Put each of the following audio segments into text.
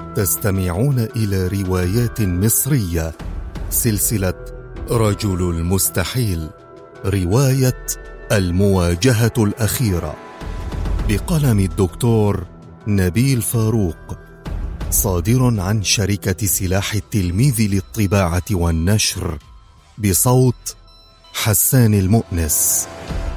تستمعون إلى روايات مصرية، سلسلة رجل المستحيل، رواية المواجهة الأخيرة، بقلم الدكتور نبيل فاروق، صادر عن شركة سلاح التلميذ للطباعة والنشر، بصوت حسان المؤنس.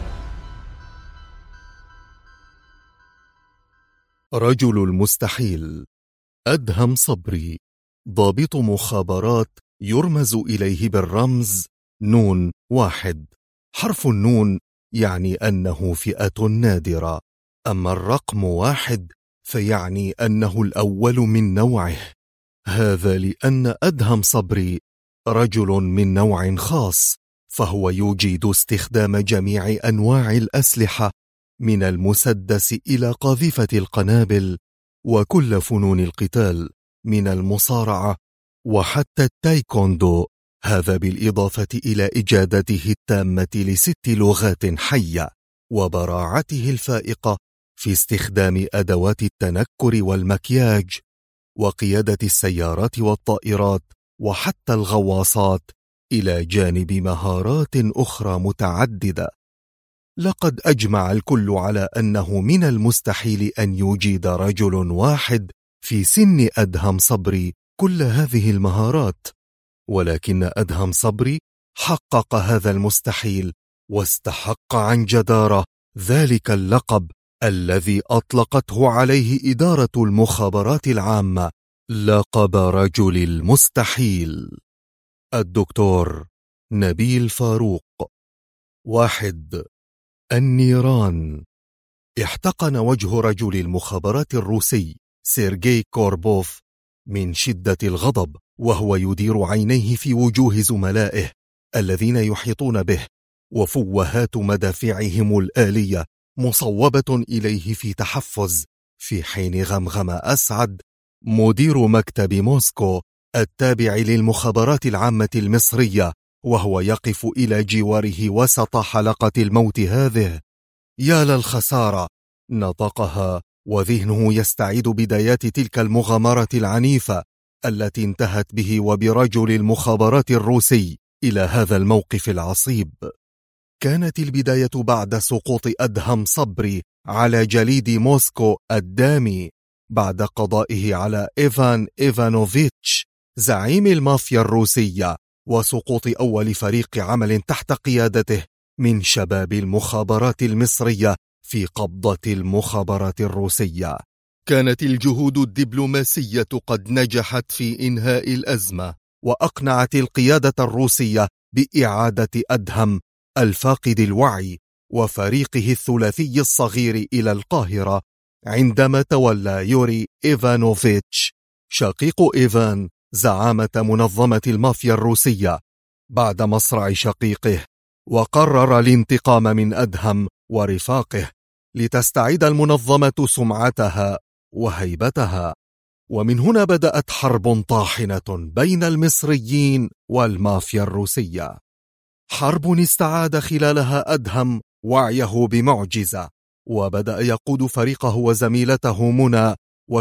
رجل المستحيل. أدهم صبري، ضابط مخابرات يرمز إليه بالرمز نون 1. حرف النون يعني أنه فئة نادرة، أما الرقم 1 فيعني أنه الأول من نوعه. هذا لأن أدهم صبري رجل من نوع خاص، فهو يجيد استخدام جميع أنواع الأسلحة من المسدس إلى قاذفة القنابل، وكل فنون القتال من المصارعة وحتى التايكوندو، هذا بالإضافة إلى إجادته التامة ل6 لغات حية، وبراعته الفائقة في استخدام أدوات التنكر والمكياج، وقيادة السيارات والطائرات وحتى الغواصات، إلى جانب مهارات أخرى متعددة. لقد أجمع الكل على أنه من المستحيل أن يجيد رجل واحد في سن أدهم صبري كل هذه المهارات، ولكن أدهم صبري حقق هذا المستحيل، واستحق عن جدارة ذلك اللقب الذي أطلقته عليه إدارة المخابرات العامة، لقب رجل المستحيل. الدكتور نبيل فاروق. 1. النيران. احتقن وجه رجل المخابرات الروسي سيرجي كوربوف من شدة الغضب وهو يدير عينيه في وجوه زملائه الذين يحيطون به، وفوهات مدافعهم الآلية مصوبة إليه في تحفز، في حين غمغم أسعد مدير مكتب موسكو التابع للمخابرات العامة المصرية وهو يقف إلى جواره وسط حلقة الموت هذه. يا للخسارة، نطقها وذهنه يستعيد بدايات تلك المغامرة العنيفة التي انتهت به وبرجل المخابرات الروسي إلى هذا الموقف العصيب. كانت البداية بعد سقوط أدهم صبري على جليد موسكو الدامي، بعد قضائه على إيفان إيفانوفيتش زعيم المافيا الروسية، وسقوط أول فريق عمل تحت قيادته من شباب المخابرات المصرية في قبضة المخابرات الروسية. كانت الجهود الدبلوماسية قد نجحت في إنهاء الأزمة، وأقنعت القيادة الروسية بإعادة أدهم الفاقد الوعي وفريقه الثلاثي الصغير إلى القاهرة، عندما تولى يوري إيفانوفيتش شقيق إيفان زعامة منظمة المافيا الروسية بعد مصرع شقيقه، وقرر الانتقام من أدهم ورفاقه لتستعيد المنظمة سمعتها وهيبتها. ومن هنا بدأت حرب طاحنة بين المصريين والمافيا الروسية، حرب استعاد خلالها أدهم وعيه بمعجزة، وبدأ يقود فريقه وزميلته منى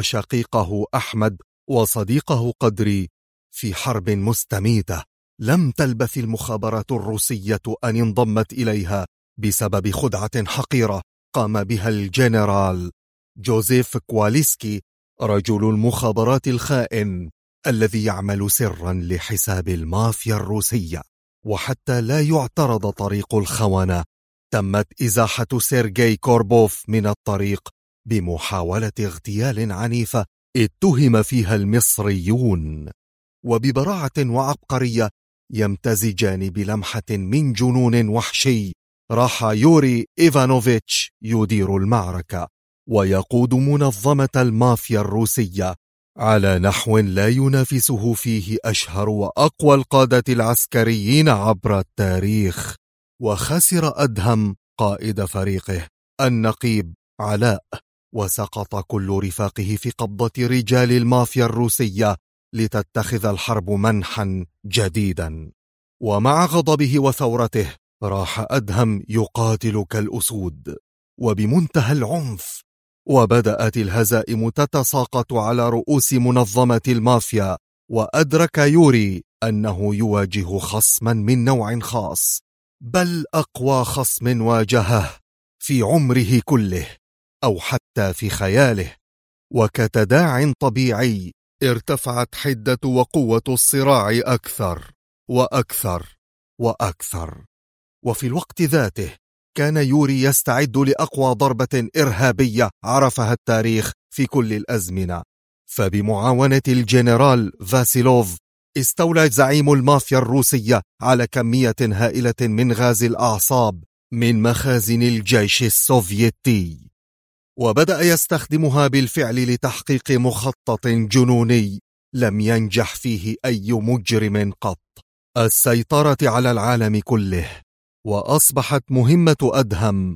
وشقيقه أحمد وصديقه قدري في حرب مستميتة لم تلبث المخابرات الروسية أن انضمت إليها بسبب خدعة حقيرة قام بها الجنرال جوزيف كواليسكي، رجل المخابرات الخائن الذي يعمل سرا لحساب المافيا الروسية. وحتى لا يعترض طريق الخونة، تمت إزاحة سيرجي كوربوف من الطريق بمحاولة اغتيال عنيفة اتهم فيها المصريون، وببراعة وعبقرية يمتزجان بلمحة من جنون وحشي، راح يوري إيفانوفيتش يدير المعركة ويقود منظمة المافيا الروسية على نحو لا ينافسه فيه أشهر وأقوى القادة العسكريين عبر التاريخ. وخسر أدهم قائد فريقه النقيب علاء، وسقط كل رفاقه في قبضة رجال المافيا الروسية لتتخذ الحرب منحا جديدا. ومع غضبه وثورته راح أدهم يقاتل كالأسود وبمنتهى العنف، وبدأت الهزائم تتساقط على رؤوس منظمة المافيا، وأدرك يوري أنه يواجه خصما من نوع خاص، بل أقوى خصم واجهه في عمره كله أو حتى في خياله. وكتداع طبيعي ارتفعت حدة وقوة الصراع أكثر وأكثر وأكثر. وفي الوقت ذاته كان يوري يستعد لأقوى ضربة إرهابية عرفها التاريخ في كل الأزمنة. فبمعاونة الجنرال فاسيلوف استولى زعيم المافيا الروسية على كمية هائلة من غاز الأعصاب من مخازن الجيش السوفيتي، وبدأ يستخدمها بالفعل لتحقيق مخطط جنوني لم ينجح فيه أي مجرم قط: السيطرة على العالم كله. وأصبحت مهمة أدهم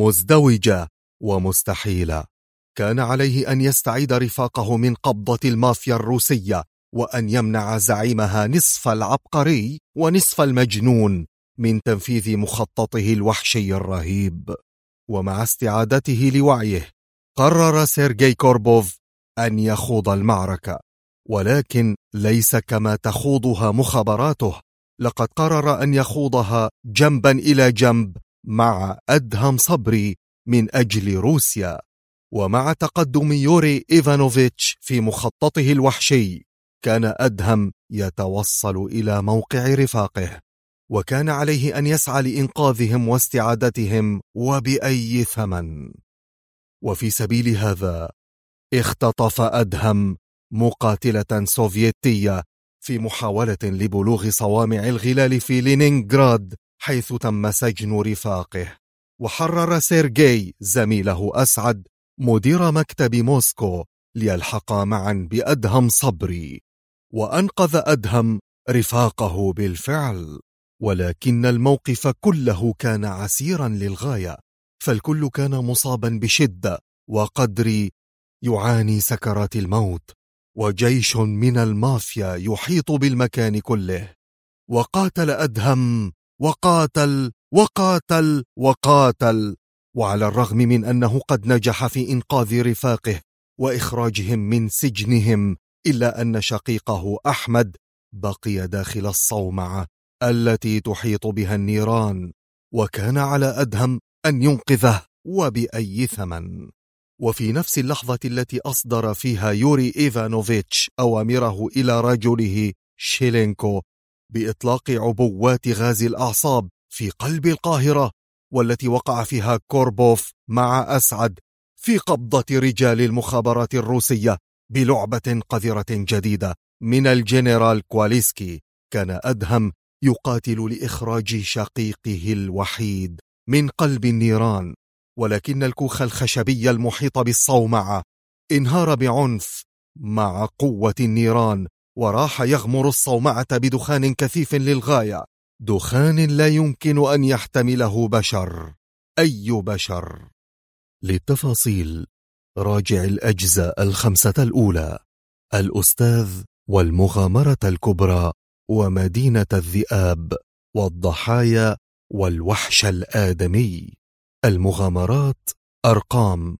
مزدوجة ومستحيلة. كان عليه أن يستعيد رفاقه من قبضة المافيا الروسية، وأن يمنع زعيمها نصف العبقري ونصف المجنون من تنفيذ مخططه الوحشي الرهيب. ومع استعادته لوعيه قرر سيرجي كوربوف أن يخوض المعركة، ولكن ليس كما تخوضها مخابراته. لقد قرر أن يخوضها جنبا إلى جنب مع أدهم صبري من أجل روسيا. ومع تقدم يوري إيفانوفيتش في مخططه الوحشي كان أدهم يتوصل إلى موقع رفاقه، وكان عليه أن يسعى لإنقاذهم واستعادتهم وبأي ثمن. وفي سبيل هذا اختطف أدهم مقاتلة سوفيتية في محاولة لبلوغ صوامع الغلال في لينينغراد، حيث تم سجن رفاقه. وحرر سيرجي زميله أسعد مدير مكتب موسكو ليلحقا معا بأدهم صبري، وأنقذ أدهم رفاقه بالفعل. ولكن الموقف كله كان عسيرا للغاية، فالكل كان مصابا بشدة وقدر يعاني سكرات الموت، وجيش من المافيا يحيط بالمكان كله. وقاتل أدهم وقاتل وقاتل وقاتل، وعلى الرغم من أنه قد نجح في إنقاذ رفاقه وإخراجهم من سجنهم، إلا أن شقيقه أحمد بقي داخل الصومعة التي تحيط بها النيران، وكان على أدهم أن ينقذه وبأي ثمن. وفي نفس اللحظة التي أصدر فيها يوري إيفانوفيتش أوامره إلى رجله شيلينكو بإطلاق عبوات غاز الأعصاب في قلب القاهرة، والتي وقع فيها كوربوف مع أسعد في قبضة رجال المخابرات الروسية بلعبة قذرة جديدة من الجنرال كواليسكي، كان أدهم يقاتل لإخراج شقيقه الوحيد من قلب النيران. ولكن الكوخ الخشبي المحيط بالصومعة انهار بعنف مع قوة النيران، وراح يغمر الصومعة بدخان كثيف للغاية، دخان لا يمكن أن يحتمله بشر، أي بشر. للتفاصيل راجع الأجزاء 5 الأولى: الأستاذ والمغامرة الكبرى ومدينة الذئاب والضحايا والوحش الآدمي. المغامرات أرقام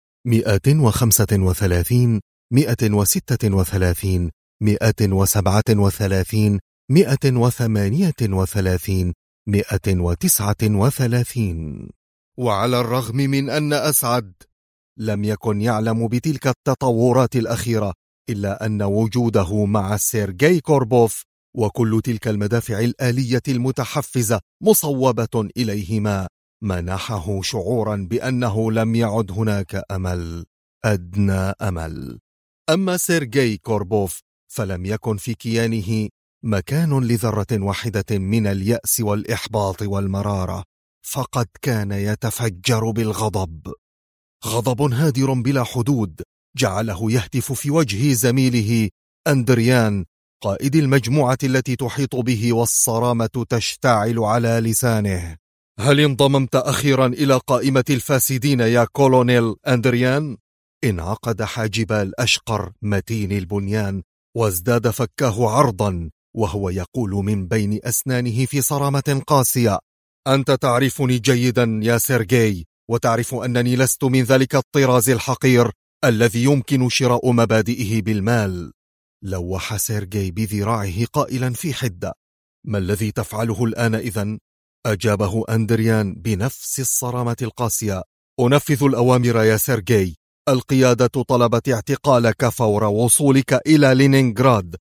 135 136 137 138 139. وعلى الرغم من أن أسعد لم يكن يعلم بتلك التطورات الأخيرة، إلا أن وجوده مع سيرجي كوربوف وكل تلك المدافع الآلية المتحفزة مصوبة إليهما منحه شعورا بأنه لم يعد هناك أمل، أدنى أمل. أما سيرجي كوربوف فلم يكن في كيانه مكان لذرة واحدة من اليأس والإحباط والمرارة، فقد كان يتفجر بالغضب، غضب هادر بلا حدود جعله يهتف في وجه زميله أندريان قائد المجموعة التي تحيط به، والصرامة تشتعل على لسانه: هل انضممت أخيرا إلى قائمة الفاسدين يا كولونيل أندريان؟ انعقد حاجب الأشقر متين البنيان، وازداد فكاه عرضا وهو يقول من بين أسنانه في صرامة قاسية: أنت تعرفني جيدا يا سيرجي، وتعرف أنني لست من ذلك الطراز الحقير الذي يمكن شراء مبادئه بالمال. لوح سيرجي بذراعه قائلا في حدة: ما الذي تفعله الآن إذن؟ أجابه أندريان بنفس الصرامة القاسية: أنفذ الأوامر يا سيرجي. القيادة طلبت اعتقالك فور وصولك إلى لينينغراد.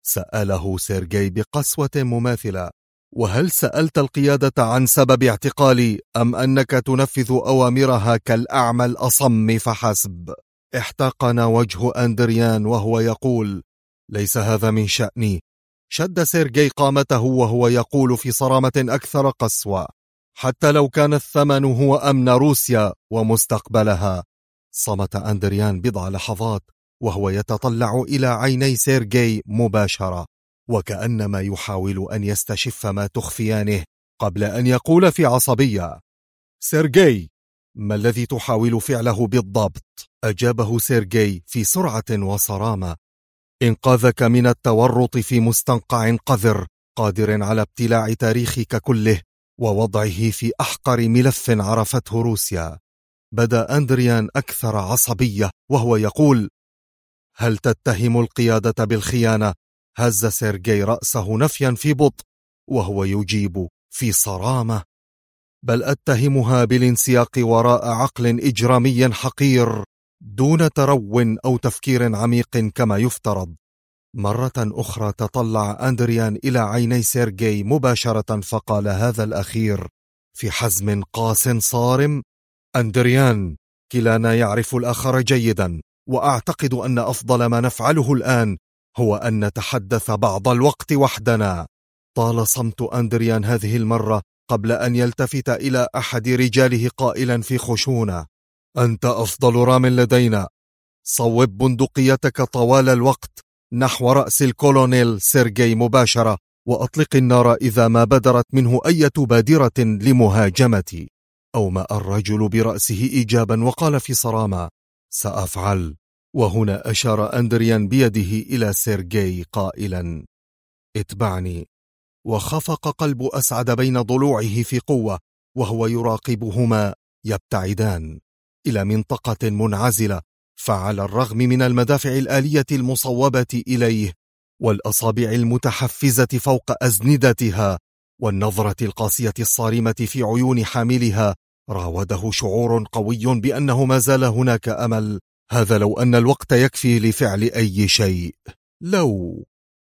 سأله سيرجي بقسوة مماثلة: وهل سألت القيادة عن سبب اعتقالي أم أنك تنفذ أوامرها كالأعمى الأصم فحسب؟ احتقن وجه أندريان وهو يقول: ليس هذا من شأني. شد سيرجي قامته وهو يقول في صرامة أكثر قسوة: حتى لو كان الثمن هو أمن روسيا ومستقبلها. صمت أندريان بضع لحظات وهو يتطلع إلى عيني سيرجي مباشرة، وكأنما يحاول أن يستشف ما تخفيانه قبل أن يقول في عصبية: سيرجي، ما الذي تحاول فعله بالضبط؟ أجابه سيرجي في سرعة وصرامة: إنقاذك من التورط في مستنقع قذر قادر على ابتلاع تاريخك كله ووضعه في أحقر ملف عرفته روسيا. بدا أندريان أكثر عصبية وهو يقول: هل تتهم القيادة بالخيانة؟ هز سيرجي رأسه نفيا في بطء وهو يجيب في صرامة: بل أتهمها بالانسياق وراء عقل إجرامي حقير دون ترو أو تفكير عميق كما يفترض. مرة أخرى تطلع أندريان إلى عيني سيرجي مباشرة فقال هذا الأخير في حزم قاس صارم: أندريان، كلانا يعرف الآخر جيدا، وأعتقد أن أفضل ما نفعله الآن هو أن نتحدث بعض الوقت وحدنا. طال صمت أندريان هذه المرة قبل أن يلتفت إلى أحد رجاله قائلا في خشونة: أنت أفضل رام لدينا. صوب بندقيتك طوال الوقت نحو رأس الكولونيل سيرجي مباشرة، وأطلق النار إذا ما بدرت منه أي بادرة لمهاجمتي. أومأ الرجل برأسه إيجابا وقال في صرامة: سأفعل. وهنا أشار أندريان بيده إلى سيرجي قائلا: اتبعني. وخفق قلب أسعد بين ضلوعه في قوة وهو يراقبهما يبتعدان إلى منطقة منعزلة، فعلى الرغم من المدافع الآلية المصوبة إليه والأصابع المتحفزة فوق أزندتها والنظرة القاسية الصارمة في عيون حاملها، راوده شعور قوي بأنه ما زال هناك أمل. هذا لو أن الوقت يكفي لفعل أي شيء. لو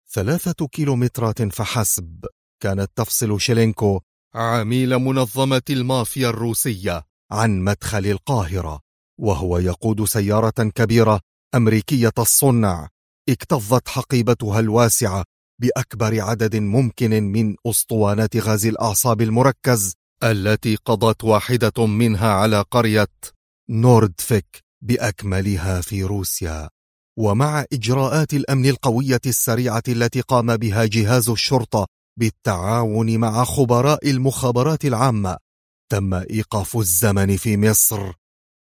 3 كيلومترات فحسب كانت تفصل شيلينكو عميل منظمة المافيا الروسية عن مدخل القاهرة، وهو يقود سيارة كبيرة أمريكية الصنع اكتظت حقيبتها الواسعة بأكبر عدد ممكن من أسطوانات غاز الأعصاب المركز التي قضت واحدة منها على قرية نوردفيك بأكملها في روسيا. ومع إجراءات الأمن القوية السريعة التي قام بها جهاز الشرطة بالتعاون مع خبراء المخابرات العامة، تم إيقاف الزمن في مصر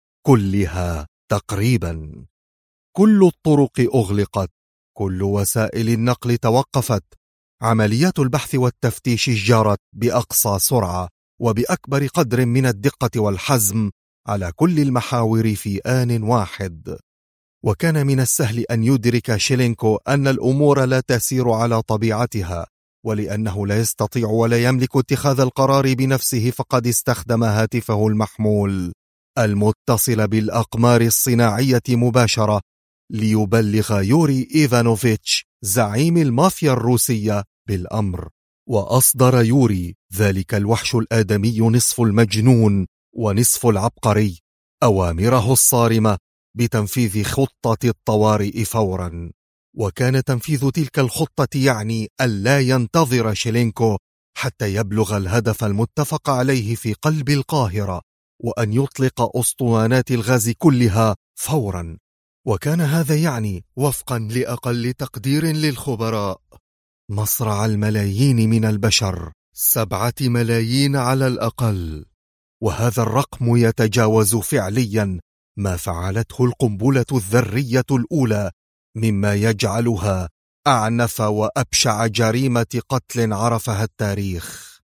كلها تقريبا. كل الطرق أغلقت، كل وسائل النقل توقفت، عمليات البحث والتفتيش جرت بأقصى سرعة وبأكبر قدر من الدقة والحزم على كل المحاور في آن واحد. وكان من السهل أن يدرك شيلينكو أن الأمور لا تسير على طبيعتها، ولأنه لا يستطيع ولا يملك اتخاذ القرار بنفسه، فقد استخدم هاتفه المحمول المتصل بالأقمار الصناعية مباشرة ليبلغ يوري إيفانوفيتش زعيم المافيا الروسية بالأمر. وأصدر يوري، ذلك الوحش الآدمي نصف المجنون ونصف العبقري، أوامره الصارمة بتنفيذ خطة الطوارئ فورا. وكان تنفيذ تلك الخطة يعني ألا ينتظر شيلينكو حتى يبلغ الهدف المتفق عليه في قلب القاهرة، وأن يطلق أسطوانات الغاز كلها فورا. وكان هذا يعني وفقا لأقل تقدير للخبراء مصرع الملايين من البشر، 7 ملايين على الأقل. وهذا الرقم يتجاوز فعليا ما فعلته القنبلة الذرية الأولى، مما يجعلها أعنف وأبشع جريمة قتل عرفها التاريخ.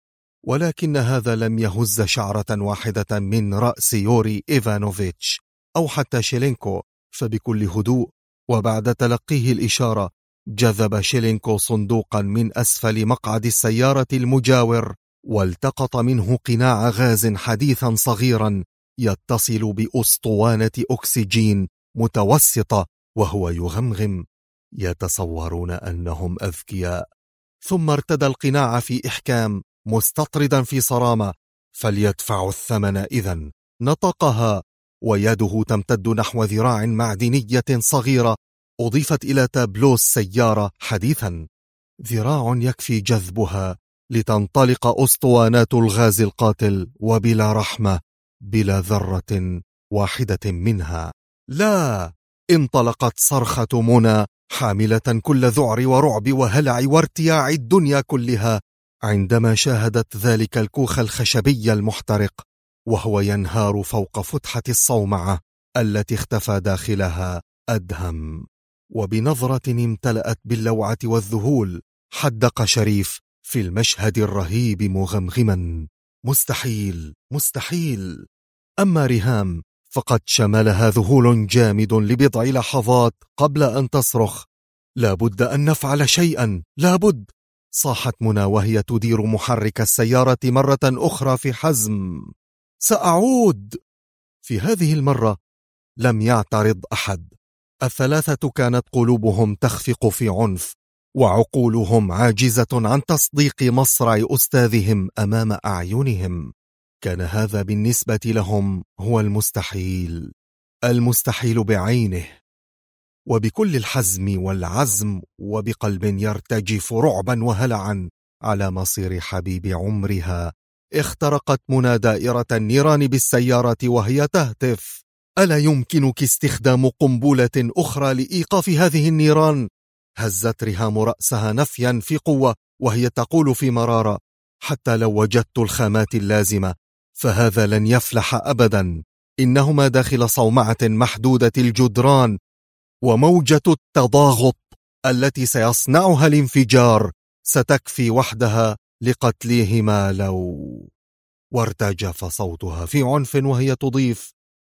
ولكن هذا لم يهز شعرة واحدة من رأس يوري إيفانوفيتش أو حتى شيلينكو. فبكل هدوء وبعد تلقيه الإشارة جذب شيلينكو صندوقا من أسفل مقعد السيارة المجاور، والتقط منه قناع غاز حديثا صغيرا يتصل بأسطوانة أكسجين متوسطة، وهو يغمغم: يتصورون أنهم أذكياء. ثم ارتدى القناع في إحكام مستطردا في صرامة: فليدفعوا الثمن إذن. نطقها ويده تمتد نحو ذراع معدنية صغيرة أضيفت إلى تابلو السيارة حديثا. ذراع يكفي جذبها لتنطلق أسطوانات الغاز القاتل وبلا رحمة، بلا ذرة واحدة منها. لا! انطلقت صرخة منى حاملة كل ذعر ورعب وهلع وارتياع الدنيا كلها عندما شاهدت ذلك الكوخ الخشبي المحترق وهو ينهار فوق فتحة الصومعة التي اختفى داخلها أدهم. وبنظرة امتلأت باللوعة والذهول حدق شريف في المشهد الرهيب مغمغما: مستحيل، مستحيل. أما ريهام فقد شملها ذهول جامد لبضع لحظات قبل أن تصرخ: لابد أن نفعل شيئا، لابد. صاحت منى وهي تدير محرك السيارة مرة أخرى في حزم: سأعود. في هذه المرة لم يعترض أحد. الثلاثة كانت قلوبهم تخفق في عنف وعقولهم عاجزة عن تصديق مصرع أستاذهم أمام أعينهم. كان هذا بالنسبة لهم هو المستحيل، المستحيل بعينه. وبكل الحزم والعزم وبقلب يرتجف رعبا وهلعا على مصير حبيب عمرها، اخترقت منى دائرة النيران بالسيارة وهي تهتف: ألا يمكنك استخدام قنبلة أخرى لإيقاف هذه النيران؟ هزت ريهام رأسها نفيا في قوة وهي تقول في مرارة: حتى لو وجدت الخامات اللازمة فهذا لن يفلح أبدا. إنهما داخل صومعة محدودة الجدران، وموجة التضاغط التي سيصنعها الانفجار ستكفي وحدها لقتلهما وارتجف صوتها في عنف وهي تضيف: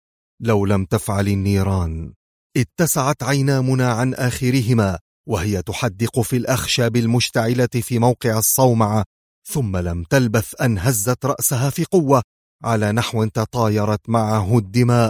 لو لم تفعل النيران. اتسعت عينا منى عن آخرهما وهي تحدق في الأخشاب المشتعلة في موقع الصومعة، ثم لم تلبث أن هزت رأسها في قوة على نحو تطايرت معه الدماء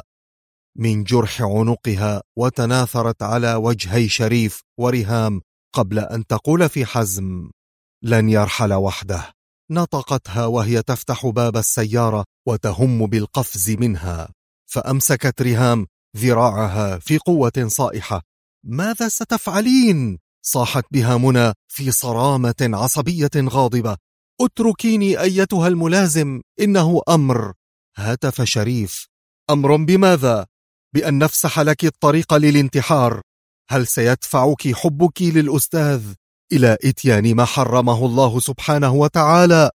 من جرح عنقها وتناثرت على وجهي شريف وريهام قبل أن تقول في حزم: لن يرحل وحده. نطقتها وهي تفتح باب السيارة وتهم بالقفز منها، فأمسكت ريهام ذراعها في قوة صائحة. ماذا ستفعلين؟ صاحت بها منى في صرامة عصبية غاضبة. اتركيني أيتها الملازم، إنه أمر. هتف شريف: أمر بماذا؟ بأن نفسح لك الطريق للانتحار. هل سيدفعك حبك للأستاذ إلى إتيان ما حرمه الله سبحانه وتعالى؟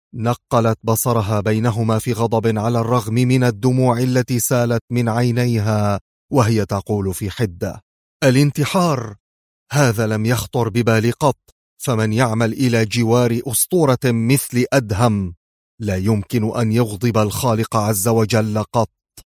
نقلت بصرها بينهما في غضب على الرغم من الدموع التي سالت من عينيها وهي تقول في حدة: الانتحار هذا لم يخطر ببالي قط، فمن يعمل إلى جوار أسطورة مثل أدهم لا يمكن أن يغضب الخالق عز وجل قط.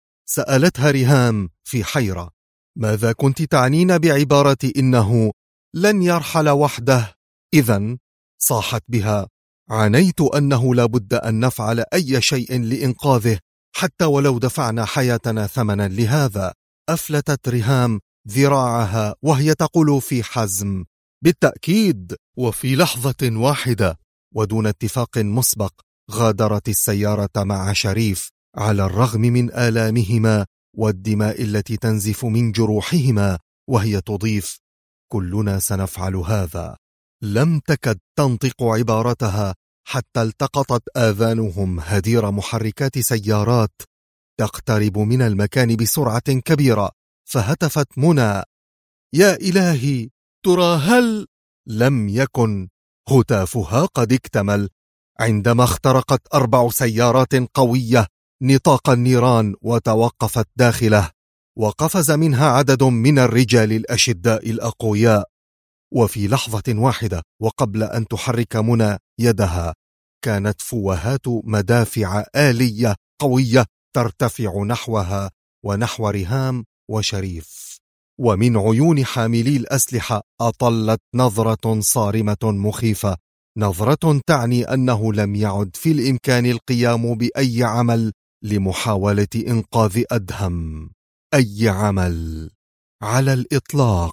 سألتها ريهام في حيرة: ماذا كنت تعنين بعبارة إنه لن يرحل وحده؟ إذن صاحت بها: عنيت أنه لا بد أن نفعل أي شيء لإنقاذه حتى ولو دفعنا حياتنا ثمنا لهذا. أفلتت ريهام ذراعها وهي تقول في حزم: بالتأكيد. وفي لحظة واحدة ودون اتفاق مسبق غادرت السيارة مع شريف على الرغم من آلامهما والدماء التي تنزف من جروحهما، وهي تضيف: كلنا سنفعل هذا. لم تكد تنطق عبارتها حتى التقطت آذانهم هدير محركات سيارات تقترب من المكان بسرعة كبيرة، فهتفت منى: يا إلهي، ترى هل؟ لم يكن هتافها قد اكتمل عندما اخترقت 4 سيارات قوية نطاق النيران وتوقفت داخله، وقفز منها عدد من الرجال الأشداء الأقوياء. وفي لحظة واحدة وقبل أن تحرك منى يدها كانت فوهات مدافع آلية قوية ترتفع نحوها ونحو ريهام وشريف، ومن عيون حاملي الأسلحة أطلت نظرة صارمة مخيفة، نظرة تعني أنه لم يعد في الإمكان القيام بأي عمل لمحاولة إنقاذ أدهم. أي عمل على الإطلاق.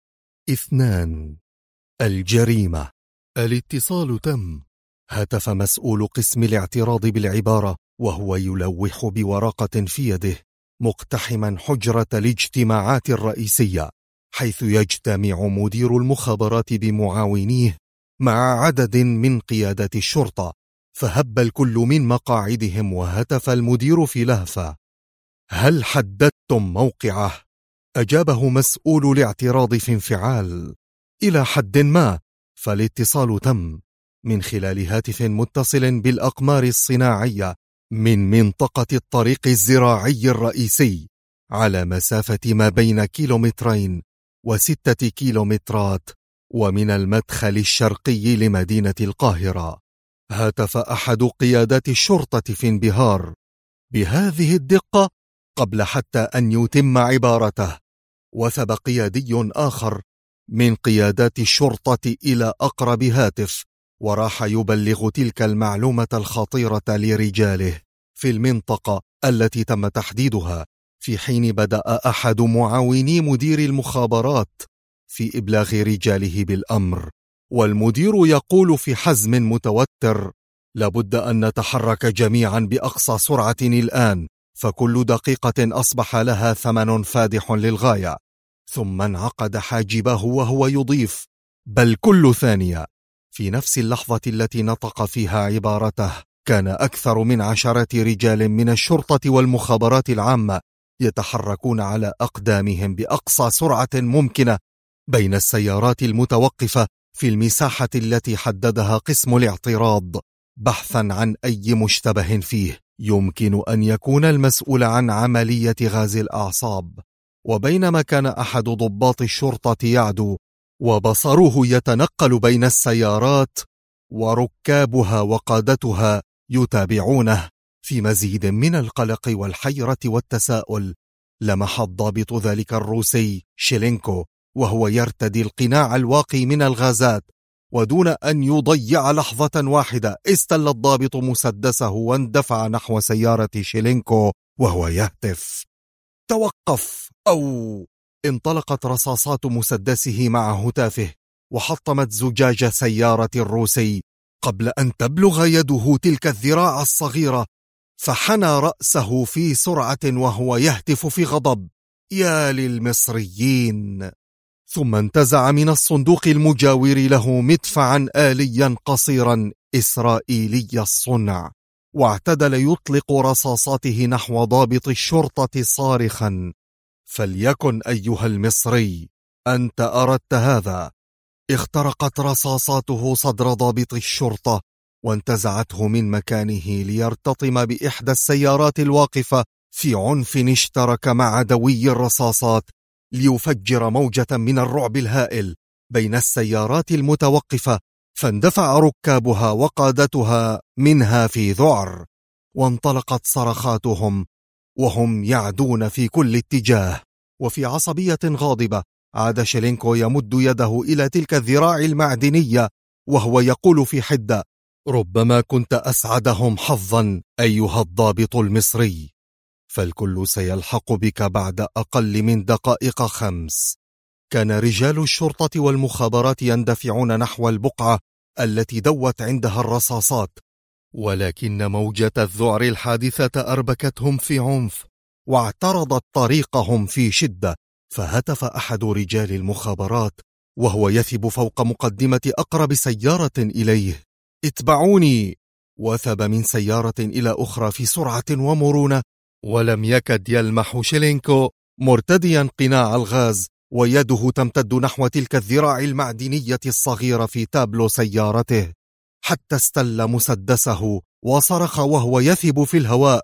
2. الجريمة. الاتصال تم. هتف مسؤول قسم الاعتراض بالعبارة وهو يلوح بورقة في يده، مقتحما حجرة الاجتماعات الرئيسية، حيث يجتمع مدير المخابرات بمعاونيه مع عدد من قيادات الشرطة. فهب الكل من مقاعدهم وهتف المدير في لهفة: هل حددتم موقعه؟ أجابه مسؤول الاعتراض في انفعال: إلى حد ما، فالاتصال تم من خلال هاتف متصل بالأقمار الصناعية من منطقة الطريق الزراعي الرئيسي على مسافة ما بين 2.6 كيلومترات ومن المدخل الشرقي لمدينة القاهرة. هتف أحد قيادات الشرطة في انبهار بهذه الدقة قبل حتى أن يتم عبارته، وثب قيادي آخر من قيادات الشرطة إلى أقرب هاتف وراح يبلغ تلك المعلومة الخطيرة لرجاله في المنطقة التي تم تحديدها، في حين بدأ أحد معاوني مدير المخابرات في إبلاغ رجاله بالأمر، والمدير يقول في حزم متوتر: لابد أن نتحرك جميعا بأقصى سرعة الآن، فكل دقيقة أصبح لها ثمن فادح للغاية. ثم انعقد حاجبه وهو يضيف: بل كل ثانية. في نفس اللحظة التي نطق فيها عبارته كان أكثر من 10 رجال من الشرطة والمخابرات العامة يتحركون على أقدامهم بأقصى سرعة ممكنة بين السيارات المتوقفة في المساحة التي حددها قسم الاعتراض بحثا عن أي مشتبه فيه يمكن أن يكون المسؤول عن عملية غاز الأعصاب. وبينما كان أحد ضباط الشرطة يعدو وبصره يتنقل بين السيارات وركابها وقادتها يتابعونه في مزيد من القلق والحيرة والتساؤل، لمح الضابط ذلك الروسي شيلينكو وهو يرتدي القناع الواقي من الغازات، ودون أن يضيع لحظة واحدة استل الضابط مسدسه واندفع نحو سيارة شيلينكو وهو يهتف: توقف! أو انطلقت رصاصات مسدسه مع هتافه وحطمت زجاج سيارة الروسي قبل أن تبلغ يده تلك الذراع الصغيرة، فحنى رأسه في سرعة وهو يهتف في غضب: يا للمصريين! ثم انتزع من الصندوق المجاور له مدفعا آليا قصيرا إسرائيلي الصنع، واعتدل يطلق رصاصاته نحو ضابط الشرطة صارخا: فليكن أيها المصري، أنت أردت هذا. اخترقت رصاصاته صدر ضابط الشرطة وانتزعته من مكانه ليرتطم بإحدى السيارات الواقفة في عنف اشترك مع دوي الرصاصات ليفجر موجة من الرعب الهائل بين السيارات المتوقفة، فاندفع ركابها وقادتها منها في ذعر، وانطلقت صرخاتهم وهم يعدون في كل اتجاه. وفي عصبية غاضبة عاد شيلينكو يمد يده إلى تلك الذراع المعدنية وهو يقول في حدة: ربما كنت أسعدهم حظا أيها الضابط المصري، فالكل سيلحق بك بعد أقل من دقائق 5. كان رجال الشرطة والمخابرات يندفعون نحو البقعة التي دوت عندها الرصاصات، ولكن موجة الذعر الحادثة أربكتهم في عنف واعترضت طريقهم في شدة، فهتف أحد رجال المخابرات وهو يثب فوق مقدمة أقرب سيارة إليه: اتبعوني! وثب من سيارة إلى أخرى في سرعة ومرونة، ولم يكد يلمح شيلينكو مرتديا قناع الغاز ويده تمتد نحو تلك الذراع المعدنية الصغيرة في تابلو سيارته، حتى استل مسدسه وصرخ وهو يثب في الهواء: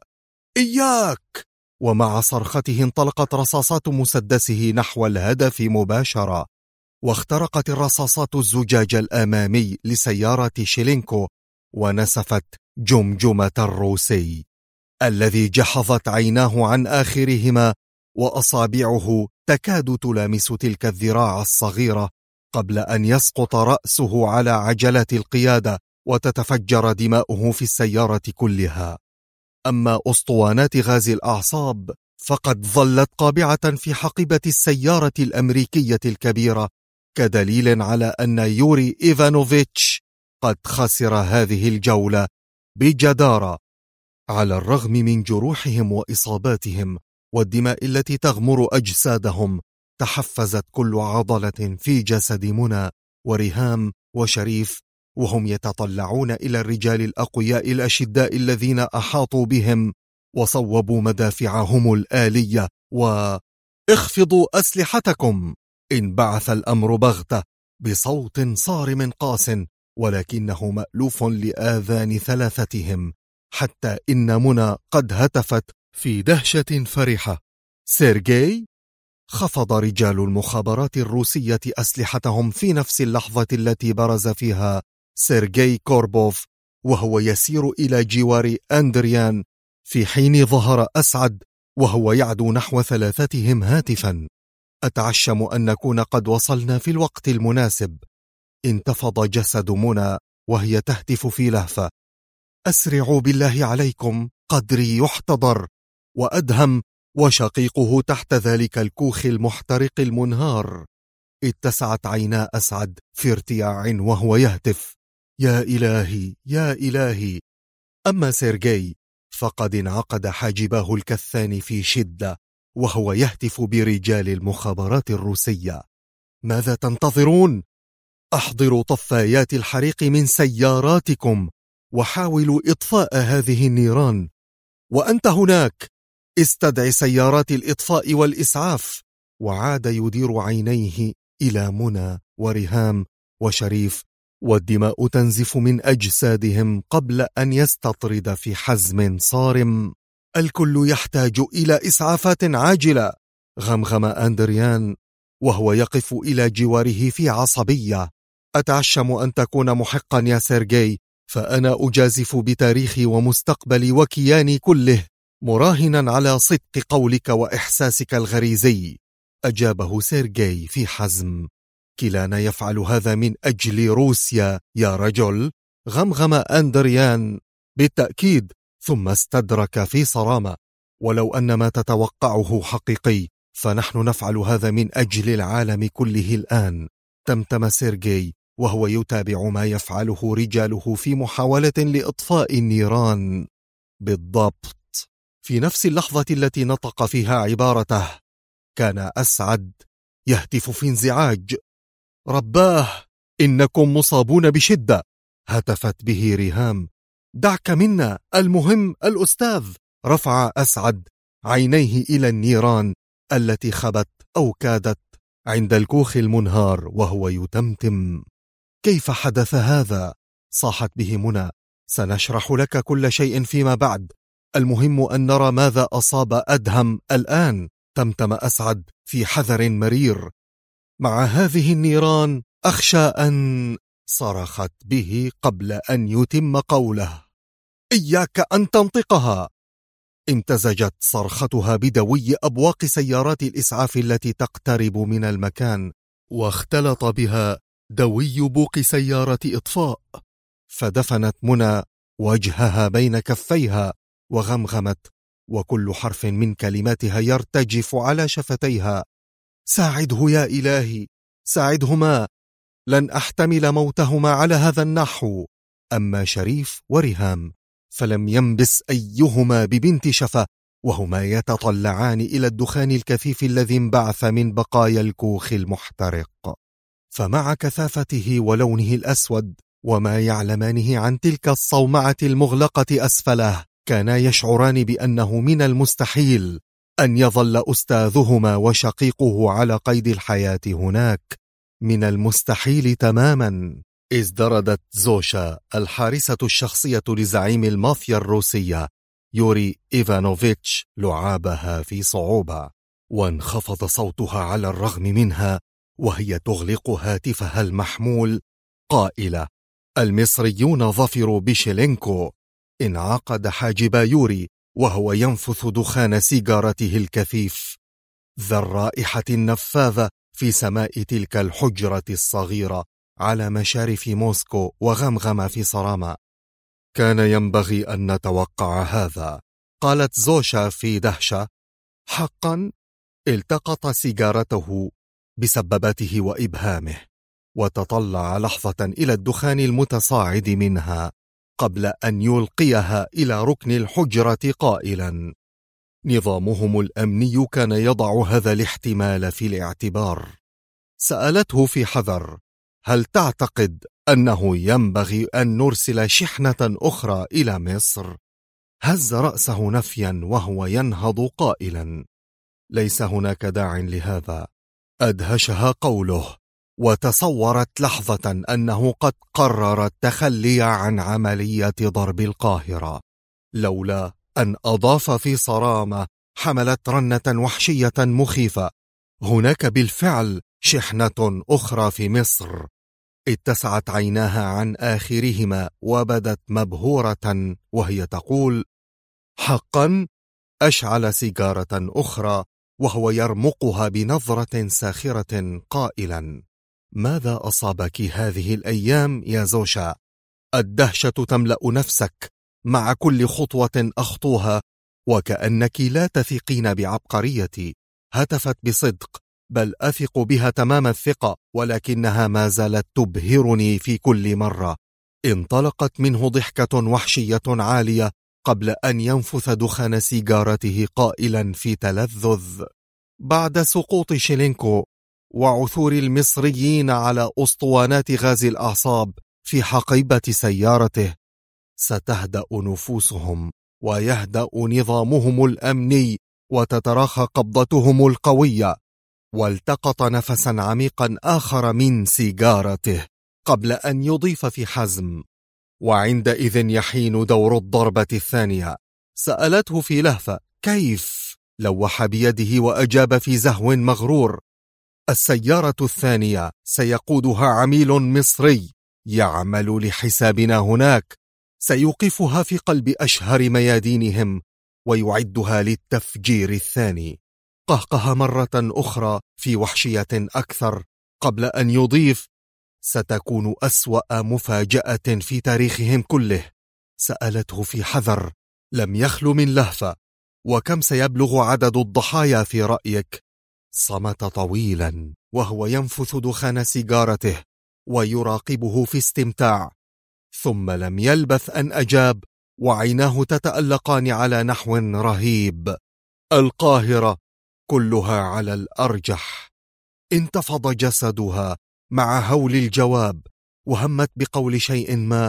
إياك! ومع صرخته انطلقت رصاصات مسدسه نحو الهدف مباشرة، واخترقت الرصاصات الزجاج الأمامي لسيارة شيلينكو ونسفت جمجمة الروسي الذي جحظت عيناه عن آخرهما، وأصابعه تكاد تلامس تلك الذراع الصغيرة قبل أن يسقط رأسه على عجلة القيادة وتتفجر دماؤه في السيارة كلها. أما أسطوانات غاز الأعصاب فقد ظلت قابعة في حقيبة السيارة الأمريكية الكبيرة، كدليل على أن يوري إيفانوفيتش قد خسر هذه الجولة بجدارة. على الرغم من جروحهم وإصاباتهم والدماء التي تغمر أجسادهم، تحفزت كل عضلة في جسد منى وريهام وشريف، وهم يتطلعون إلى الرجال الأقوياء الأشداء الذين أحاطوا بهم وصوبوا مدافعهم الآلية. اخفضوا أسلحتكم، انبعث الأمر بغتة بصوت صارم قاس، ولكنه مألوف لآذان ثلاثتهم، حتى إن منى قد هتفت في دهشة فرحة: سيرجي! خفض رجال المخابرات الروسية أسلحتهم في نفس اللحظة التي برز فيها سيرجي كوربوف وهو يسير إلى جوار أندريان، في حين ظهر أسعد وهو يعدو نحو ثلاثتهم هاتفا: أتعشم أن نكون قد وصلنا في الوقت المناسب. انتفض جسد منى وهي تهتف في لهفة: أسرعوا بالله عليكم، قدري يحتضر. وأدهم وشقيقه تحت ذلك الكوخ المحترق المنهار. اتسعت عينا أسعد في ارتياع وهو يهتف: يا إلهي يا إلهي. أما سيرجي فقد انعقد حاجباه الكثان في شدة وهو يهتف برجال المخابرات الروسية: ماذا تنتظرون؟ أحضروا طفايات الحريق من سياراتكم وحاولوا إطفاء هذه النيران. وأنت هناك، استدع سيارات الإطفاء والإسعاف. وعاد يدير عينيه إلى منى وريهام وشريف، والدماء تنزف من أجسادهم قبل أن يستطرد في حزم صارم: الكل يحتاج إلى إسعافات عاجلة. غمغم أندريان وهو يقف إلى جواره في عصبية: أتعشم أن تكون محقا يا سيرجي، فأنا أجازف بتاريخي ومستقبلي وكياني كله، مراهنا على صدق قولك وإحساسك الغريزي. أجابه سيرجي في حزم: كلانا يفعل هذا من أجل روسيا يا رجل. غمغم أندريان: بالتأكيد. ثم استدرك في صرامة: ولو أن ما تتوقعه حقيقي فنحن نفعل هذا من أجل العالم كله الآن. تمتم سيرجي وهو يتابع ما يفعله رجاله في محاولة لإطفاء النيران. بالضبط في نفس اللحظة التي نطق فيها عبارته كان أسعد يهتف في انزعاج: رباه، إنكم مصابون بشدة. هتفت به ريهام: دعك منا، المهم الأستاذ. رفع أسعد عينيه إلى النيران التي خبت أو كادت عند الكوخ المنهار وهو يتمتم: كيف حدث هذا؟ صاحت به منى: سنشرح لك كل شيء فيما بعد، المهم أن نرى ماذا أصاب أدهم الآن. تمتم أسعد في حذر مرير: مع هذه النيران أخشى أن... صرخت به قبل أن يتم قوله: إياك أن تنطقها. امتزجت صرختها بدوي أبواق سيارات الإسعاف التي تقترب من المكان، واختلط بها دوي بوق سيارة إطفاء، فدفنت منى وجهها بين كفيها وغمغمت، وكل حرف من كلماتها يرتجف على شفتيها: ساعده يا إلهي، ساعدهما، لن أحتمل موتهما على هذا النحو. أما شريف وريهام فلم ينبس أيهما ببنت شفة وهما يتطلعان إلى الدخان الكثيف الذي انبعث من بقايا الكوخ المحترق. فمع كثافته ولونه الأسود وما يعلمانه عن تلك الصومعة المغلقة أسفله، كانا يشعران بأنه من المستحيل أن يظل أستاذهما وشقيقه على قيد الحياة هناك، من المستحيل تماما. ازدردت زوشا الحارسة الشخصية لزعيم المافيا الروسية يوري إيفانوفيتش لعابها في صعوبة، وانخفض صوتها على الرغم منها وهي تغلق هاتفها المحمول قائلة: المصريون ظفروا بشيلينكو. انعقد حاجب يوري وهو ينفث دخان سيجارته الكثيف، ذا الرائحة النفاذة في سماء تلك الحجرة الصغيرة على مشارف موسكو، وغمغم في صرامة: كان ينبغي أن نتوقع هذا. قالت زوشا في دهشة: حقا؟ التقط سيجارته بسببته وإبهامه، وتطلع لحظة إلى الدخان المتصاعد منها قبل أن يلقيها إلى ركن الحجرة قائلا: نظامهم الأمني كان يضع هذا الاحتمال في الاعتبار. سألته في حذر: هل تعتقد أنه ينبغي أن نرسل شحنة أخرى إلى مصر؟ هز رأسه نفيا وهو ينهض قائلا: ليس هناك داع لهذا. أدهشها قوله، وتصورت لحظة أنه قد قرر التخلي عن عملية ضرب القاهرة، لولا أن أضاف في صرامة حملت رنة وحشية مخيفة: هناك بالفعل شحنة أخرى في مصر. اتسعت عيناها عن آخرهما وبدت مبهورة وهي تقول: حقا؟ أشعل سيجارة أخرى وهو يرمقها بنظرة ساخرة قائلا: ماذا أصابك هذه الأيام يا زوشا؟ الدهشة تملأ نفسك مع كل خطوة أخطوها، وكأنك لا تثقين بعبقريتي. هتفت بصدق، بل أثق بها تمام الثقة، ولكنها ما زالت تبهرني في كل مرة. انطلقت منه ضحكة وحشية عالية قبل أن ينفث دخان سيجارته قائلا في تلذذ: بعد سقوط شيلينكو وعثور المصريين على أسطوانات غاز الأعصاب في حقيبة سيارته، ستهدأ نفوسهم ويهدأ نظامهم الأمني وتتراخى قبضتهم القوية. والتقط نفسا عميقا آخر من سيجارته قبل أن يضيف في حزم: وعندئذ يحين دور الضربة الثانية. سألته في لهفة: كيف؟ لوح بيده وأجاب في زهو مغرور: السيارة الثانية سيقودها عميل مصري يعمل لحسابنا هناك، سيوقفها في قلب أشهر ميادينهم ويعدها للتفجير الثاني. قهقه مرة أخرى في وحشية أكثر قبل أن يضيف: ستكون أسوأ مفاجأة في تاريخهم كله. سألته في حذر لم يخل من لهفة: وكم سيبلغ عدد الضحايا في رأيك؟ صمت طويلا وهو ينفث دخان سيجارته ويراقبه في استمتاع، ثم لم يلبث أن أجاب وعيناه تتألقان على نحو رهيب: القاهرة كلها على الأرجح. انتفض جسدها مع هول الجواب، وهمت بقول شيء ما،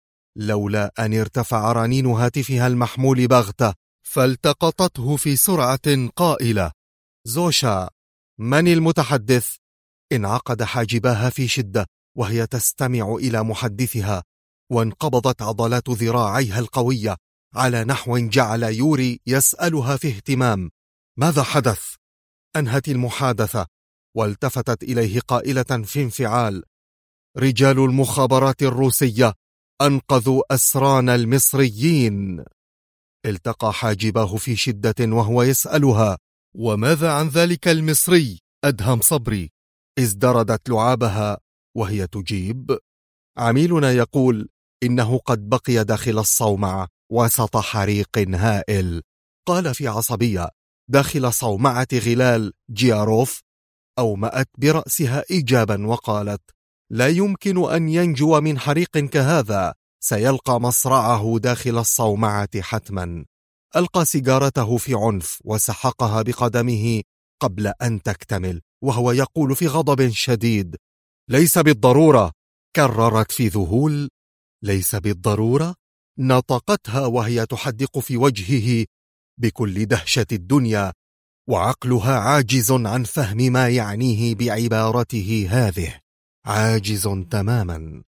لولا أن ارتفع رنين هاتفها المحمول بغتة فالتقطته في سرعة قائلة: زوشا، من المتحدث؟ انعقد حاجباها في شدة وهي تستمع إلى محدثها، وانقبضت عضلات ذراعيها القوية على نحو جعل يوري يسألها في اهتمام: ماذا حدث؟ أنهت المحادثة والتفتت إليه قائلة في انفعال: رجال المخابرات الروسية أنقذوا أسرانا المصريين. التقى حاجباه في شدة وهو يسألها: وماذا عن ذلك المصري أدهم صبري؟ ازدردت لعابها وهي تجيب: عميلنا يقول إنه قد بقي داخل الصومعة وسط حريق هائل. قال في عصبية: داخل صومعة غلال جياروف؟ أومأت برأسها إيجابا وقالت: لا يمكن أن ينجو من حريق كهذا، سيلقى مصرعه داخل الصومعة حتما. ألقى سيجارته في عنف وسحقها بقدمه قبل أن تكتمل وهو يقول في غضب شديد: ليس بالضرورة. كررت في ذهول: ليس بالضرورة؟ نطقتها وهي تحدق في وجهه بكل دهشة الدنيا، وعقلها عاجز عن فهم ما يعنيه بعبارته هذه، عاجز تماما.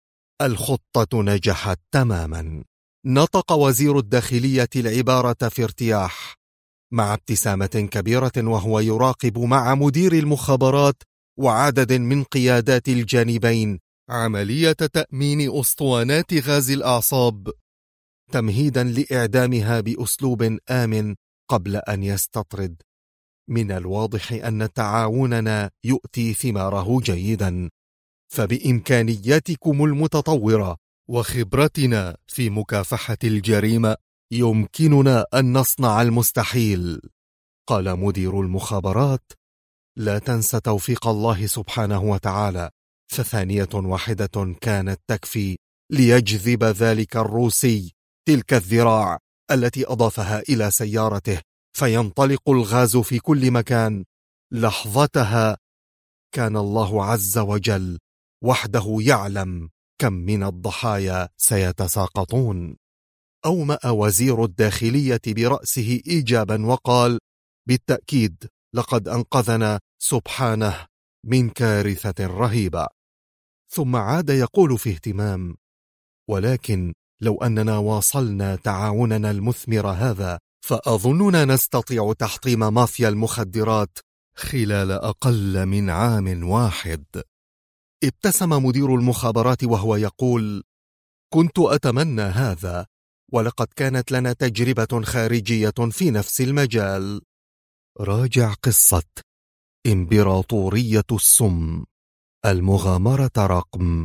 الخطة نجحت تماما. نطق وزير الداخلية العبارة في ارتياح مع ابتسامة كبيرة وهو يراقب مع مدير المخابرات وعدد من قيادات الجانبين عملية تأمين أسطوانات غاز الأعصاب تمهيدا لإعدامها بأسلوب آمن قبل أن يستطرد. من الواضح أن تعاوننا يؤتي ثماره جيدا، فبإمكانياتكم المتطورة وخبرتنا في مكافحة الجريمة يمكننا أن نصنع المستحيل. قال مدير المخابرات: لا تنس توفيق الله سبحانه وتعالى، فثانية واحدة كانت تكفي ليجذب ذلك الروسي تلك الذراع التي أضافها إلى سيارته، فينطلق الغاز في كل مكان. لحظتها كان الله عز وجل وحده يعلم كم من الضحايا سيتساقطون. أومأ وزير الداخلية برأسه إيجابا وقال: بالتأكيد لقد أنقذنا سبحانه من كارثة رهيبة. ثم عاد يقول في اهتمام: ولكن لو أننا واصلنا تعاوننا المثمر هذا فأظننا نستطيع تحطيم مافيا المخدرات خلال أقل من عام واحد. ابتسم مدير المخابرات وهو يقول: كنت أتمنى هذا، ولقد كانت لنا تجربة خارجية في نفس المجال. راجع قصة إمبراطورية السم، المغامرة رقم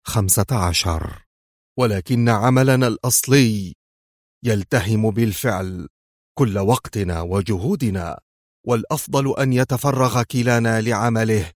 15. ولكن عملنا الأصلي يلتهم بالفعل كل وقتنا وجهودنا، والأفضل أن يتفرغ كلانا لعمله،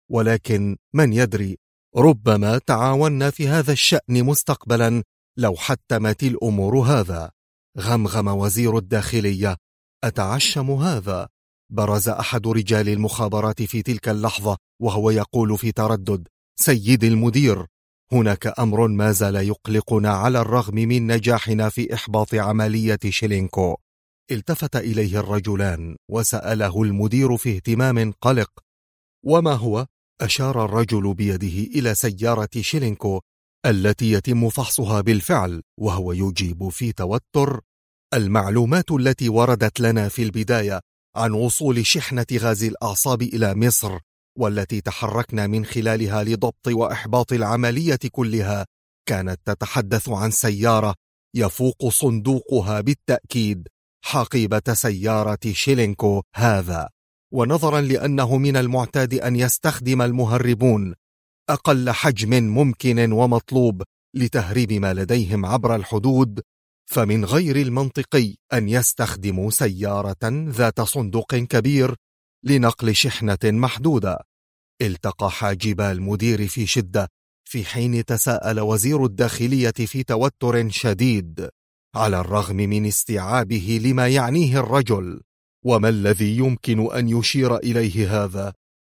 ولكن من يدري، ربما تعاوننا في هذا الشأن مستقبلا لو حتمت الأمور هذا. غمغم وزير الداخلية: أتعشم هذا؟ برز أحد رجال المخابرات في تلك اللحظة وهو يقول في تردد: سيدي المدير، هناك أمر ما زال يقلقنا على الرغم من نجاحنا في إحباط عملية شيلينكو. التفت إليه الرجلان وسأله المدير في اهتمام قلق: وما هو؟ أشار الرجل بيده إلى سيارة شيلينكو التي يتم فحصها بالفعل، وهو يجيب في توتر: المعلومات التي وردت لنا في البداية عن وصول شحنة غاز الأعصاب إلى مصر، والتي تحركنا من خلالها لضبط وإحباط العملية كلها، كانت تتحدث عن سيارة يفوق صندوقها بالتأكيد حقيبة سيارة شيلينكو هذا. ونظرا لأنه من المعتاد أن يستخدم المهربون أقل حجم ممكن ومطلوب لتهريب ما لديهم عبر الحدود، فمن غير المنطقي أن يستخدموا سيارة ذات صندوق كبير لنقل شحنة محدودة. التقى حاجب المدير في شدة، في حين تساءل وزير الداخلية في توتر شديد على الرغم من استيعابه لما يعنيه الرجل. وما الذي يمكن أن يشير إليه هذا؟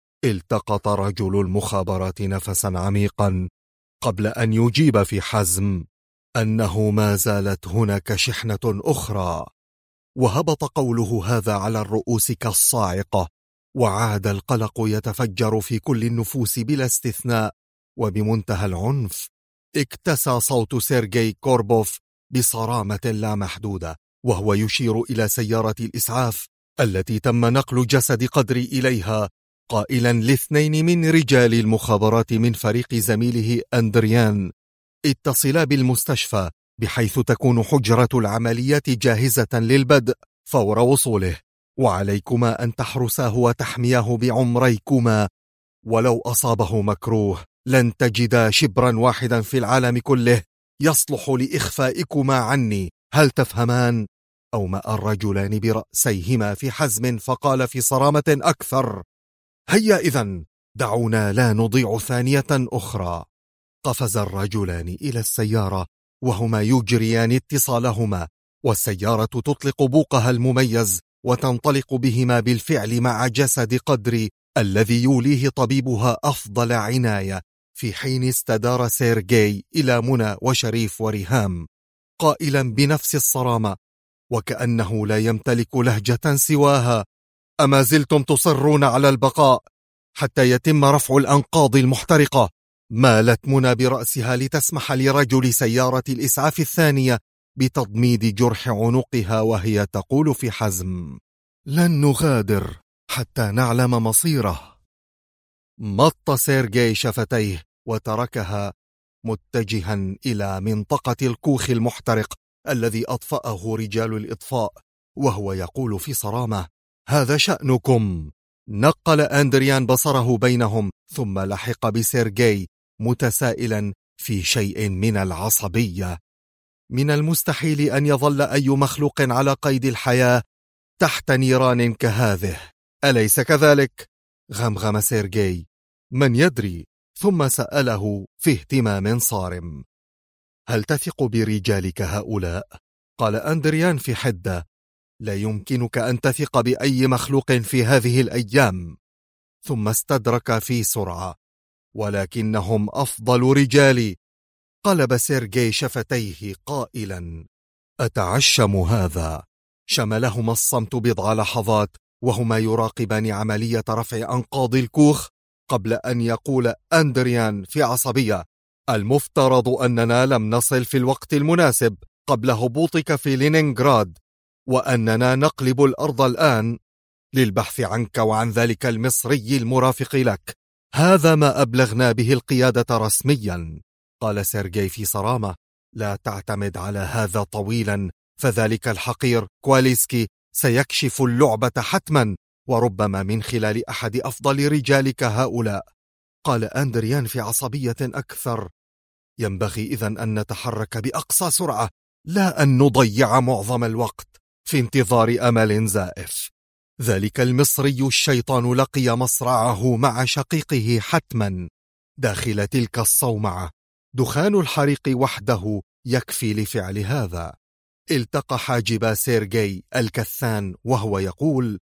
التقط رجل المخابرات نفسا عميقا قبل أن يجيب في حزم أنه ما زالت هناك شحنة أخرى. وهبط قوله هذا على الرؤوس كالصاعقة، وعاد القلق يتفجر في كل النفوس بلا استثناء. وبمنتهى العنف اكتسى صوت سيرجي كوربوف بصرامة لا محدودة وهو يشير إلى سيارة الإسعاف التي تم نقل جسد قدري إليها، قائلا لاثنين من رجال المخابرات من فريق زميله أندريان: اتصلا بالمستشفى بحيث تكون حجرة العمليات جاهزة للبدء فور وصوله، وعليكما أن تحرساه وتحمياه بعمريكما، ولو أصابه مكروه لن تجدا شبرا واحدا في العالم كله يصلح لإخفائكما عني، هل تفهمان؟ أومأ الرجلان برأسيهما في حزم فقال في صرامة أكثر: هيا إذن، دعونا لا نضيع ثانية أخرى. قفز الرجلان إلى السيارة وهما يجريان اتصالهما، والسيارة تطلق بوقها المميز وتنطلق بهما بالفعل مع جسد قدري الذي يوليه طبيبها أفضل عناية، في حين استدار سيرجي إلى منى وشريف وريهام قائلا بنفس الصرامة وكأنه لا يمتلك لهجة سواها: أما زلتم تصرون على البقاء حتى يتم رفع الأنقاض المحترقة؟ مالت منى برأسها لتسمح لرجل سيارة الإسعاف الثانية بتضميد جرح عنقها وهي تقول في حزم: لن نغادر حتى نعلم مصيره. مط سيرجي شفتيه وتركها متجها إلى منطقة الكوخ المحترق الذي أطفأه رجال الإطفاء، وهو يقول في صرامة: هذا شأنكم. نقل أندريان بصره بينهم ثم لحق بسيرجي متسائلا في شيء من العصبية. من المستحيل أن يظل أي مخلوق على قيد الحياة تحت نيران كهذه، أليس كذلك؟ غمغم سيرجي. من يدري؟ ثم سأله في اهتمام صارم: هل تثق برجالك هؤلاء؟ قال أندريان في حدة: لا يمكنك أن تثق بأي مخلوق في هذه الأيام. ثم استدرك في سرعة: ولكنهم أفضل رجالي. قلب سيرجي شفتيه قائلا: أتعشم هذا؟ شملهما الصمت بضع لحظات وهما يراقبان عملية رفع أنقاض الكوخ قبل أن يقول أندريان في عصبية: المفترض أننا لم نصل في الوقت المناسب قبل هبوطك في لينينغراد، وأننا نقلب الأرض الآن للبحث عنك وعن ذلك المصري المرافق لك. هذا ما أبلغنا به القيادة رسميا. قال سيرجي في صرامة: لا تعتمد على هذا طويلا، فذلك الحقير كواليسكي سيكشف اللعبة حتما، وربما من خلال أحد أفضل رجالك هؤلاء. قال أندريان في عصبية أكثر: ينبغي إذن أن نتحرك بأقصى سرعة، لا أن نضيع معظم الوقت في انتظار أمل زائف. ذلك المصري الشيطان لقي مصرعه مع شقيقه حتما داخل تلك الصومعة. دخان الحريق وحده يكفي لفعل هذا. التقى حاجب سيرجي الكثان وهو يقول: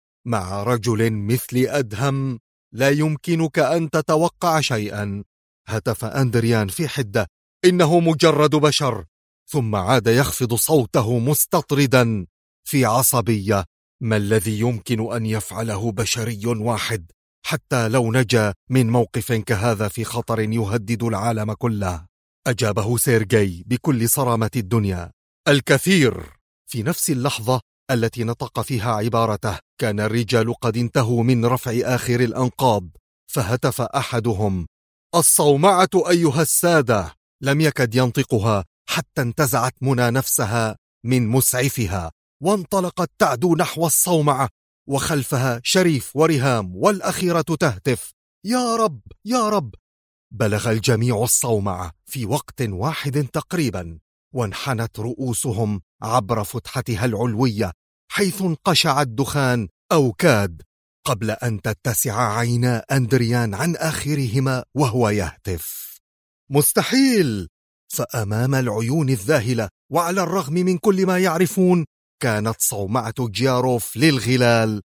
مع رجل مثل أدهم لا يمكنك أن تتوقع شيئا. هتف أندريان في حدة: إنه مجرد بشر. ثم عاد يخفض صوته مستطردا في عصبية: ما الذي يمكن أن يفعله بشري واحد حتى لو نجا من موقف كهذا في خطر يهدد العالم كله؟ أجابه سيرجي بكل صرامة الدنيا: الكثير. في نفس اللحظة التي نطق فيها عبارته كان الرجال قد انتهوا من رفع آخر الأنقاض، فهتف أحدهم: الصومعة أيها السادة! لم يكد ينطقها حتى انتزعت منى نفسها من مسعفها وانطلقت تعدو نحو الصومعة، وخلفها شريف ورهام، والأخيرة تهتف: يا رب يا رب! بلغ الجميع الصومعة في وقت واحد تقريبا، وانحنت رؤوسهم عبر فتحتها العلوية حيث انقشع الدخان أو كاد، قبل أن تتسع عينا أندريان عن آخرهما وهو يهتف: مستحيل! فأمام العيون الذاهلة وعلى الرغم من كل ما يعرفون كانت صومعة جياروف للغلال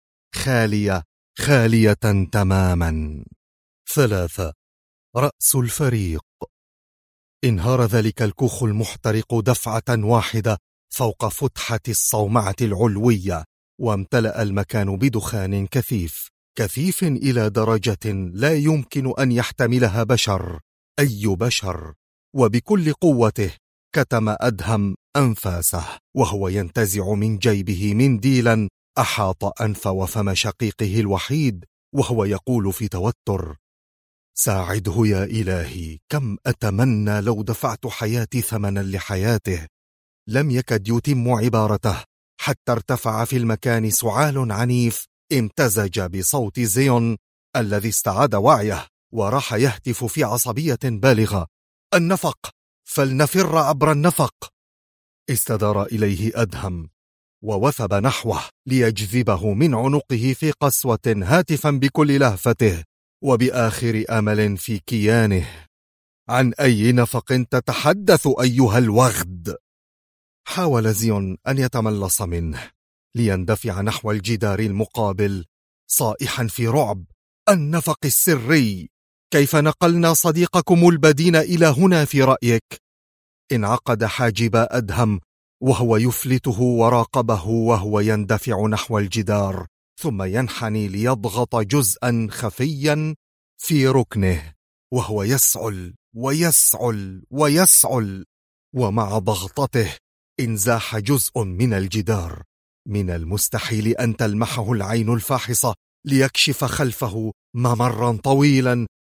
خالية تماما. 3. رأس الفريق. انهار ذلك الكوخ المحترق دفعة واحدة فوق فتحة الصومعة العلوية، وامتلأ المكان بدخان كثيف إلى درجة لا يمكن أن يحتملها بشر، أي بشر. وبكل قوته كتم أدهم أنفاسه وهو ينتزع من جيبه منديلا أحاط أنف وفم شقيقه الوحيد، وهو يقول في توتر: ساعده يا إلهي، كم أتمنى لو دفعت حياتي ثمنا لحياته. لم يكد يتم عبارته حتى ارتفع في المكان سعال عنيف امتزج بصوت زيون الذي استعاد وعيه، وراح يهتف في عصبية بالغة: النفق! فلنفر عبر النفق! استدار إليه أدهم ووثب نحوه ليجذبه من عنقه في قسوة، هاتفا بكل لهفته وبآخر أمل في كيانه: عن أي نفق تتحدث أيها الوغد؟ حاول زيون أن يتملص منه ليندفع نحو الجدار المقابل صائحا في رعب: النفق السري! كيف نقلنا صديقكم البدين إلى هنا في رأيك؟ انعقد حاجب أدهم وهو يفلته، وراقبه وهو يندفع نحو الجدار ثم ينحني ليضغط جزءا خفيا في ركنه، وهو يسعل ويسعل ويسعل، ومع ضغطته انزاح جزء من الجدار. من المستحيل أن تلمحه العين الفاحصة ليكشف خلفه ممرا طويلا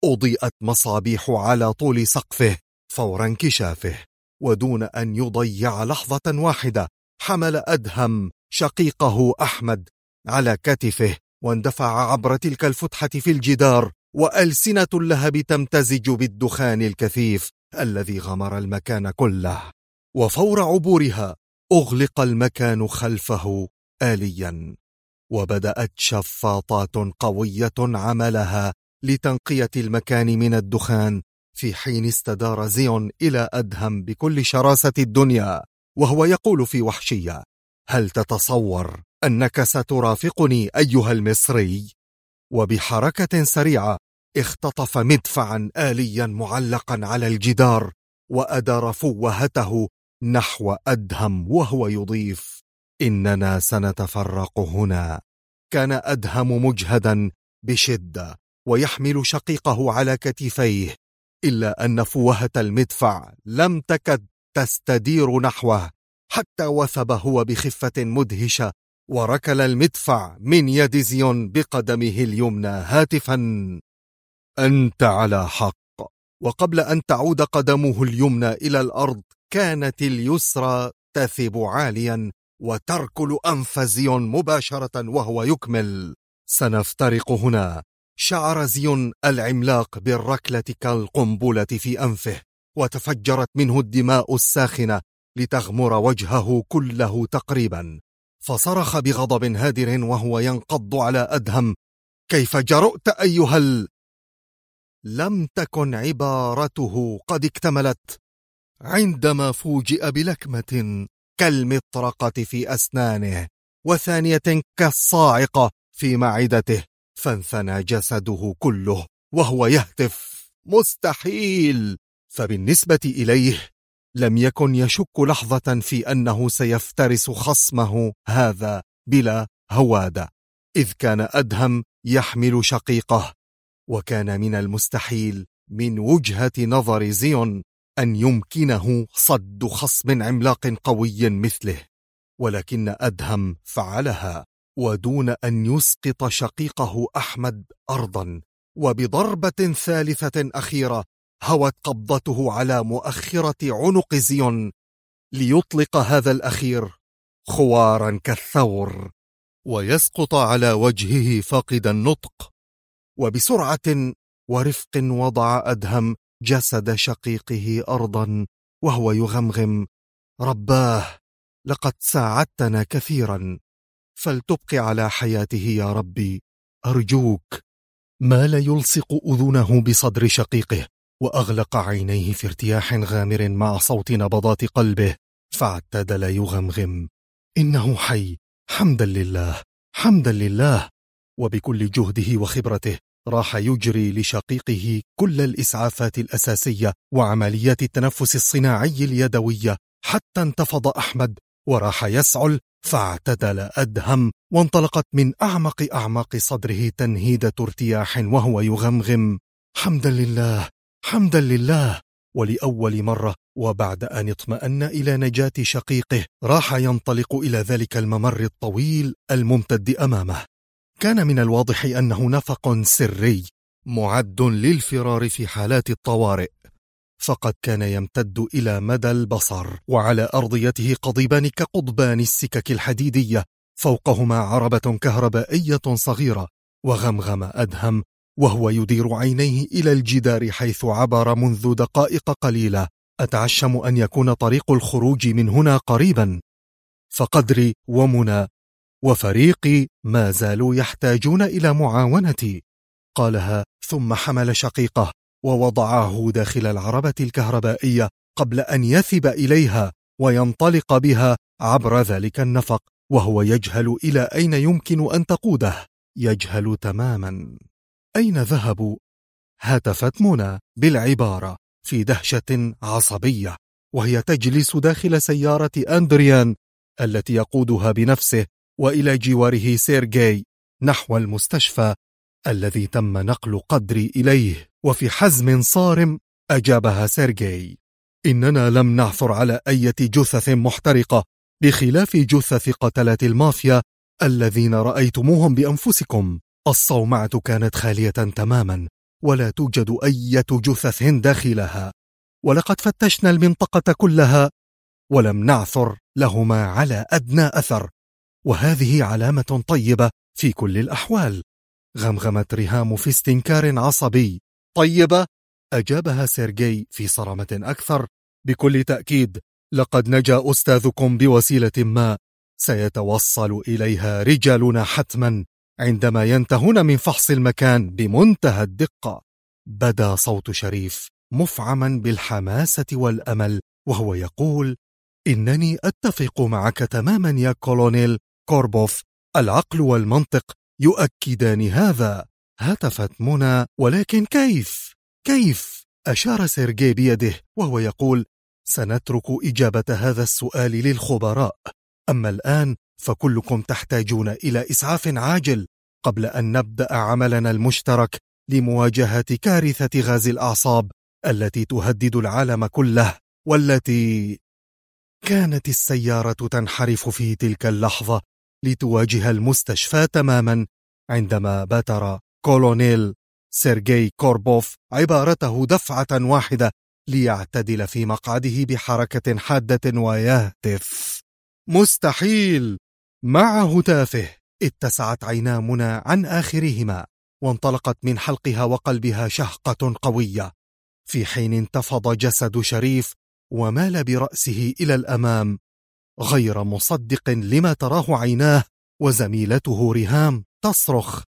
أضيئت مصابيح على طول سقفه فور انكشافه، ودون أن يضيع لحظة واحدة حمل أدهم شقيقه أحمد على كتفه واندفع عبر تلك الفتحة في الجدار، وألسنة اللهب تمتزج بالدخان الكثيف الذي غمر المكان كله. وفور عبورها أغلق المكان خلفه آليا، وبدأت شفاطات قوية عملها لتنقية المكان من الدخان، في حين استدار زيون إلى أدهم بكل شراسة الدنيا وهو يقول في وحشية: هل تتصور أنك سترافقني أيها المصري؟ وبحركة سريعة اختطف مدفعا آليا معلقا على الجدار وأدار فوهته نحو أدهم وهو يضيف: إننا سنتفرق هنا. كان أدهم مجهدا بشدة ويحمل شقيقه على كتفيه، إلا أن فوهة المدفع لم تكد تستدير نحوه، حتى وثب هو بخفة مدهشة وركل المدفع من يد زيون بقدمه اليمنى هاتفا: أنت على حق. وقبل أن تعود قدمه اليمنى إلى الأرض كانت اليسرى تثب عاليا وتركل أنف زيون مباشرة وهو يكمل: سنفترق هنا. شعر زيون العملاق بالركلة كالقنبلة في أنفه، وتفجرت منه الدماء الساخنة لتغمر وجهه كله تقريبا، فصرخ بغضب هادر وهو ينقض على أدهم: كيف جرؤت أيها لم تكن عبارته قد اكتملت عندما فوجئ بلكمة كالمطرقة في أسنانه وثانية كالصاعقة في معدته، فانثنى جسده كله وهو يهتف: مستحيل! فبالنسبة إليه لم يكن يشك لحظة في أنه سيفترس خصمه هذا بلا هوادة، إذ كان أدهم يحمل شقيقه، وكان من المستحيل من وجهة نظر زيون أن يمكنه صد خصم عملاق قوي مثله، ولكن أدهم فعلها، ودون أن يسقط شقيقه أحمد أرضا، وبضربة ثالثة أخيرة هوت قبضته على مؤخرة عنق زيون ليطلق هذا الأخير خوارا كالثور ويسقط على وجهه فاقد النطق. وبسرعة ورفق وضع أدهم جسد شقيقه أرضا وهو يغمغم: رباه، لقد ساعدتنا كثيرا، فلتبق على حياته يا ربي أرجوك. مال يلصق أذنه بصدر شقيقه وأغلق عينيه في ارتياح غامر مع صوت نبضات قلبه، فاعتدل يغمغم: إنه حي، حمدا لله، حمدا لله. وبكل جهده وخبرته راح يجري لشقيقه كل الإسعافات الأساسية وعمليات التنفس الصناعي اليدوية حتى انتفض أحمد وراح يسعل، فاعتدل أدهم وانطلقت من أعماق صدره تنهيدة ارتياح وهو يغمغم: حمدا لله، حمدا لله. ولأول مرة وبعد أن اطمأن إلى نجاة شقيقه راح ينطلق إلى ذلك الممر الطويل الممتد أمامه. كان من الواضح أنه نفق سري معد للفرار في حالات الطوارئ، فقد كان يمتد إلى مدى البصر، وعلى أرضيته قضيبان كقضبان السكك الحديدية، فوقهما عربة كهربائية صغيرة. وغمغم أدهم وهو يدير عينيه إلى الجدار حيث عبر منذ دقائق قليلة: أتعشم أن يكون طريق الخروج من هنا قريبا، فقدري ومنى وفريقي ما زالوا يحتاجون إلى معاونتي. قالها ثم حمل شقيقه ووضعه داخل العربة الكهربائية قبل أن يثب إليها وينطلق بها عبر ذلك النفق، وهو يجهل إلى أين يمكن أن تقوده، يجهل تماما. أين ذهبوا؟ هتفت منى بالعبارة في دهشة عصبية وهي تجلس داخل سيارة أندريان التي يقودها بنفسه وإلى جواره سيرجي نحو المستشفى الذي تم نقل قدري إليه. وفي حزم صارم أجابها سيرجي: إننا لم نعثر على أي جثث محترقة بخلاف جثث قتلة المافيا الذين رأيتموهم بأنفسكم. الصومعة كانت خالية تماما، ولا توجد أي جثث داخلها، ولقد فتشنا المنطقة كلها ولم نعثر لهما على أدنى أثر، وهذه علامة طيبة في كل الأحوال. غمغمت ريهام في استنكار عصبي. طيبة؟ أجابها سيرجي في صرامة أكثر. بكل تأكيد لقد نجا أستاذكم بوسيلة ما سيتوصل إليها رجالنا حتما عندما ينتهون من فحص المكان بمنتهى الدقة. بدا صوت شريف مفعما بالحماسة والأمل وهو يقول: إنني أتفق معك تماما يا كولونيل كوربوف، العقل والمنطق يؤكدان هذا. هتفت منى: ولكن كيف؟ أشار سيرجي بيده وهو يقول: سنترك إجابة هذا السؤال للخبراء، أما الآن فكلكم تحتاجون إلى إسعاف عاجل قبل أن نبدأ عملنا المشترك لمواجهة كارثة غاز الأعصاب التي تهدد العالم كله، والتي كانت السيارة تنحرف في تلك اللحظة لتواجه المستشفى تماما عندما بتر كولونيل سيرجي كوربوف عبارته دفعة واحدة ليعتدل في مقعده بحركة حادة ويهتف: مستحيل! مع هتافه اتسعت عينا منى عن آخرهما وانطلقت من حلقها وقلبها شهقة قوية، في حين انتفض جسد شريف ومال برأسه إلى الأمام غير مصدق لما تراه عيناه، وزميلته ريهام تصرخ: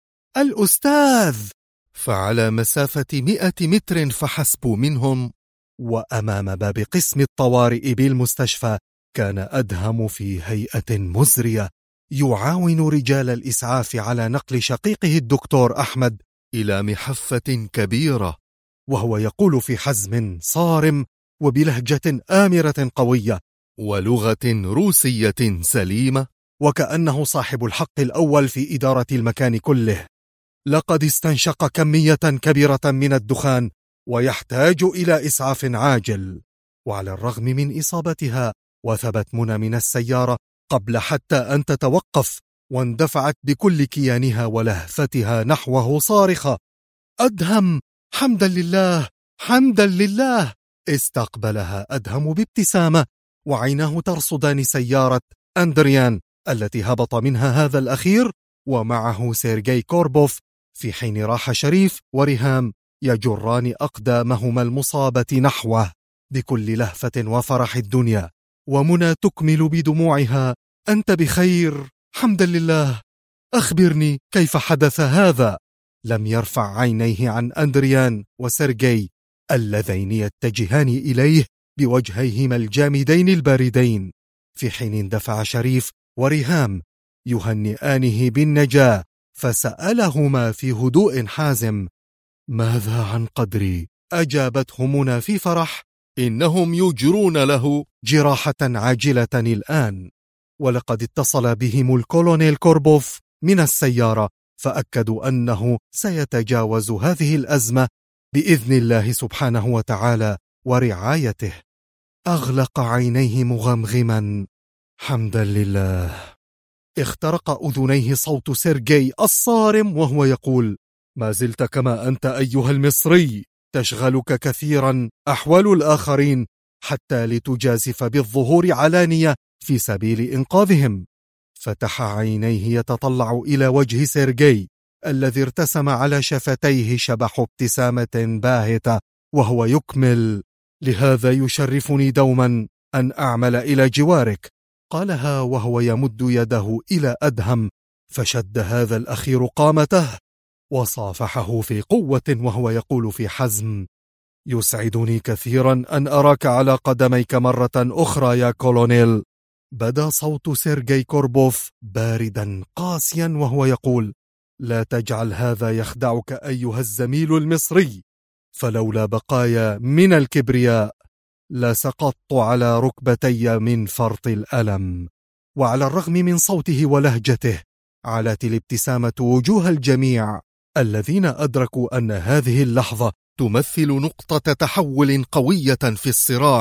الأستاذ! فعلى مسافة 100 متر فحسب منهم وأمام باب قسم الطوارئ بالمستشفى كان أدهم في هيئة مزرية يعاون رجال الإسعاف على نقل شقيقه الدكتور أحمد إلى محفة كبيرة، وهو يقول في حزم صارم وبلهجة آمرة قوية ولغة روسية سليمة وكأنه صاحب الحق الأول في إدارة المكان كله: لقد استنشق كمية كبيرة من الدخان ويحتاج إلى إسعاف عاجل. وعلى الرغم من إصابتها وثبت منى من السيارة قبل حتى أن تتوقف، واندفعت بكل كيانها ولهفتها نحوه صارخة: أدهم! حمدا لله! حمدا لله! استقبلها أدهم بابتسامة وعيناه ترصدان سيارة أندريان التي هبط منها هذا الأخير ومعه سيرجي كوربوف، في حين راح شريف وريهام يجران أقدامهما المصابة نحوه بكل لهفة وفرح الدنيا، ومنى تكمل بدموعها: أنت بخير؟ حمدا لله! أخبرني كيف حدث هذا؟ لم يرفع عينيه عن أندريان وسيرجي اللذين يتجهان إليه بوجهيهما الجامدين الباردين، في حين اندفع شريف وريهام يهنئانه بالنجاة، فسألهما في هدوء حازم: ماذا عن قدري؟ أجابته منى في فرح: إنهم يجرون له جراحة عاجلة الآن. ولقد اتصل بهم الكولونيل كوربوف من السيارة فأكدوا أنه سيتجاوز هذه الأزمة بإذن الله سبحانه وتعالى ورعايته. أغلق عينيه مغمغما: حمدا لله. اخترق أذنيه صوت سيرجي الصارم وهو يقول: ما زلت كما أنت أيها المصري، تشغلك كثيرا أحوال الآخرين حتى لتجازف بالظهور علانية في سبيل إنقاذهم. فتح عينيه يتطلع إلى وجه سيرجي الذي ارتسم على شفتيه شبح ابتسامة باهتة وهو يكمل: لهذا يشرفني دوما أن أعمل إلى جوارك، قالها وهو يمد يده إلى أدهم، فشد هذا الأخير قامته وصافحه في قوة وهو يقول في حزم: يسعدني كثيرا أن أراك على قدميك مرة أخرى يا كولونيل. بدا صوت سيرجي كوربوف باردا قاسيا وهو يقول: لا تجعل هذا يخدعك أيها الزميل المصري، فلولا بقايا من الكبرياء لسقطت على ركبتي من فرط الألم. وعلى الرغم من صوته ولهجته علت الابتسامة وجوه الجميع الذين أدركوا أن هذه اللحظة تمثل نقطة تحول قوية في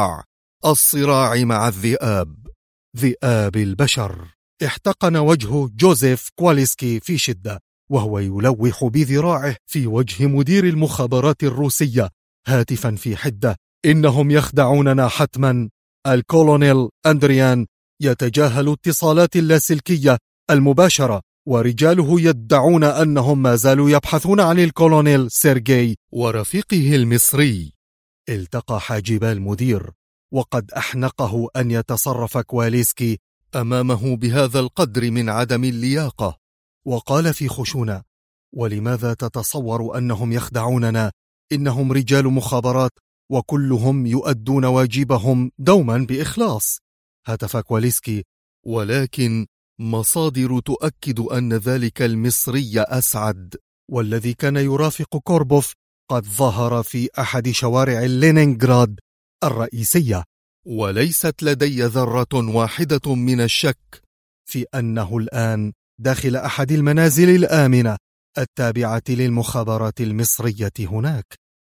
الصراع مع ذئاب البشر. احتقن وجه جوزيف كواليسكي في شدة وهو يلوح بذراعه في وجه مدير المخابرات الروسية هاتفا في حدة: إنهم يخدعوننا حتما. الكولونيل أندريان يتجاهل اتصالات اللاسلكية المباشرة، ورجاله يدعون أنهم ما زالوا يبحثون عن الكولونيل سيرجي ورفيقه المصري. التقى حاجبا المدير، وقد أحنقه أن يتصرف كواليسكي أمامه بهذا القدر من عدم اللياقة، وقال في خشونة: ولماذا تتصور أنهم يخدعوننا؟ إنهم رجال مخابرات وكلهم يؤدون واجبهم دوما بإخلاص. هتف كواليسكي: ولكن مصادر تؤكد أن ذلك المصري أسعد والذي كان يرافق كوربوف قد ظهر في أحد شوارع لينينغراد الرئيسية، وليست لدي ذرة واحدة من الشك في أنه الآن داخل أحد المنازل الآمنة التابعة للمخابرات المصرية هناك.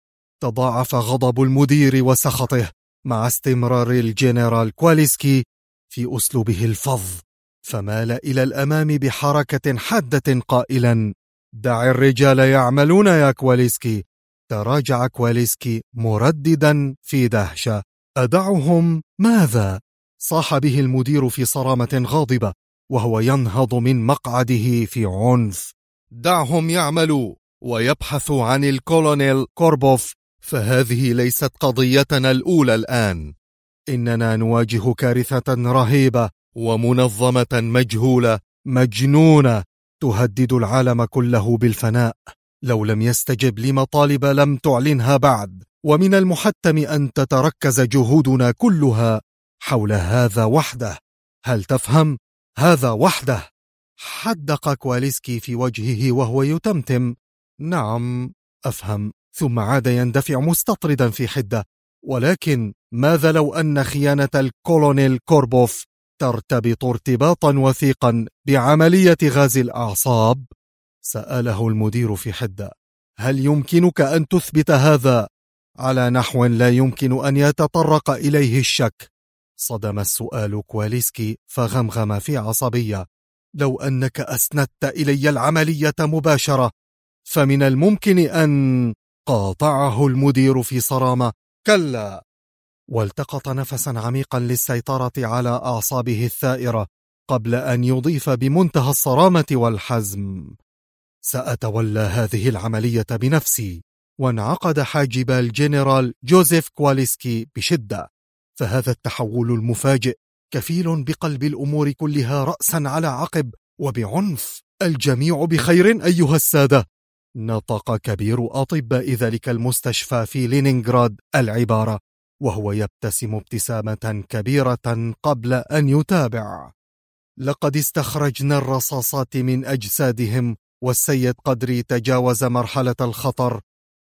تضاعف غضب المدير وسخطه مع استمرار الجنرال كواليسكي في أسلوبه الفظ، فمال إلى الأمام بحركة حادة قائلا: دع الرجال يعملون يا كواليسكي. تراجع كواليسكي مرددا في دهشة: أدعهم ماذا؟ صاح به المدير في صرامة غاضبة وهو ينهض من مقعده في عنف: دعهم يعملوا ويبحثوا عن الكولونيل كوربوف، فهذه ليست قضيتنا الأولى الآن. إننا نواجه كارثة رهيبة ومنظمة مجهولة مجنونة تهدد العالم كله بالفناء لو لم يستجب لمطالب لم تعلنها بعد، ومن المحتم أن تتركز جهودنا كلها حول هذا وحده. هل تفهم؟ هذا وحده. حدق كواليسكي في وجهه وهو يتمتم: نعم أفهم. ثم عاد يندفع مستطردا في حدة: ولكن ماذا لو أن خيانة الكولونيل كوربوف ترتبط ارتباطا وثيقا بعملية غاز الأعصاب؟ سأله المدير في حدة: هل يمكنك أن تثبت هذا على نحو لا يمكن أن يتطرق إليه الشك؟ صدم السؤال كواليسكي فغمغم في عصبية: لو أنك أسندت إلي العملية مباشرة فمن الممكن أن... قاطعه المدير في صرامة: كلا. والتقط نفسا عميقا للسيطرة على أعصابه الثائرة قبل أن يضيف بمنتهى الصرامة والحزم: سأتولى هذه العملية بنفسي. وانعقد حاجب الجنرال جوزيف كواليسكي بشدة، فهذا التحول المفاجئ كفيل بقلب الأمور كلها رأسا على عقب وبعنف. الجميع بخير أيها السادة. نطق كبير أطباء ذلك المستشفى في لينينغراد العبارة وهو يبتسم ابتسامة كبيرة قبل أن يتابع: لقد استخرجنا الرصاصات من أجسادهم، والسيد قدري تجاوز مرحلة الخطر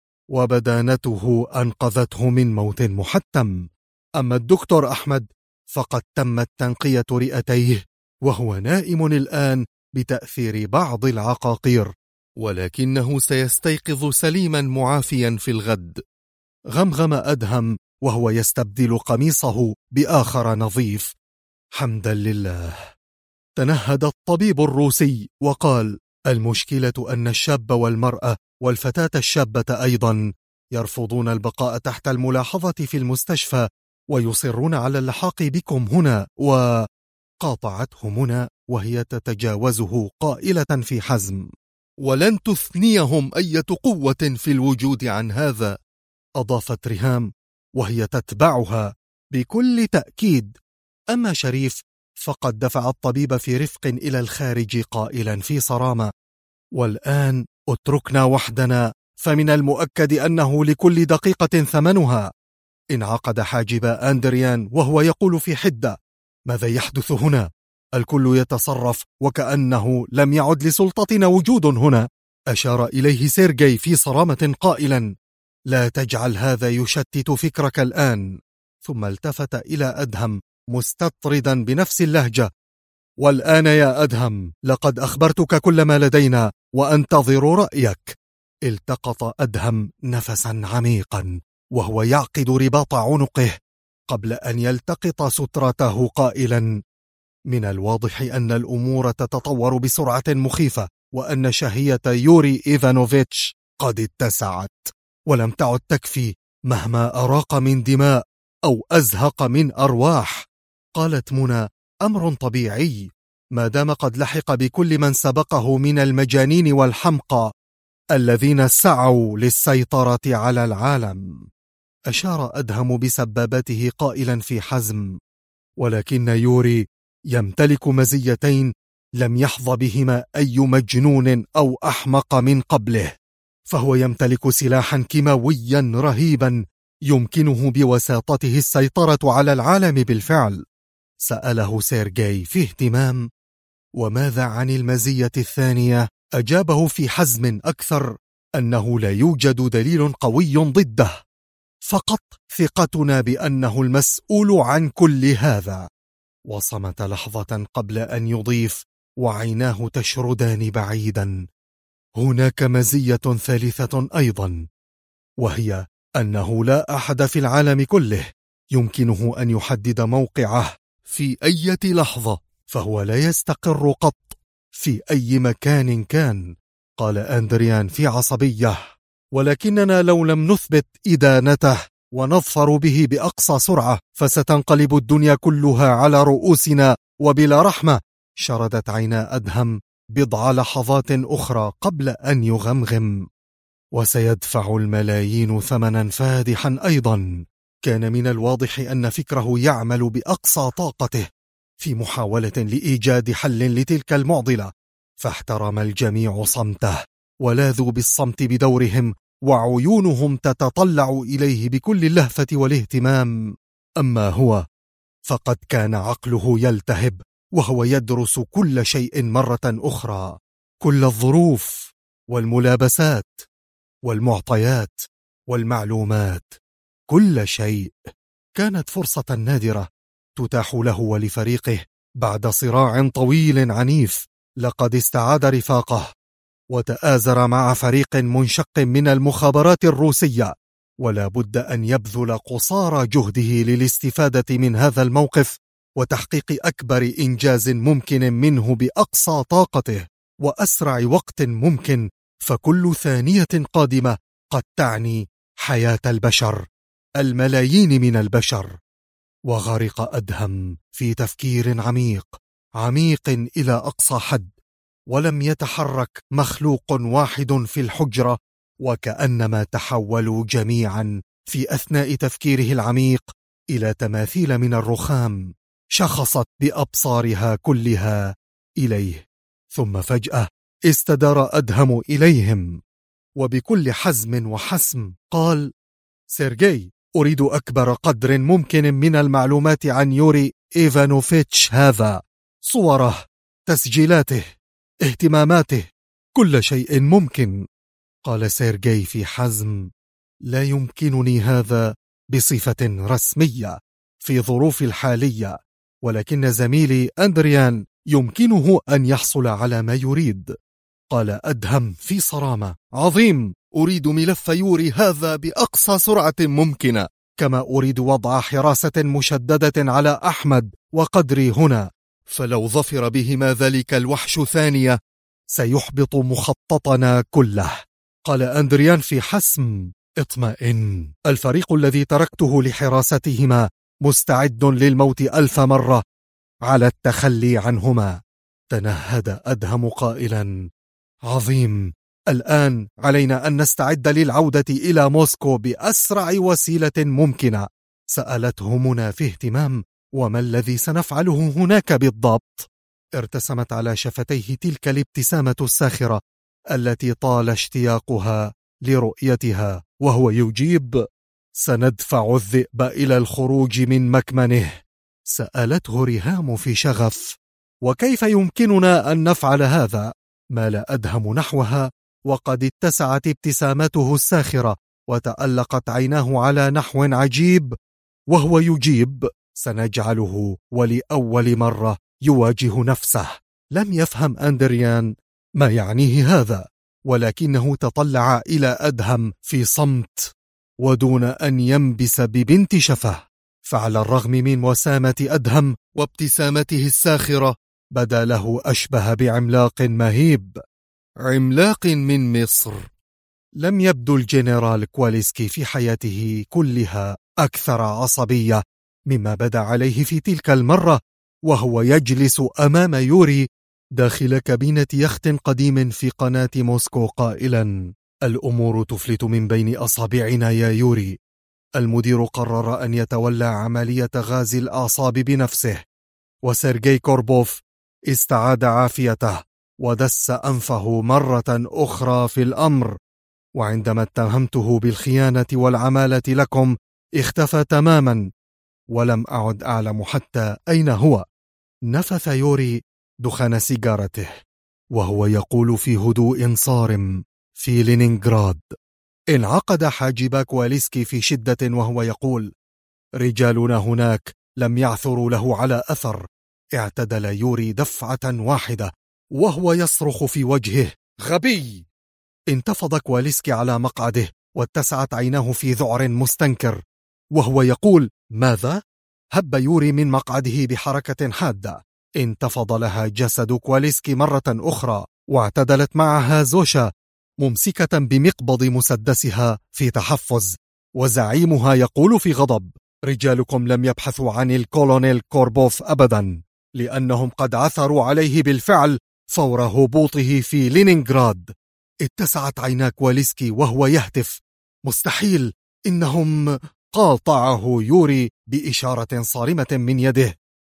وبدانته أنقذته من موت محتم. أما الدكتور أحمد فقد تمت تنقية رئتيه وهو نائم الآن بتأثير بعض العقاقير، ولكنه سيستيقظ سليما معافيا في الغد. غمغم أدهم وهو يستبدل قميصه بآخر نظيف: حمدا لله. تنهد الطبيب الروسي وقال: المشكلة أن الشاب والمرأة والفتاة الشابة أيضا يرفضون البقاء تحت الملاحظة في المستشفى ويصرون على اللحاق بكم هنا. وقاطعته منى وهي تتجاوزه قائلة في حزم: ولن تثنيهم أي قوة في الوجود عن هذا. أضافت ريهام وهي تتبعها: بكل تأكيد. أما شريف فقد دفع الطبيب في رفق إلى الخارج قائلا في صرامة: والآن اتركنا وحدنا، فمن المؤكد أنه لكل دقيقة ثمنها. انعقد حاجب أندريان وهو يقول في حدة: ماذا يحدث هنا؟ الكل يتصرف وكأنه لم يعد لسلطتنا وجود هنا. أشار إليه سيرجي في صرامة قائلا: لا تجعل هذا يشتت فكرك الآن. ثم التفت إلى أدهم مستطردا بنفس اللهجة: والآن يا أدهم لقد أخبرتك كل ما لدينا وأنتظر رأيك. التقط أدهم نفسا عميقا وهو يعقد رباط عنقه قبل أن يلتقط سترته قائلا: من الواضح أن الأمور تتطور بسرعة مخيفة وأن شهية يوري إيفانوفيتش قد اتسعت ولم تعد تكفي مهما أراق من دماء أو أزهق من أرواح. قالت منى: أمر طبيعي ما دام قد لحق بكل من سبقه من المجانين والحمقى الذين سعوا للسيطرة على العالم. أشار أدهم بسبابته قائلا في حزم: ولكن يوري يمتلك مزيتين لم يحظ بهما أي مجنون أو أحمق من قبله، فهو يمتلك سلاحا كيماويا رهيبا يمكنه بوساطته السيطرة على العالم بالفعل. سأله سيرجي في اهتمام: وماذا عن المزية الثانية؟ أجابه في حزم أكثر: أنه لا يوجد دليل قوي ضده، فقط ثقتنا بأنه المسؤول عن كل هذا. وصمت لحظة قبل أن يضيف وعيناه تشردان بعيدا: هناك مزية ثالثة أيضا، وهي أنه لا أحد في العالم كله يمكنه أن يحدد موقعه في أي لحظة، فهو لا يستقر قط في أي مكان كان. قال أندريان في عصبية: ولكننا لو لم نثبت إدانته ونظفر به بأقصى سرعة فستنقلب الدنيا كلها على رؤوسنا وبلا رحمة. شردت عينا أدهم بضع لحظات أخرى قبل أن يغمغم: وسيدفع الملايين ثمنا فادحا أيضا. كان من الواضح أن فكره يعمل بأقصى طاقته في محاولة لإيجاد حل لتلك المعضلة، فاحترم الجميع صمته ولاذوا بالصمت بدورهم، وعيونهم تتطلع إليه بكل اللهفة والاهتمام. أما هو فقد كان عقله يلتهب وهو يدرس كل شيء مرة أخرى، كل الظروف والملابسات والمعطيات والمعلومات، كل شيء. كانت فرصة نادرة تتاح له ولفريقه بعد صراع طويل عنيف. لقد استعاد رفاقه وتآزر مع فريق منشق من المخابرات الروسية، ولا بد أن يبذل قصارى جهده للاستفادة من هذا الموقف وتحقيق أكبر إنجاز ممكن منه بأقصى طاقته وأسرع وقت ممكن، فكل ثانية قادمة قد تعني حياة البشر، الملايين من البشر. وغرق أدهم في تفكير عميق عميق إلى أقصى حد، ولم يتحرك مخلوق واحد في الحجرة، وكأنما تحولوا جميعا في أثناء تفكيره العميق إلى تماثيل من الرخام شخصت بأبصارها كلها إليه. ثم فجأة استدار أدهم إليهم وبكل حزم وحسم قال: سيرجي، أريد أكبر قدر ممكن من المعلومات عن يوري إيفانوفيتش هذا، صوره، تسجيلاته، اهتماماته، كل شيء ممكن. قال سيرجي في حزم: لا يمكنني هذا بصفة رسمية في ظروف الحالية، ولكن زميلي أندريان يمكنه أن يحصل على ما يريد. قال أدهم في صرامة: عظيم، أريد ملف يوري هذا بأقصى سرعة ممكنة، كما أريد وضع حراسة مشددة على أحمد وقدري هنا، فلو ظفر بهما ذلك الوحش ثانية سيحبط مخططنا كله. قال أندريان في حسم: اطمئن، الفريق الذي تركته لحراستهما مستعد للموت 1000 مرة على التخلي عنهما. تنهد أدهم قائلا: عظيم، الآن علينا أن نستعد للعودة إلى موسكو بأسرع وسيلة ممكنة. سألته منى في اهتمام: وما الذي سنفعله هناك بالضبط؟ ارتسمت على شفتيه تلك الابتسامة الساخرة التي طال اشتياقها لرؤيتها، وهو يجيب: سندفع الذئب إلى الخروج من مكمنه. سألته ريهام في شغف: وكيف يمكننا أن نفعل هذا؟ مال أدهم نحوها، وقد اتسعت ابتسامته الساخرة وتألقت عيناه على نحو عجيب، وهو يجيب: سنجعله ولأول مرة يواجه نفسه. لم يفهم أندريان ما يعنيه هذا، ولكنه تطلع إلى أدهم في صمت ودون أن ينبس ببنت شفه، فعلى الرغم من وسامة أدهم وابتسامته الساخرة بدا له أشبه بعملاق مهيب. عملاق من مصر. لم يبدو الجنرال كواليسكي في حياته كلها أكثر عصبية مما بدا عليه في تلك المرة، وهو يجلس أمام يوري داخل كابينة يخت قديم في قناة موسكو قائلا: الأمور تفلت من بين أصابعنا يا يوري. المدير قرر أن يتولى عملية غاز الأعصاب بنفسه، وسيرجي كوربوف استعاد عافيته ودس أنفه مرة أخرى في الأمر، وعندما اتهمته بالخيانة والعمالة لكم اختفى تماما، ولم أعد أعلم حتى أين هو. نفث يوري دخان سيجارته وهو يقول في هدوء صارم: في لينينغراد. انعقد حاجب كواليسكي في شدة وهو يقول: رجالنا هناك لم يعثروا له على أثر. اعتدل يوري دفعة واحدة وهو يصرخ في وجهه: غبي! انتفض كواليسكي على مقعده واتسعت عيناه في ذعر مستنكر وهو يقول: ماذا؟ هب يوري من مقعده بحركة حادة. انتفض لها جسد كواليسكي مرة أخرى، واعتدلت معها زوشا ممسكة بمقبض مسدسها في تحفز، وزعيمها يقول في غضب: رجالكم لم يبحثوا عن الكولونيل كوربوف أبدا، لأنهم قد عثروا عليه بالفعل فور هبوطه في لينينغراد. اتسعت عينا كواليسكي وهو يهتف: مستحيل، إنهم... قاطعه يوري بإشارة صارمة من يده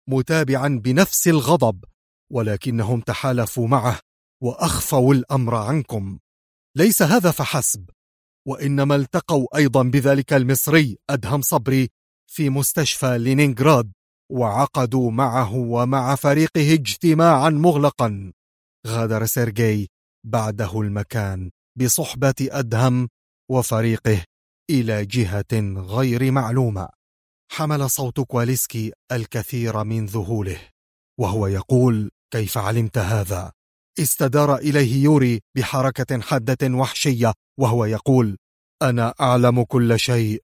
متابعا بنفس الغضب: ولكنهم تحالفوا معه وأخفوا الأمر عنكم. ليس هذا فحسب، وإنما التقوا أيضا بذلك المصري أدهم صبري في مستشفى لينينغراد، وعقدوا معه ومع فريقه اجتماعا مغلقا. غادر سيرجي بعده المكان بصحبة أدهم وفريقه إلى جهة غير معلومة. حمل صوت كواليسكي الكثير من ذهوله وهو يقول: كيف علمت هذا؟ استدار إليه يوري بحركة حادة وحشية وهو يقول: أنا أعلم كل شيء.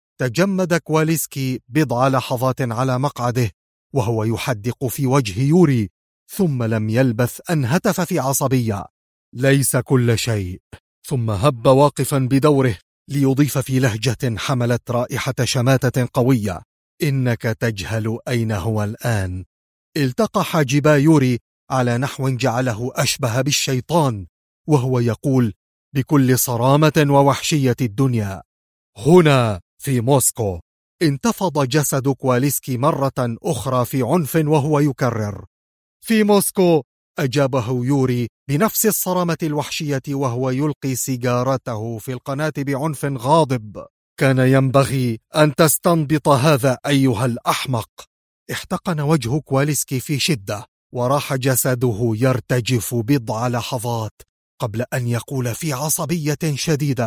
تجمد كواليسكي بضع لحظات على مقعده وهو يحدق في وجه يوري، ثم لم يلبث أن هتف في عصبية: ليس كل شيء. ثم هب واقفا بدوره ليضيف في لهجة حملت رائحة شماتة قوية: إنك تجهل أين هو الآن. التقى حاجبا يوري على نحو جعله أشبه بالشيطان وهو يقول بكل صرامة ووحشية الدنيا: هنا في موسكو. انتفض جسد كواليسكي مرة أخرى في عنف وهو يكرر: في موسكو. أجابه يوري بنفس الصرامة الوحشية وهو يلقي سيجارته في القناة بعنف غاضب: كان ينبغي أن تستنبط هذا أيها الأحمق. احتقن وجه كواليسكي في شدة وراح جسده يرتجف بضع لحظات قبل أن يقول في عصبية شديدة: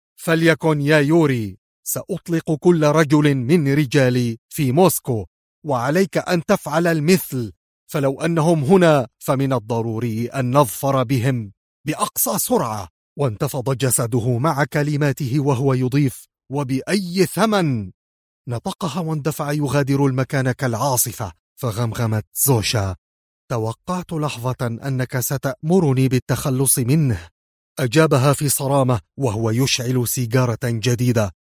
فليكن يا يوري، سأطلق كل رجل من رجالي في موسكو، وعليك أن تفعل المثل، فلو أنهم هنا فمن الضروري أن نظفر بهم بأقصى سرعة. وانتفض جسده مع كلماته وهو يضيف: وبأي ثمن. نطقها واندفع يغادر المكان كالعاصفة. فغمغمت زوشا: توقعت لحظة أنك ستأمرني بالتخلص منه. أجابها في صرامة وهو يشعل سيجارة جديدة: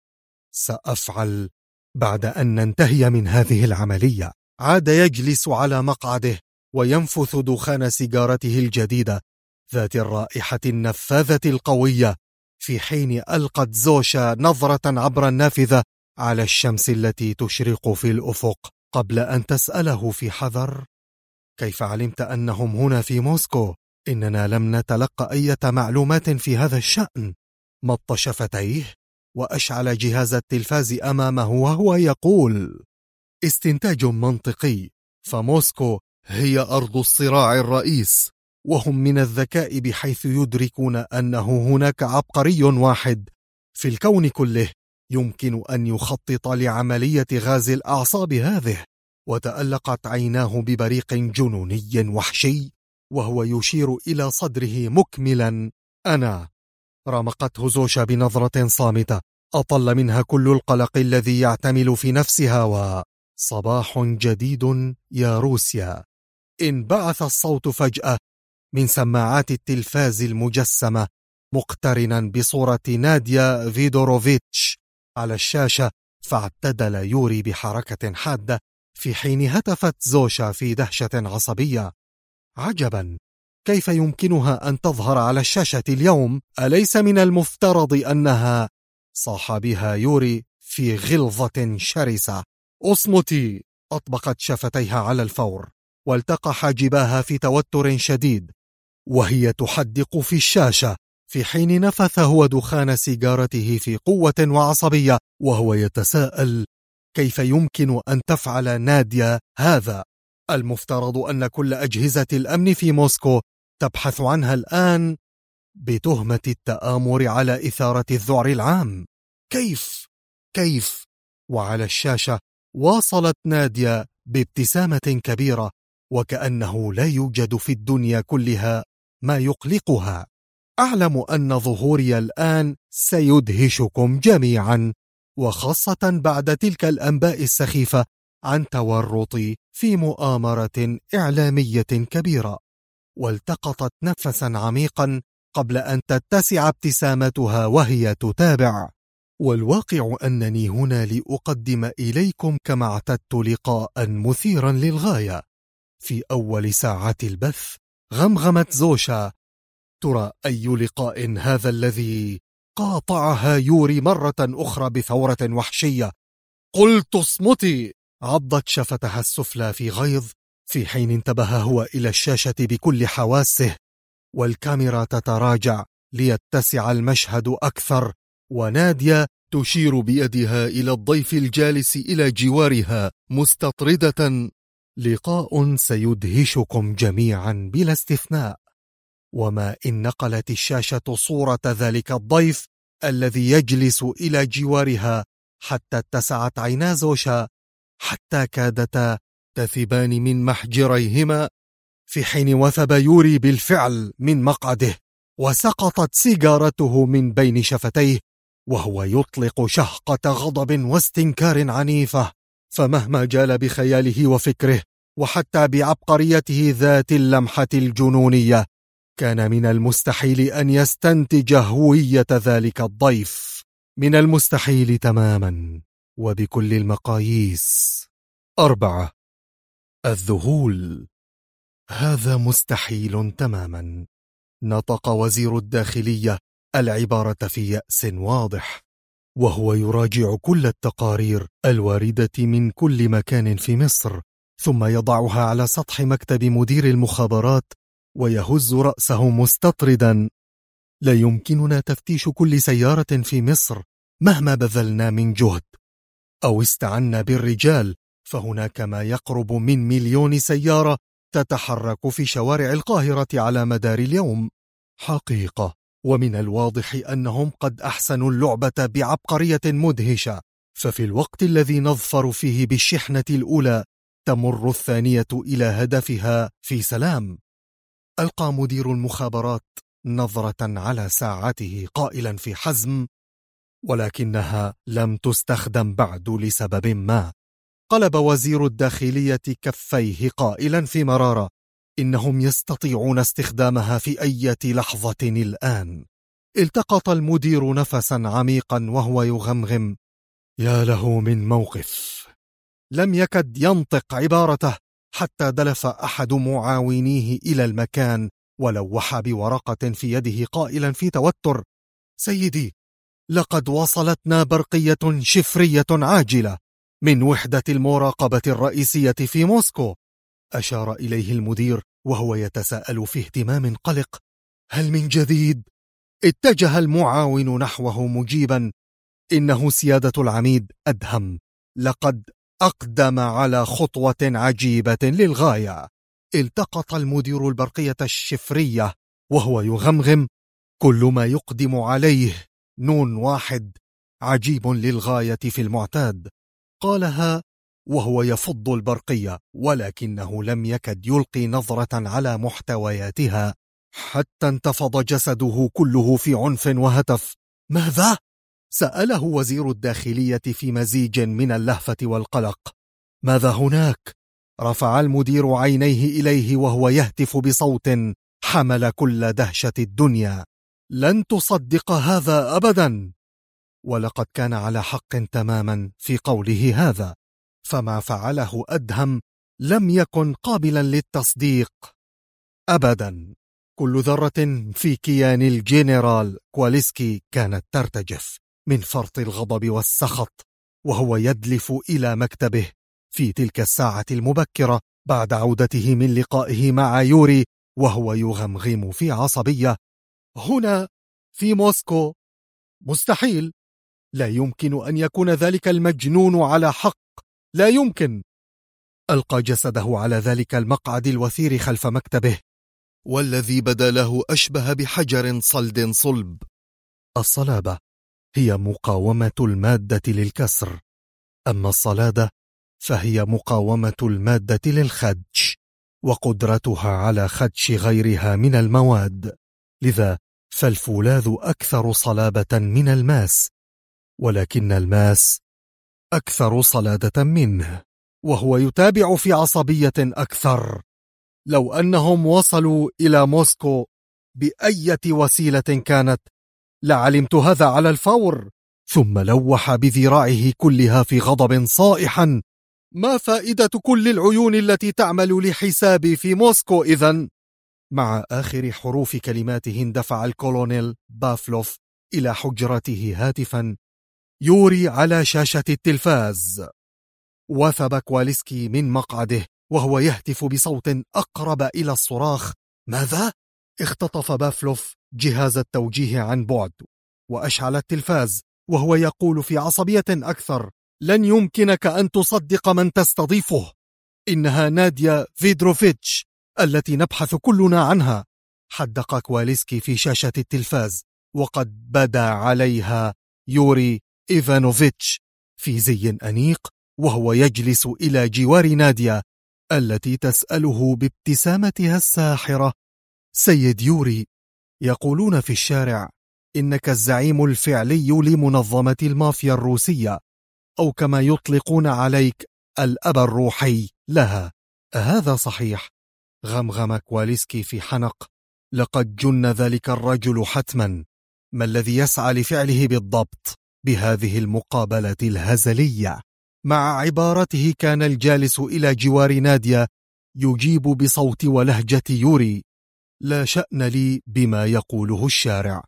سأفعل بعد أن ننتهي من هذه العملية. عاد يجلس على مقعده وينفث دخان سيجارته الجديدة ذات الرائحة النفاذة القوية، في حين ألقت زوشا نظرة عبر النافذة على الشمس التي تشرق في الأفق قبل أن تسأله في حذر: كيف علمت أنهم هنا في موسكو؟ إننا لم نتلقى أي معلومات في هذا الشأن. مط شفتيه وأشعل جهاز التلفاز أمامه وهو يقول: استنتاج منطقي، فموسكو هي أرض الصراع الرئيس، وهم من الذكاء بحيث يدركون أنه هناك عبقري واحد في الكون كله يمكن أن يخطط لعملية غاز الأعصاب هذه. وتألقت عيناه ببريق جنوني وحشي وهو يشير إلى صدره مكملا: أنا. رمقته زوشا بنظرة صامتة أطل منها كل القلق الذي يعتمل في نفسها. وصباح جديد يا روسيا. انبعث الصوت فجأة من سماعات التلفاز المجسمة مقترنا بصورة ناديا فيدوروفيتش على الشاشة، فاعتدل يوري بحركة حادة في حين هتفت زوشا في دهشة عصبية: عجبا، كيف يمكنها أن تظهر على الشاشة اليوم؟ أليس من المفترض أنها… صاح بها يوري في غلظة شرسة. أصمتي! أطبقت شفتيها على الفور والتقى حاجباها في توتر شديد وهي تحدق في الشاشة، في حين نفث هو دخان سيجارته في قوة وعصبية وهو يتساءل كيف يمكن أن تفعل ناديا هذا؟ المفترض أن كل أجهزة الأمن في موسكو تبحث عنها الآن بتهمة التآمر على إثارة الذعر العام. كيف؟ وعلى الشاشة واصلت ناديا بابتسامة كبيرة وكأنه لا يوجد في الدنيا كلها ما يقلقها: أعلم أن ظهوري الآن سيدهشكم جميعا، وخاصة بعد تلك الأنباء السخيفة عن تورطي في مؤامرة إعلامية كبيرة. والتقطت نفسا عميقا قبل أن تتسع ابتسامتها وهي تتابع: والواقع أنني هنا لأقدم إليكم كما اعتدت لقاء مثيرا للغاية. في أول ساعات البث غمغمت زوشا: ترى أي لقاء هذا الذي… قاطعها يوري مرة أخرى بثورة وحشية: قلت اصمتي! عضت شفتها السفلى في غيظ، في حين انتبه هو إلى الشاشة بكل حواسه، والكاميرا تتراجع ليتسع المشهد أكثر، وناديا تشير بيدها إلى الضيف الجالس إلى جوارها مستطردة: لقاء سيدهشكم جميعا بلا استثناء. وما إن نقلت الشاشة صورة ذلك الضيف الذي يجلس إلى جوارها حتى اتسعت عينا زوشا، حتى كادتا تثبان من محجريهما، في حين وثب يوري بالفعل من مقعده وسقطت سيجارته من بين شفتيه وهو يطلق شهقة غضب واستنكار عنيفة. فمهما جال بخياله وفكره وحتى بعبقريته ذات اللمحة الجنونية، كان من المستحيل أن يستنتج هوية ذلك الضيف، من المستحيل تماما وبكل المقاييس. 4. الذهول. هذا مستحيل تماما. نطق وزير الداخلية العبارة في يأس واضح، وهو يراجع كل التقارير الواردة من كل مكان في مصر، ثم يضعها على سطح مكتب مدير المخابرات ويهز رأسه مستطردا: لا يمكننا تفتيش كل سيارة في مصر مهما بذلنا من جهد أو استعنا بالرجال، فهناك ما يقرب من 1,000,000 سيارة تتحرك في شوارع القاهرة على مدار اليوم. حقيقة، ومن الواضح أنهم قد أحسنوا اللعبة بعبقرية مدهشة، ففي الوقت الذي نظفر فيه بالشحنة الأولى تمر الثانية إلى هدفها في سلام. ألقى مدير المخابرات نظرة على ساعته قائلا في حزم: ولكنها لم تستخدم بعد لسبب ما. قلب وزير الداخلية كفيه قائلا في مرارة: إنهم يستطيعون استخدامها في أي لحظة الآن. التقط المدير نفسا عميقا وهو يغمغم: يا له من موقف. لم يكد ينطق عبارته حتى دلف أحد معاونيه إلى المكان ولوح بورقة في يده قائلا في توتر: سيدي، لقد وصلتنا برقية شفرية عاجلة من وحدة المراقبة الرئيسية في موسكو. أشار إليه المدير وهو يتساءل في اهتمام قلق: هل من جديد؟ اتجه المعاون نحوه مجيبا: إنه سيادة العميد أدهم، لقد أقدم على خطوة عجيبة للغاية. التقط المدير البرقية الشفرية وهو يغمغم: كل ما يقدم عليه نون واحد، عجيب للغاية في المعتاد. قالها وهو يفض البرقية، ولكنه لم يكد يلقي نظرة على محتوياتها حتى انتفض جسده كله في عنف وهتف: ماذا؟ سأله وزير الداخلية في مزيج من اللهفة والقلق. ماذا هناك؟ رفع المدير عينيه إليه وهو يهتف بصوت حمل كل دهشة الدنيا. لن تصدق هذا أبدا. ولقد كان على حق تماما في قوله هذا، فما فعله أدهم لم يكن قابلا للتصديق أبدا. كل ذرة في كيان الجنرال كواليسكي كانت ترتجف من فرط الغضب والسخط، وهو يدلف إلى مكتبه في تلك الساعة المبكرة بعد عودته من لقائه مع يوري، وهو يغمغم في عصبية: هنا في موسكو؟ مستحيل. لا يمكن أن يكون ذلك المجنون على حق. لا يمكن. ألقى جسده على ذلك المقعد الوثير خلف مكتبه، والذي بدا له أشبه بحجر صلد صلب. الصلابة هي مقاومة المادة للكسر، أما الصلادة فهي مقاومة المادة للخدش، وقدرتها على خدش غيرها من المواد. لذا فالفولاذ أكثر صلابة من الماس، ولكن الماس أكثر صلادة منه. وهو يتابع في عصبية أكثر: لو أنهم وصلوا إلى موسكو بأية وسيلة كانت لعلمت هذا على الفور. ثم لوح بذراعه كلها في غضب صائحا: ما فائدة كل العيون التي تعمل لحسابي في موسكو إذن؟ مع آخر حروف كلماته اندفع الكولونيل بافلوف إلى حجرته هاتفا: يوري على شاشة التلفاز. وثب كواليسكي من مقعده وهو يهتف بصوت أقرب إلى الصراخ: ماذا؟ اختطف بافلوف جهاز التوجيه عن بعد وأشعل التلفاز، وهو يقول في عصبية أكثر: لن يمكنك أن تصدق من تستضيفه. إنها ناديا فيدروفيتش التي نبحث كلنا عنها. حدق كواليسكي في شاشة التلفاز، وقد بدا عليها يوري إيفانوفيتش في زي أنيق، وهو يجلس إلى جوار ناديا التي تسأله بابتسامتها الساحرة: سيد يوري، يقولون في الشارع إنك الزعيم الفعلي لمنظمة المافيا الروسية، أو كما يطلقون عليك الأب الروحي لها. أهذا صحيح؟ غمغم كواليسكي في حنق: لقد جن ذلك الرجل حتما. ما الذي يسعى لفعله بالضبط بهذه المقابلة الهزلية؟ مع عبارته كان الجالس إلى جوار ناديا يجيب بصوت ولهجة يوري: لا شأن لي بما يقوله الشارع،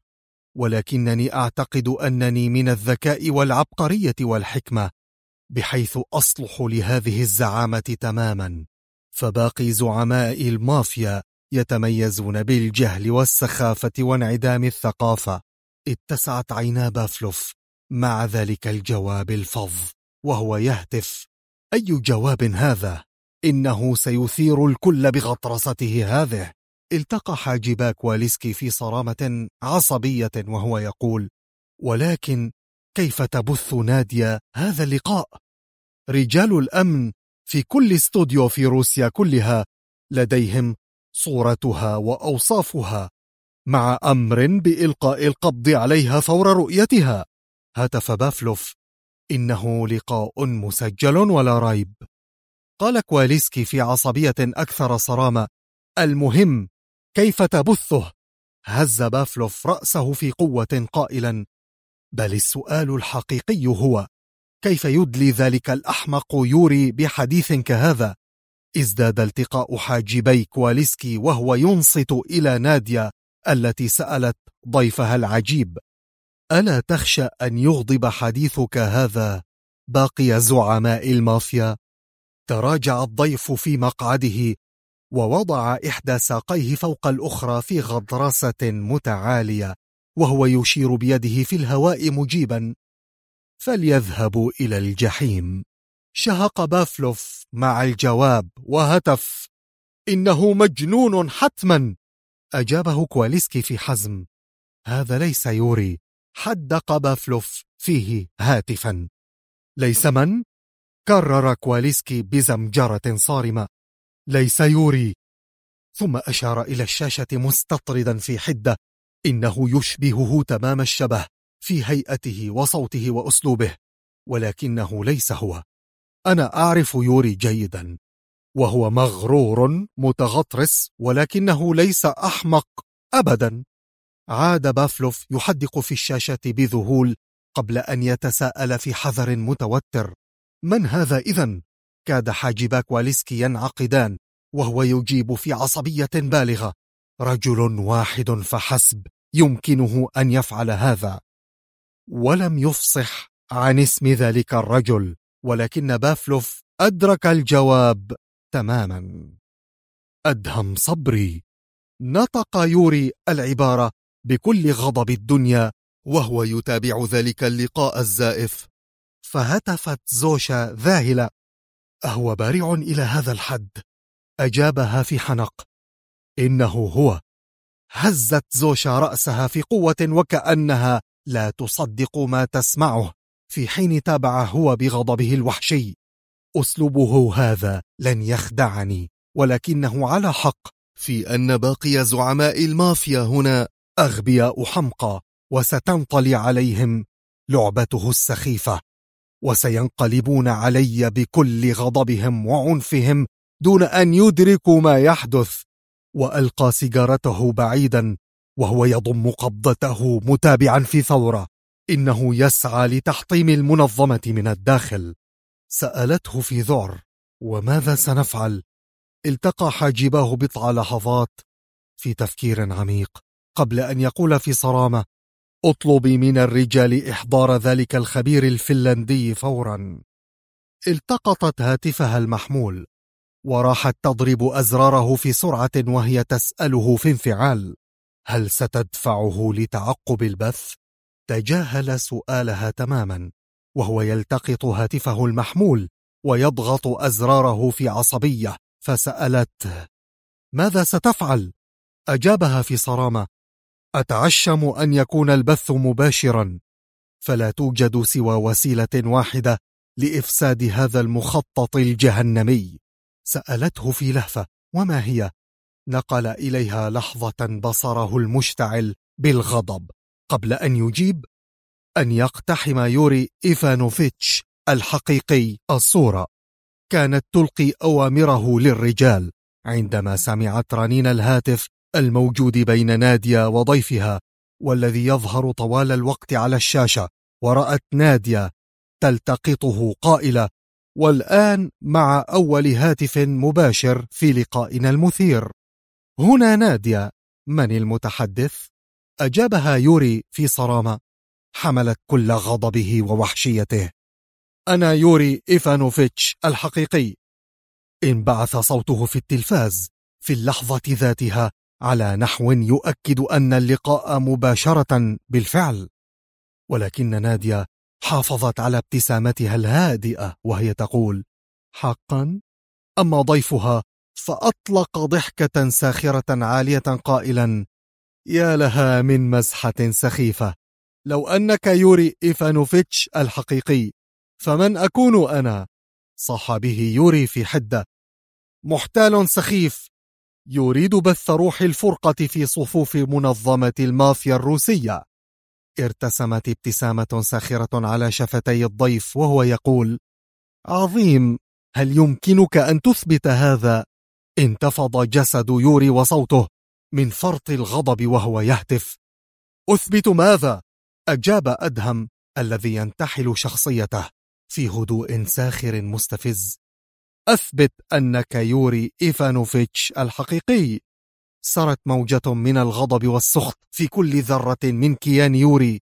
ولكنني أعتقد أنني من الذكاء والعبقرية والحكمة بحيث أصلح لهذه الزعامة تماما، فباقي زعماء المافيا يتميزون بالجهل والسخافة وانعدام الثقافة. اتسعت عينا بافلوف مع ذلك الجواب الفظ، وهو يهتف: أي جواب هذا؟ إنه سيثير الكل بغطرسته هذه. التقى حاجبا كواليسكي في صرامة عصبية وهو يقول: ولكن كيف تبث ناديا هذا اللقاء؟ رجال الأمن في كل استوديو في روسيا كلها لديهم صورتها وأوصافها، مع أمر بإلقاء القبض عليها فور رؤيتها. هتف بافلوف: إنه لقاء مسجل ولا ريب. قال كواليسكي في عصبية أكثر صرامة: المهم كيف تبثه؟ هز بافلوف رأسه في قوة قائلا: بل السؤال الحقيقي هو كيف يدلي ذلك الأحمق يوري بحديث كهذا؟ ازداد التقاء حاجبي كواليسكي وهو ينصت إلى ناديا التي سألت ضيفها العجيب: ألا تخشى أن يغضب حديثك هذا باقي زعماء المافيا؟ تراجع الضيف في مقعده ووضع إحدى ساقيه فوق الأخرى في غضرسة متعالية، وهو يشير بيده في الهواء مجيبا: فليذهبوا إلى الجحيم. شهق بافلوف مع الجواب وهتف: إنه مجنون حتما. أجابه كواليسكي في حزم: هذا ليس يوري. حدق بافلوف فيه هاتفا: ليس من؟ كرر كواليسكي بزمجرة صارمة: ليس يوري. ثم أشار إلى الشاشة مستطردا في حدة: إنه يشبهه تمام الشبه في هيئته وصوته وأسلوبه، ولكنه ليس هو. أنا أعرف يوري جيدا. وهو مغرور متغطرس، ولكنه ليس أحمق أبدا. عاد بافلوف يحدق في الشاشة بذهول قبل أن يتساءل في حذر متوتر: من هذا إذن؟ كاد حاجبا كواليسكي ينعقدان وهو يجيب في عصبية بالغة: رجل واحد فحسب يمكنه أن يفعل هذا. ولم يفصح عن اسم ذلك الرجل، ولكن بافلوف أدرك الجواب تماما. أدهم صبري. نطق يوري العبارة بكل غضب الدنيا وهو يتابع ذلك اللقاء الزائف. فهتفت زوشا ذاهلة: أهو بارع إلى هذا الحد؟ أجابها في حنق: إنه هو. هزت زوشا رأسها في قوة وكأنها لا تصدق ما تسمعه، في حين تابع هو بغضبه الوحشي: أسلوبه هذا لن يخدعني، ولكنه على حق في أن باقي زعماء المافيا هنا أغبياء حمقى، وستنطلي عليهم لعبته السخيفة، وسينقلبون علي بكل غضبهم وعنفهم دون أن يدركوا ما يحدث. وألقى سيجارته بعيدا وهو يضم قبضته متابعا في ثورة. إنه يسعى لتحطيم المنظمة من الداخل. سألته في ذعر: وماذا سنفعل؟ التقى حاجباه بضع لحظات في تفكير عميق قبل أن يقول في صرامة: اطلبي من الرجال إحضار ذلك الخبير الفنلندي فورا. التقطت هاتفها المحمول وراحت تضرب أزراره في سرعة وهي تسأله في انفعال: هل ستدفعه لتعقب البث؟ تجاهل سؤالها تماما وهو يلتقط هاتفه المحمول ويضغط أزراره في عصبية، فسألته: ماذا ستفعل؟ أجابها في صرامة: أتعشم أن يكون البث مباشرا، فلا توجد سوى وسيلة واحدة لإفساد هذا المخطط الجهنمي. سألته في لهفة: وما هي؟ نقل إليها لحظة بصره المشتعل بالغضب قبل أن يجيب: أن يقتحم يوري إيفانوفيتش الحقيقي الصورة. كانت تلقي أوامره للرجال عندما سمعت رنين الهاتف الموجود بين نادية وضيفها والذي يظهر طوال الوقت على الشاشة، ورأت نادية تلتقطه قائلة: والآن مع أول هاتف مباشر في لقائنا المثير. هنا نادية، من المتحدث؟ أجابها يوري في صرامة، حملت كل غضبه ووحشيته: أنا يوري إيفانوفيتش الحقيقي. انبعث صوته في التلفاز في اللحظة ذاتها على نحو يؤكد أن اللقاء مباشرة بالفعل، ولكن نادية حافظت على ابتسامتها الهادئة وهي تقول: حقا؟ أما ضيفها فأطلق ضحكة ساخرة عالية قائلا: يا لها من مزحة سخيفة، لو أنك يوري إيفانوفيتش الحقيقي فمن أكون أنا؟ صاح به يوري في حدة: محتال سخيف يريد بث روح الفرقة في صفوف منظمة المافيا الروسية. ارتسمت ابتسامة ساخرة على شفتي الضيف وهو يقول: عظيم، هل يمكنك أن تثبت هذا؟ انتفض جسد يوري وصوته من فرط الغضب وهو يهتف: أثبت ماذا؟ أجاب أدهم الذي ينتحل شخصيته في هدوء ساخر مستفز: أثبت أنك يوري إيفانوفيتش الحقيقي. سرت موجة من الغضب والسخط في كل ذرة من كيان يوري،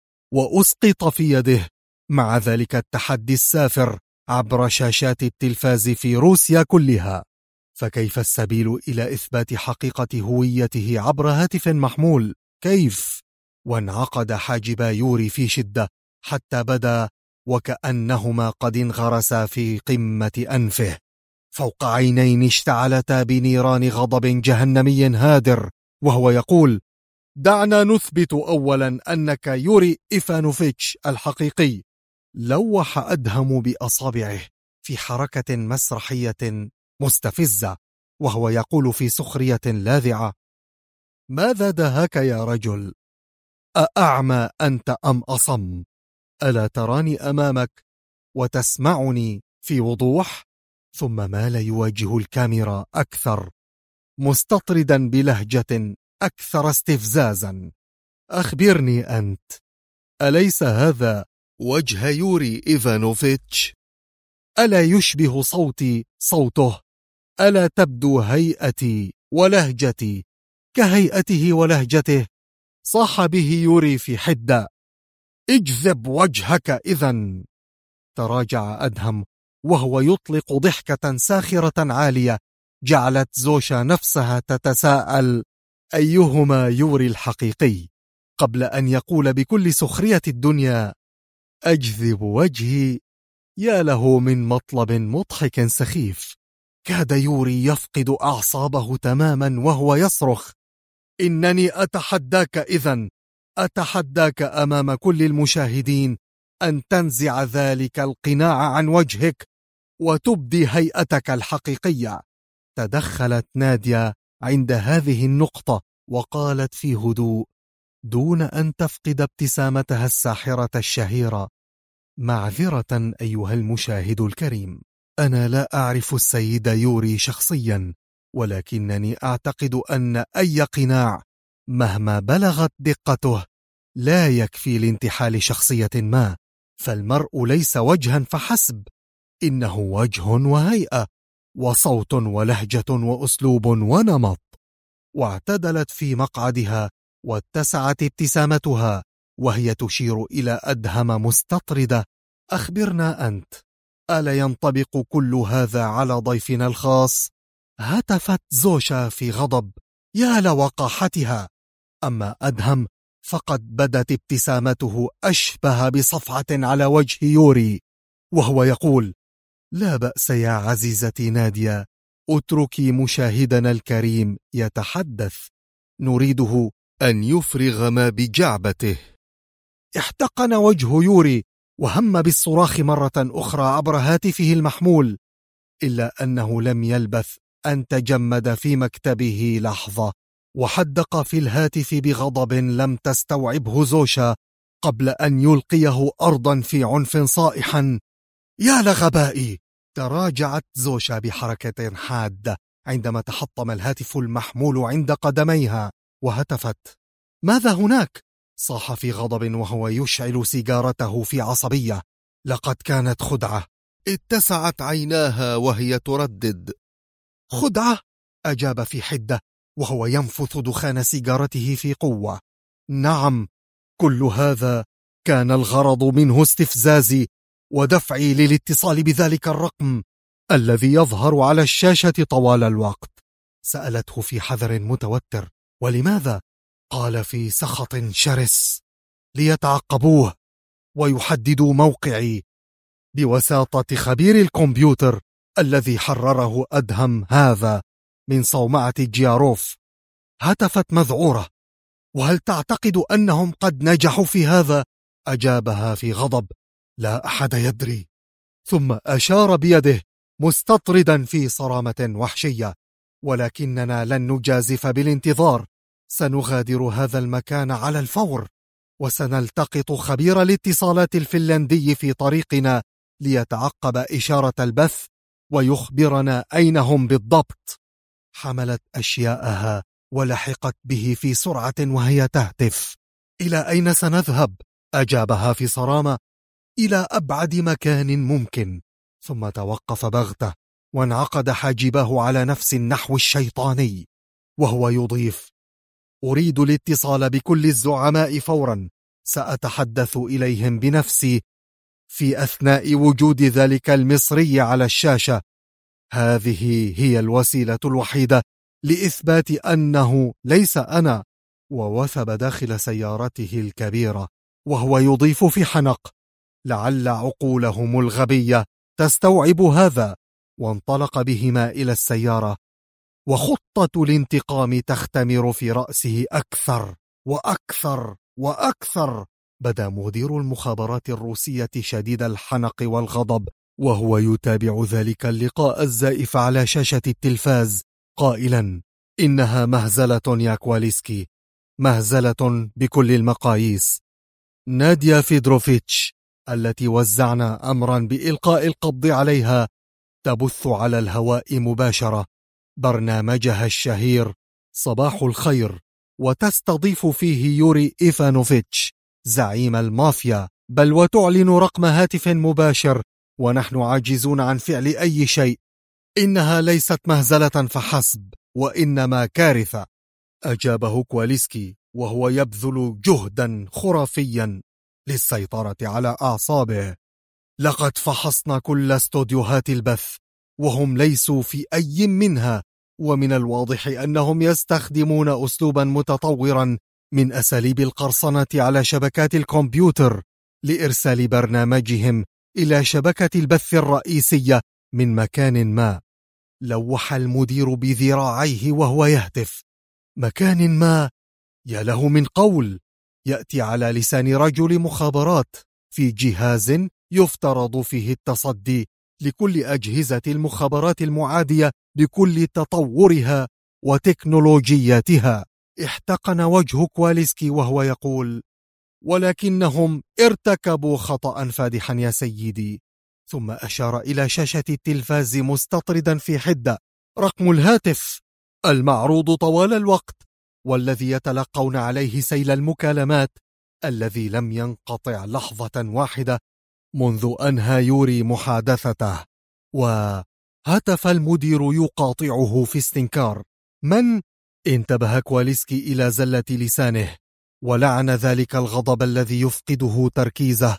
وأسقط في يده مع ذلك التحدي السافر عبر شاشات التلفاز في روسيا كلها. فكيف السبيل إلى إثبات حقيقة هويته عبر هاتف محمول؟ كيف؟ وانعقد حاجب يوري في شدة حتى بدا وكأنهما قد انغرسا في قمة أنفه، فوق عينين اشتعلتا بنيران غضب جهنمي هادر، وهو يقول: دعنا نثبت أولا أنك يوري إيفانوفيتش الحقيقي. لوح أدهم بأصابعه في حركة مسرحية مستفزة وهو يقول في سخرية لاذعة: ماذا دهاك يا رجل؟ أأعمى أنت أم أصم؟ ألا تراني أمامك وتسمعني في وضوح؟ ثم مال يواجه الكاميرا أكثر، مستطردا بلهجة أكثر استفزازا: أخبرني أنت، أليس هذا وجه يوري إيفانوفيتش؟ ألا يشبه صوتي صوته؟ ألا تبدو هيئتي ولهجتي كهيئته ولهجته؟ صاح به يوري في حدة: اجذب وجهك إذن. تراجع أدهم وهو يطلق ضحكة ساخرة عالية جعلت زوشا نفسها تتساءل أيهما يوري الحقيقي، قبل أن يقول بكل سخرية الدنيا: أجذب وجهي. يا له من مطلب مضحك سخيف. كاد يوري يفقد أعصابه تماما وهو يصرخ: إنني أتحداك إذن، أتحداك أمام كل المشاهدين أن تنزع ذلك القناع عن وجهك وتبدي هيئتك الحقيقية. تدخلت نادية عند هذه النقطة وقالت في هدوء دون أن تفقد ابتسامتها الساحرة الشهيرة: معذرة أيها المشاهد الكريم، أنا لا أعرف السيد يوري شخصيا، ولكنني أعتقد أن أي قناع مهما بلغت دقته لا يكفي لانتحال شخصية ما، فالمرء ليس وجها فحسب، إنه وجه وهيئة وصوت ولهجة وأسلوب ونمط. واعتدلت في مقعدها واتسعت ابتسامتها وهي تشير إلى أدهم مستطردة: أخبرنا أنت، ألا ينطبق كل هذا على ضيفنا الخاص؟ هتفت زوشا في غضب: يا لوقاحتها. أما أدهم فقد بدت ابتسامته أشبه بصفعة على وجه يوري وهو يقول: لا بأس يا عزيزتي نادية، اتركي مشاهدنا الكريم يتحدث، نريده أن يفرغ ما بجعبته. احتقن وجه يوري وهم بالصراخ مرة أخرى عبر هاتفه المحمول، إلا أنه لم يلبث أن تجمد في مكتبه لحظة وحدق في الهاتف بغضب لم تستوعبه زوشا قبل أن يلقيه أرضا في عنف صائحا: يا لغبائي! تراجعت زوشا بحركة حادة عندما تحطم الهاتف المحمول عند قدميها وهتفت: ماذا هناك؟ صاح في غضب وهو يشعل سيجارته في عصبية: لقد كانت خدعة. اتسعت عيناها وهي تردد: خدعة؟ أجاب في حدة وهو ينفث دخان سيجارته في قوة: نعم، كل هذا كان الغرض منه استفزازي ودفعي للاتصال بذلك الرقم الذي يظهر على الشاشة طوال الوقت. سألته في حذر متوتر: ولماذا؟ قال في سخط شرس: ليتعقبوه ويحددوا موقعي بوساطة خبير الكمبيوتر الذي حرره أدهم هذا من صومعة جياروف. هتفت مذعورة: وهل تعتقد أنهم قد نجحوا في هذا؟ أجابها في غضب: لا أحد يدري. ثم أشار بيده مستطردا في صرامة وحشية: ولكننا لن نجازف بالانتظار، سنغادر هذا المكان على الفور، وسنلتقط خبير الاتصالات الفنلندي في طريقنا ليتعقب إشارة البث ويخبرنا أين هم بالضبط. حملت أشياءها ولحقت به في سرعة وهي تهتف: إلى أين سنذهب؟ أجابها في صرامة: إلى أبعد مكان ممكن. ثم توقف بغتة وانعقد حاجبه على نفس النحو الشيطاني وهو يضيف: أريد الاتصال بكل الزعماء فورا، سأتحدث إليهم بنفسي في أثناء وجود ذلك المصري على الشاشة. هذه هي الوسيلة الوحيدة لإثبات أنه ليس أنا. ووثب داخل سيارته الكبيرة وهو يضيف في حنق: لعل عقولهم الغبية تستوعب هذا. وانطلق بهما إلى السيارة وخطة الانتقام تختمر في رأسه أكثر وأكثر وأكثر. بدا مدير المخابرات الروسية شديد الحنق والغضب وهو يتابع ذلك اللقاء الزائف على شاشة التلفاز قائلا: إنها مهزلة يا كواليسكي، مهزلة بكل المقاييس. ناديا فيدروفيتش التي وزعنا أمرا بإلقاء القبض عليها تبث على الهواء مباشرة برنامجها الشهير صباح الخير، وتستضيف فيه يوري إيفانوفيتش زعيم المافيا، بل وتعلن رقم هاتف مباشر: ونحن عاجزون عن فعل أي شيء، إنها ليست مهزلة فحسب وإنما كارثة. أجابه كواليسكي وهو يبذل جهدا خرافيا للسيطرة على أعصابه: لقد فحصنا كل استوديوهات البث وهم ليسوا في أي منها، ومن الواضح أنهم يستخدمون أسلوبا متطورا من أساليب القرصنة على شبكات الكمبيوتر لإرسال برنامجهم إلى شبكة البث الرئيسية من مكان ما. لوح المدير بذراعيه وهو يهتف: مكان ما؟ يا له من قول يأتي على لسان رجل مخابرات في جهاز يفترض فيه التصدي لكل أجهزة المخابرات المعادية بكل تطورها وتكنولوجياتها. احتقن وجه كواليسكي وهو يقول: ولكنهم ارتكبوا خطأ فادحا يا سيدي. ثم أشار إلى شاشة التلفاز مستطردا في حدة رقم الهاتف المعروض طوال الوقت، والذي يتلقون عليه سيل المكالمات الذي لم ينقطع لحظة واحدة منذ أنهى يوري محادثته. وهتف المدير يقاطعه في استنكار: من؟ انتبه كواليسكي إلى زلة لسانه ولعن ذلك الغضب الذي يفقده تركيزه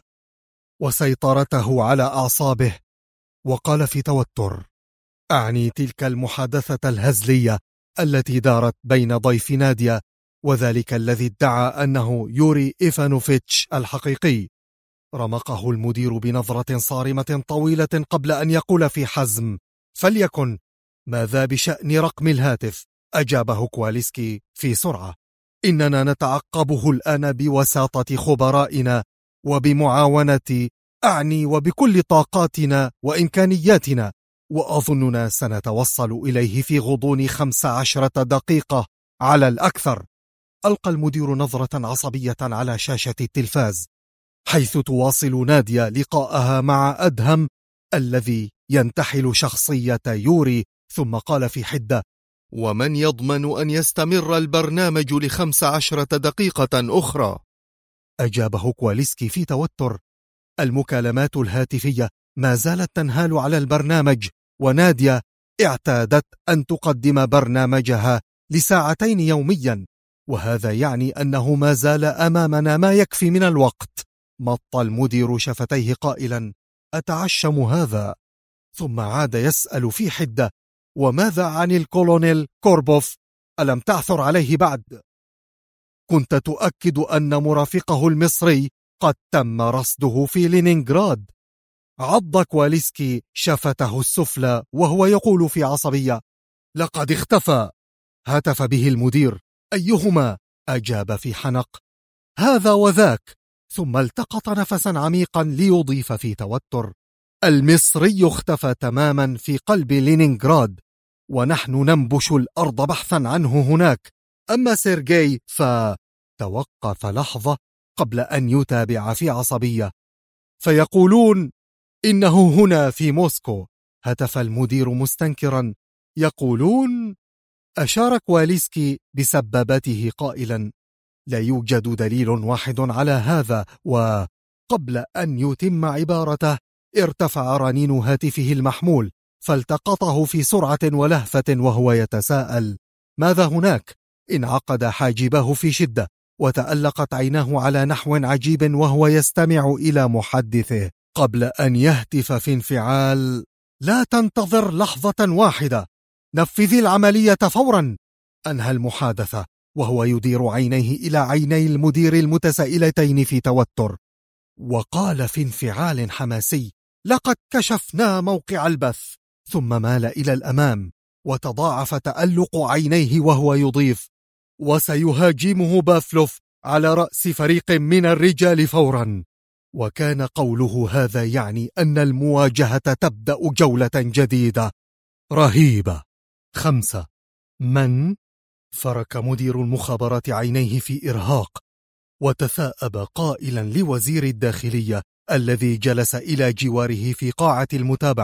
وسيطرته على أعصابه، وقال في توتر: أعني تلك المحادثة الهزلية التي دارت بين ضيف نادية وذلك الذي ادعى أنه يوري إيفانوفيتش الحقيقي. رمقه المدير بنظرة صارمة طويلة قبل أن يقول في حزم: فليكن، ماذا بشأن رقم الهاتف؟ أجابه كواليسكي في سرعة: إننا نتعقبه الآن بوساطة خبرائنا وبمعاونة، أعني وبكل طاقاتنا وإمكانياتنا، وأظننا سنتوصل إليه في غضون 15 دقيقة على الأكثر. ألقى المدير نظرة عصبية على شاشة التلفاز حيث تواصل نادية لقاءها مع أدهم الذي ينتحل شخصية يوري، ثم قال في حدة: ومن يضمن أن يستمر البرنامج ل15 دقيقة أخرى؟ أجابه كواليسكي في توتر: المكالمات الهاتفية ما زالت تنهال على البرنامج، ونادية اعتادت أن تقدم برنامجها ل2 يوميا، وهذا يعني أنه ما زال أمامنا ما يكفي من الوقت. مط المدير شفتيه قائلا: أتعشم هذا؟ ثم عاد يسأل في حدة: وماذا عن الكولونيل كوربوف؟ ألم تعثر عليه بعد؟ كنت تؤكد أن مرافقه المصري قد تم رصده في لينينغراد. عض كواليسكي شفته السفلى وهو يقول في عصبية: لقد اختفى. هتف به المدير: أيهما؟ أجاب في حنق: هذا وذاك. ثم التقط نفسا عميقا ليضيف في توتر: المصري اختفى تماما في قلب لينينغراد، ونحن ننبش الأرض بحثا عنه هناك. أما سيرجي توقف لحظة قبل أن يتابع في عصبية: فيقولون إنه هنا في موسكو. هتف المدير مستنكرا: يقولون؟ أشار كواليسكي بسبابته قائلا: لا يوجد دليل واحد على هذا. وقبل أن يتم عبارته ارتفع رنين هاتفه المحمول فالتقطه في سرعة ولهفة وهو يتساءل: ماذا هناك؟ انعقد حاجبه في شدة وتألقت عيناه على نحو عجيب وهو يستمع إلى محدثه قبل أن يهتف في انفعال: لا تنتظر لحظة واحدة، نفذ العملية فورا. أنهى المحادثة وهو يدير عينيه إلى عيني المدير المتسائلتين في توتر، وقال في انفعال حماسي: لقد كشفنا موقع البث. ثم مال إلى الأمام وتضاعف تألق عينيه وهو يضيف: وسيهاجمه بافلوف على رأس فريق من الرجال فورا. وكان قوله هذا يعني أن المواجهة تبدأ جولة جديدة رهيبة. 5. من؟ فرك مدير المخابرات عينيه في إرهاق وتثاءب قائلا لوزير الداخلية الذي جلس إلى جواره في قاعة المتابعة: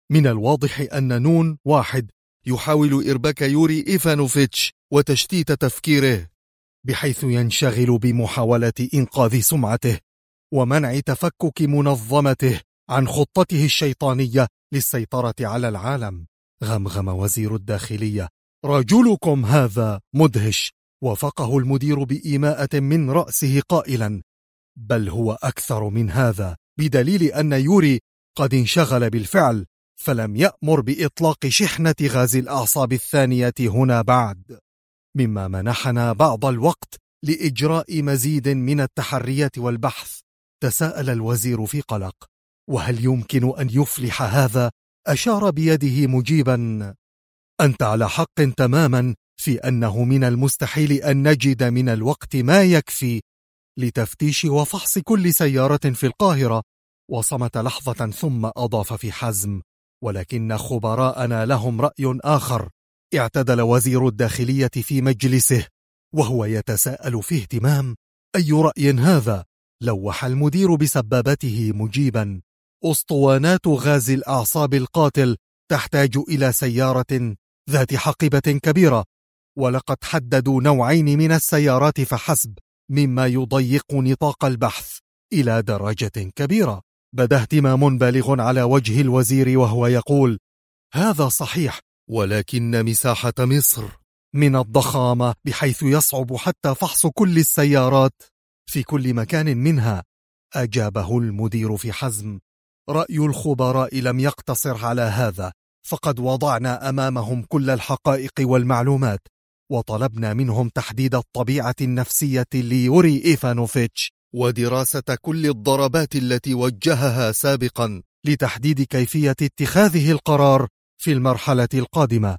من الواضح أن نون واحد يحاول إرباك يوري إيفانوفيتش وتشتيت تفكيره، بحيث ينشغل بمحاولة إنقاذ سمعته ومنع تفكك منظمته عن خطته الشيطانية للسيطرة على العالم. غمغم وزير الداخلية: رجلكم هذا مدهش. وافقه المدير بإيماءة من رأسه قائلا: بل هو أكثر من هذا، بدليل أن يوري قد انشغل بالفعل، فلم يأمر بإطلاق شحنة غاز الأعصاب الثانية هنا بعد، مما منحنا بعض الوقت لإجراء مزيد من التحريات والبحث. تساءل الوزير في قلق: وهل يمكن أن يفلح هذا؟ أشار بيده مجيبا: أنت على حق تماما في أنه من المستحيل أن نجد من الوقت ما يكفي لتفتيش وفحص كل سيارة في القاهرة. وصمت لحظة ثم أضاف في حزم: ولكن خبراءنا لهم رأي آخر. اعتدل وزير الداخلية في مجلسه وهو يتساءل في اهتمام: أي رأي هذا؟ لوح المدير بسبابته مجيبا: أسطوانات غاز الأعصاب القاتل تحتاج إلى سيارة ذات حقيبة كبيرة، ولقد حددوا نوعين من السيارات فحسب، مما يضيق نطاق البحث إلى درجة كبيرة. بدا اهتمام بالغ على وجه الوزير وهو يقول: هذا صحيح، ولكن مساحة مصر من الضخامة بحيث يصعب حتى فحص كل السيارات في كل مكان منها. أجابه المدير في حزم: رأي الخبراء لم يقتصر على هذا، فقد وضعنا أمامهم كل الحقائق والمعلومات، وطلبنا منهم تحديد الطبيعة النفسية ليوري إيفانوفيتش ودراسة كل الضربات التي وجهها سابقا لتحديد كيفية اتخاذه القرار في المرحلة القادمة.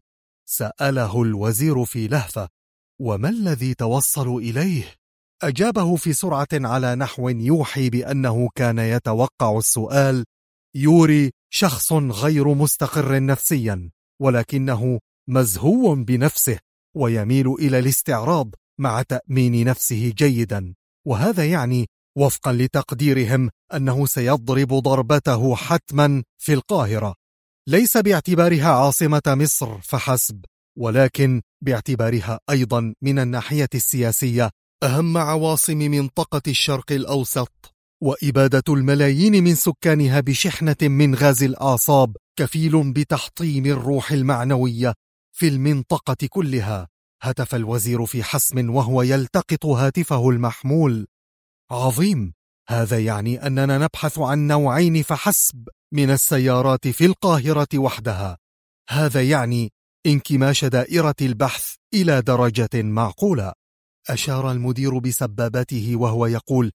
سأله الوزير في لهفة: وما الذي توصلوا إليه؟ أجابه في سرعة على نحو يوحي بأنه كان يتوقع السؤال: يوري شخص غير مستقر نفسيا، ولكنه مزهو بنفسه ويميل إلى الاستعراض مع تأمين نفسه جيدا، وهذا يعني وفقا لتقديرهم أنه سيضرب ضربته حتما في القاهرة، ليس باعتبارها عاصمة مصر فحسب، ولكن باعتبارها أيضا من الناحية السياسية أهم عواصم منطقة الشرق الأوسط، وإبادة الملايين من سكانها بشحنة من غاز الأعصاب كفيل بتحطيم الروح المعنوية في المنطقة كلها. هتف الوزير في حسم وهو يلتقط هاتفه المحمول: عظيم، هذا يعني أننا نبحث عن نوعين فحسب من السيارات في القاهرة وحدها. هذا يعني انكماش دائرة البحث إلى درجة معقولة. أشار المدير بسبابته وهو يقول: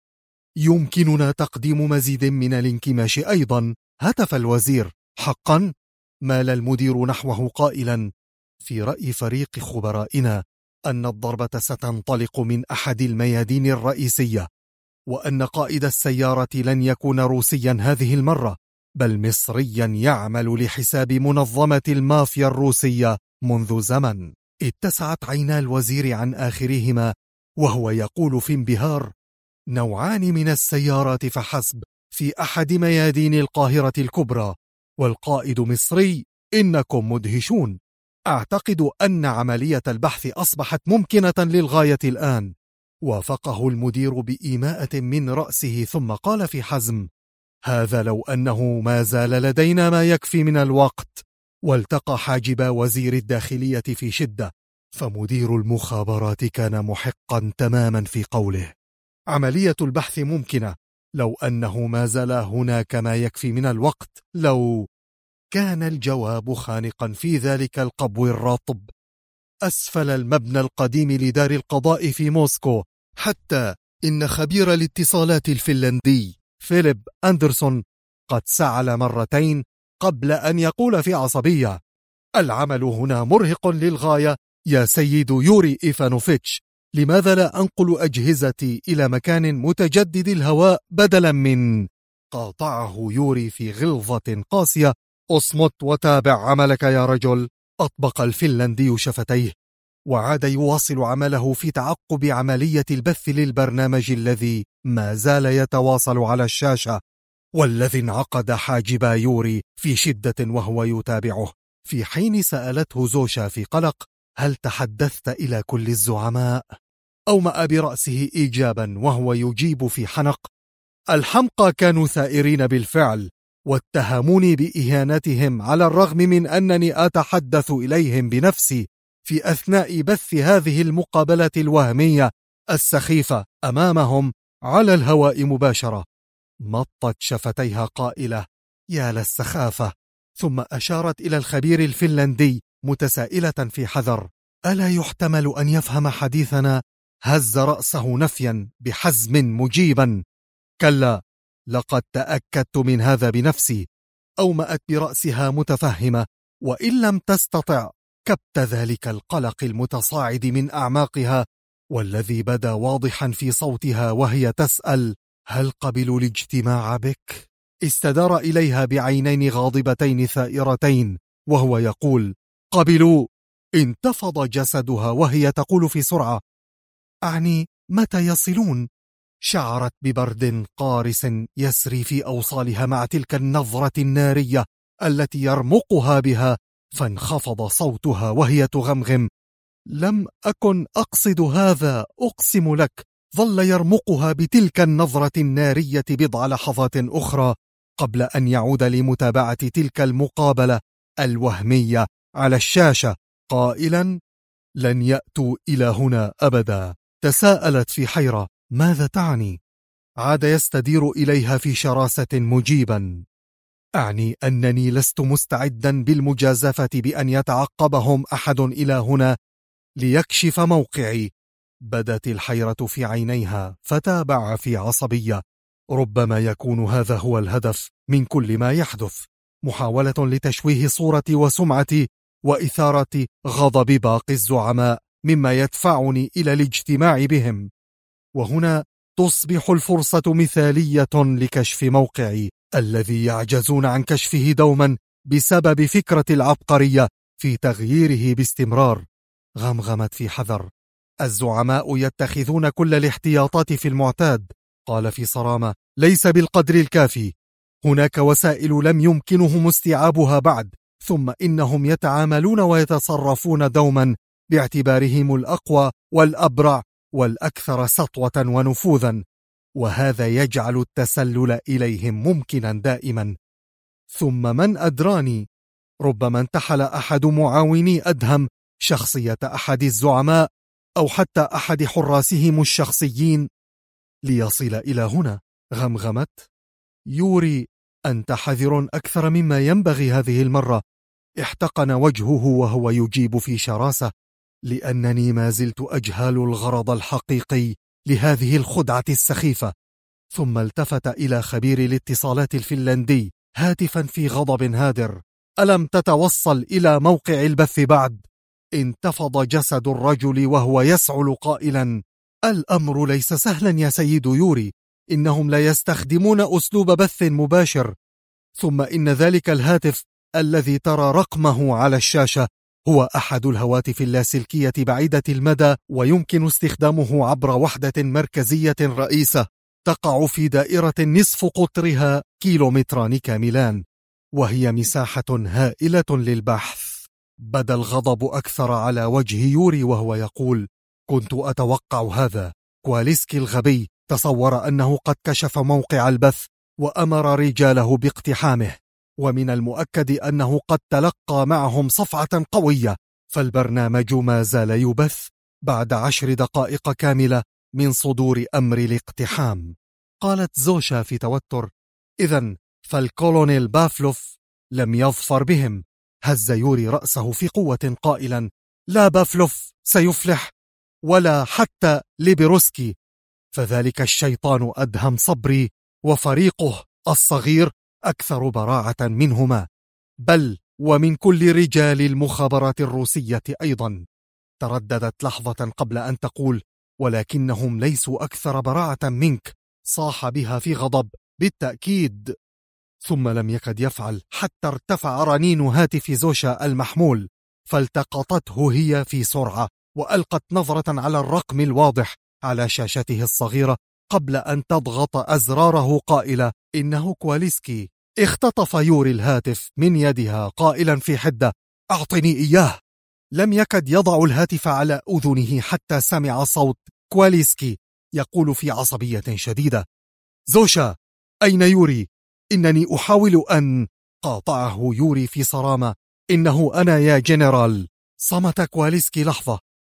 يمكننا تقديم مزيد من الانكماش أيضا. هتف الوزير: حقا؟ مال المدير نحوه قائلا: في رأي فريق خبرائنا أن الضربة ستنطلق من أحد الميادين الرئيسية، وأن قائد السيارة لن يكون روسيا هذه المرة، بل مصريا يعمل لحساب منظمة المافيا الروسية منذ زمن. اتسعت عينا الوزير عن آخرهما وهو يقول في انبهار: نوعان من السيارات فحسب في أحد ميادين القاهرة الكبرى، والقائد مصري، إنكم مدهشون. أعتقد أن عملية البحث أصبحت ممكنة للغاية الآن. وافقه المدير بإيماءة من رأسه ثم قال في حزم: هذا لو أنه ما زال لدينا ما يكفي من الوقت. والتقى حاجب وزير الداخلية في شدة، فمدير المخابرات كان محقا تماما في قوله: عملية البحث ممكنة لو أنه ما زال هناك ما يكفي من الوقت. لو كان الجواب خانقا في ذلك القبو الرطب أسفل المبنى القديم لدار القضاء في موسكو، حتى إن خبير الاتصالات الفنلندي فيليب أندرسون قد سعل مرتين قبل أن يقول في عصبية: العمل هنا مرهق للغاية يا سيد يوري إيفانوفيتش، لماذا لا أنقل أجهزتي إلى مكان متجدد الهواء بدلا من... قاطعه يوري في غلظة قاسية: اصمت وتابع عملك يا رجل. أطبق الفنلندي شفتيه وعاد يواصل عمله في تعقب عملية البث للبرنامج الذي ما زال يتواصل على الشاشة. والذي انعقد حاجب يوري في شدة وهو يتابعه، في حين سألته زوشا في قلق: هل تحدثت إلى كل الزعماء؟ أومأ برأسه إيجابا وهو يجيب في حنق: الحمقى كانوا ثائرين بالفعل، واتهموني بإهانتهم على الرغم من أنني أتحدث إليهم بنفسي في أثناء بث هذه المقابلة الوهمية السخيفة أمامهم على الهواء مباشرة. مطت شفتيها قائلة: يا للسخافة. ثم أشارت إلى الخبير الفنلندي متسائلة في حذر: ألا يحتمل أن يفهم حديثنا؟ هز رأسه نفيا بحزم مجيبا: كلا، لقد تأكدت من هذا بنفسي. أومأت برأسها متفهمة، وإن لم تستطع كبت ذلك القلق المتصاعد من أعماقها والذي بدا واضحا في صوتها وهي تسأل: هل قبلوا الاجتماع بك؟ استدار إليها بعينين غاضبتين ثائرتين وهو يقول: قبلوا. انتفض جسدها وهي تقول في سرعة: أعني متى يصلون؟ شعرت ببرد قارس يسري في أوصالها مع تلك النظرة النارية التي يرمقها بها، فانخفض صوتها وهي تغمغم: لم أكن أقصد هذا، أقسم لك. ظل يرمقها بتلك النظرة النارية بضع لحظات أخرى قبل أن يعود لمتابعة تلك المقابلة الوهمية على الشاشة قائلا: لن يأتوا إلى هنا أبدا. تساءلت في حيرة: ماذا تعني؟ عاد يستدير إليها في شراسة مجيبا: أعني أنني لست مستعدا بالمجازفة بأن يتعقبهم أحد إلى هنا ليكشف موقعي. بدت الحيرة في عينيها فتابع في عصبية: ربما يكون هذا هو الهدف من كل ما يحدث، محاولة لتشويه صورتي وسمعتي وإثارة غضب باقي الزعماء مما يدفعني إلى الاجتماع بهم. وهنا تصبح الفرصة مثالية لكشف موقعي الذي يعجزون عن كشفه دوما بسبب فكرة العبقرية في تغييره باستمرار. غمغمت في حذر: الزعماء يتخذون كل الاحتياطات في المعتاد. قال في صرامة: ليس بالقدر الكافي، هناك وسائل لم يمكنهم استيعابها بعد، ثم إنهم يتعاملون ويتصرفون دوما باعتبارهم الأقوى والأبرع والأكثر سطوة ونفوذا، وهذا يجعل التسلل إليهم ممكنا دائما. ثم من أدراني، ربما انتحل أحد معاوني أدهم شخصية أحد الزعماء أو حتى أحد حراسهم الشخصيين ليصل إلى هنا. غمغمت: يوري، أنت حذر أكثر مما ينبغي هذه المرة. احتقن وجهه وهو يجيب في شراسة: لأنني ما زلت أجهل الغرض الحقيقي لهذه الخدعة السخيفة. ثم التفت إلى خبير الاتصالات الفنلندي هاتفا في غضب هادر: ألم تتوصل إلى موقع البث بعد؟ انتفض جسد الرجل وهو يسعل قائلا: الأمر ليس سهلا يا سيد يوري، إنهم لا يستخدمون أسلوب بث مباشر، ثم إن ذلك الهاتف الذي ترى رقمه على الشاشة هو أحد الهواتف اللاسلكية بعيدة المدى، ويمكن استخدامه عبر وحدة مركزية رئيسة تقع في دائرة نصف قطرها كيلومتران كاملان، وهي مساحة هائلة للبحث. بدا الغضب أكثر على وجه يوري وهو يقول: كنت أتوقع هذا. كواليسكي الغبي تصور أنه قد كشف موقع البث وأمر رجاله باقتحامه، ومن المؤكد أنه قد تلقى معهم صفعة قوية، فالبرنامج ما زال يبث بعد 10 دقائق كاملة من صدور أمر الاقتحام. قالت زوشا في توتر: إذن فالكولونيل بافلوف لم يظفر بهم. هز يوري رأسه في قوة قائلا: لا بافلوف سيفلح، ولا حتى ليبروسكي، فذلك الشيطان أدهم صبري وفريقه الصغير أكثر براعة منهما، بل ومن كل رجال المخابرات الروسية أيضا. ترددت لحظة قبل أن تقول: ولكنهم ليسوا أكثر براعة منك. صاح بها في غضب: بالتأكيد. ثم لم يكد يفعل حتى ارتفع رنين هاتف زوشا المحمول، فالتقطته هي في سرعة وألقت نظرة على الرقم الواضح على شاشته الصغيرة قبل أن تضغط أزراره قائلة: إنه كواليسكي. اختطف يوري الهاتف من يدها قائلا في حدة: أعطني إياه. لم يكد يضع الهاتف على أذنه حتى سمع صوت كواليسكي يقول في عصبية شديدة: زوشا، أين يوري؟ إنني أحاول أن... قاطعه يوري في صرامة: إنه أنا يا جنرال. صمت كواليسكي لحظة،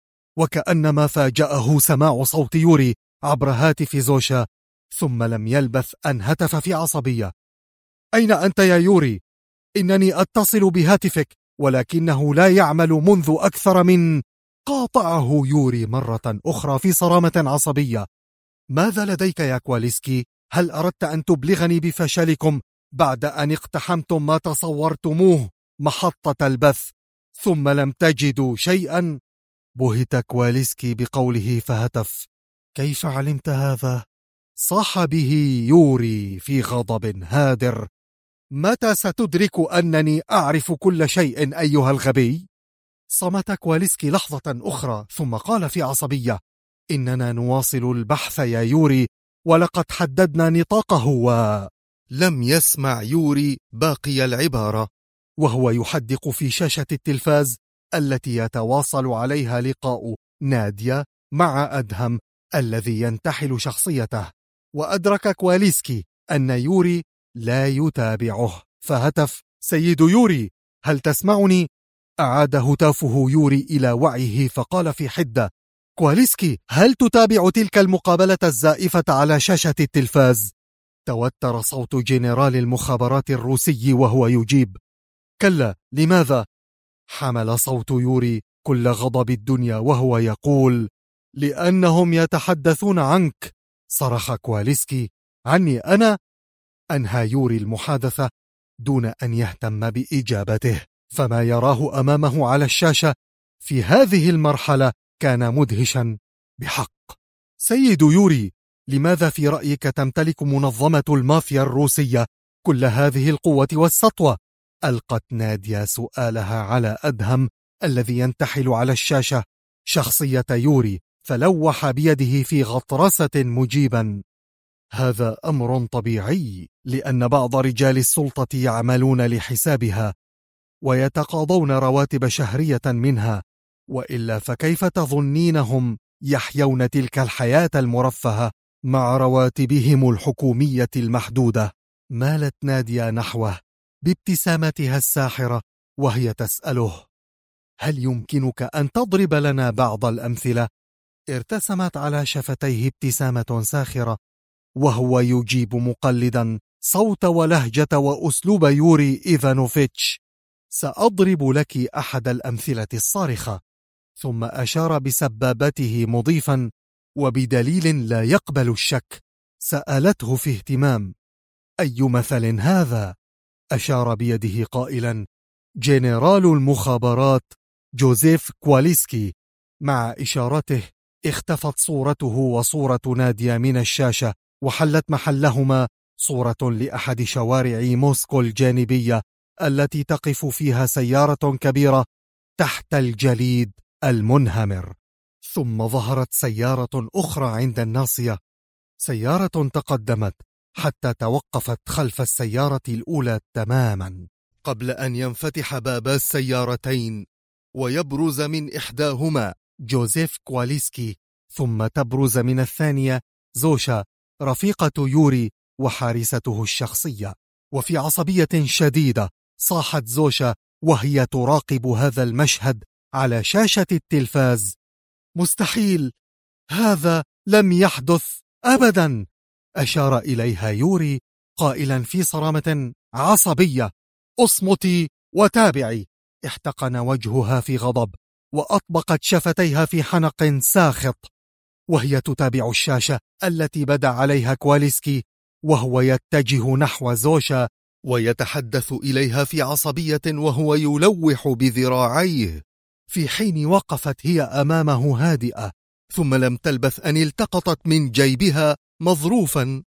وكأنما فاجأه سماع صوت يوري عبر هاتف زوشا، ثم لم يلبث أن هتف في عصبية: أين أنت يا يوري؟ إنني أتصل بهاتفك ولكنه لا يعمل منذ أكثر من... قاطعه يوري مرة أخرى في صرامة عصبية: ماذا لديك يا كواليسكي؟ هل أردت أن تبلغني بفشلكم بعد أن اقتحمتم ما تصورتموه محطة البث ثم لم تجدوا شيئا؟ بهت كواليسكي بقوله فهتف: كيف علمت هذا؟ صاح به يوري في غضب هادر: متى ستدرك أنني أعرف كل شيء أيها الغبي؟ صمت كواليسكي لحظة أخرى ثم قال في عصبية: إننا نواصل البحث يا يوري، ولقد حددنا نطاقه. لم يسمع يوري باقي العبارة وهو يحدق في شاشة التلفاز التي يتواصل عليها لقاء نادية مع أدهم الذي ينتحل شخصيته. وأدرك كواليسكي أن يوري لا يتابعه فهتف: سيد يوري، هل تسمعني؟ أعاد هتافه يوري إلى وعيه فقال في حدة: كواليسكي، هل تتابع تلك المقابلة الزائفة على شاشة التلفاز؟ توتر صوت جنرال المخابرات الروسي وهو يجيب: كلا، لماذا؟ حمل صوت يوري كل غضب الدنيا وهو يقول: لأنهم يتحدثون عنك. صرخ كواليسكي: عني أنا؟ أنهى يوري المحادثة دون أن يهتم بإجابته، فما يراه أمامه على الشاشة في هذه المرحلة كان مدهشا بحق. سيد يوري، لماذا في رأيك تمتلك منظمة المافيا الروسية كل هذه القوة والسطوة؟ ألقت نادية سؤالها على أدهم الذي ينتحل على الشاشة شخصية يوري، فلوح بيده في غطرسة مجيبا: هذا أمر طبيعي، لأن بعض رجال السلطة يعملون لحسابها ويتقاضون رواتب شهرية منها، وإلا فكيف تظنينهم يحيون تلك الحياة المرفهة مع رواتبهم الحكومية المحدودة؟ مالت نادية نحوه بابتسامتها الساحرة وهي تسأله: هل يمكنك أن تضرب لنا بعض الأمثلة؟ ارتسمت على شفتيه ابتسامة ساخرة وهو يجيب مقلدا صوت ولهجة وأسلوب يوري إيفانوفيتش: سأضرب لك أحد الأمثلة الصارخة. ثم أشار بسبابته مضيفا: وبدليل لا يقبل الشك. سألته في اهتمام: أي مثل هذا؟ أشار بيده قائلا: جنرال المخابرات جوزيف كواليسكي. مع إشارته اختفت صورته وصورة نادية من الشاشة، وحلت محلهما صورة لأحد شوارع موسكو الجانبية التي تقف فيها سيارة كبيرة تحت الجليد المنهمر. ثم ظهرت سيارة أخرى عند الناصية، سيارة تقدمت حتى توقفت خلف السيارة الأولى تماما، قبل أن ينفتح بابا السيارتين ويبرز من إحداهما جوزيف كواليسكي، ثم تبرز من الثانية زوشا رفيقة يوري وحارسته الشخصية. وفي عصبية شديدة صاحت زوشا وهي تراقب هذا المشهد على شاشة التلفاز: مستحيل، هذا لم يحدث أبدا. أشار إليها يوري قائلا في صرامة عصبية: اصمتي وتابعي. احتقن وجهها في غضب وأطبقت شفتيها في حنق ساخط وهي تتابع الشاشة التي بدا عليها كواليسكي وهو يتجه نحو زوشا ويتحدث إليها في عصبية وهو يلوح بذراعيه، في حين وقفت هي أمامه هادئة، ثم لم تلبث أن التقطت من جيبها مظروفا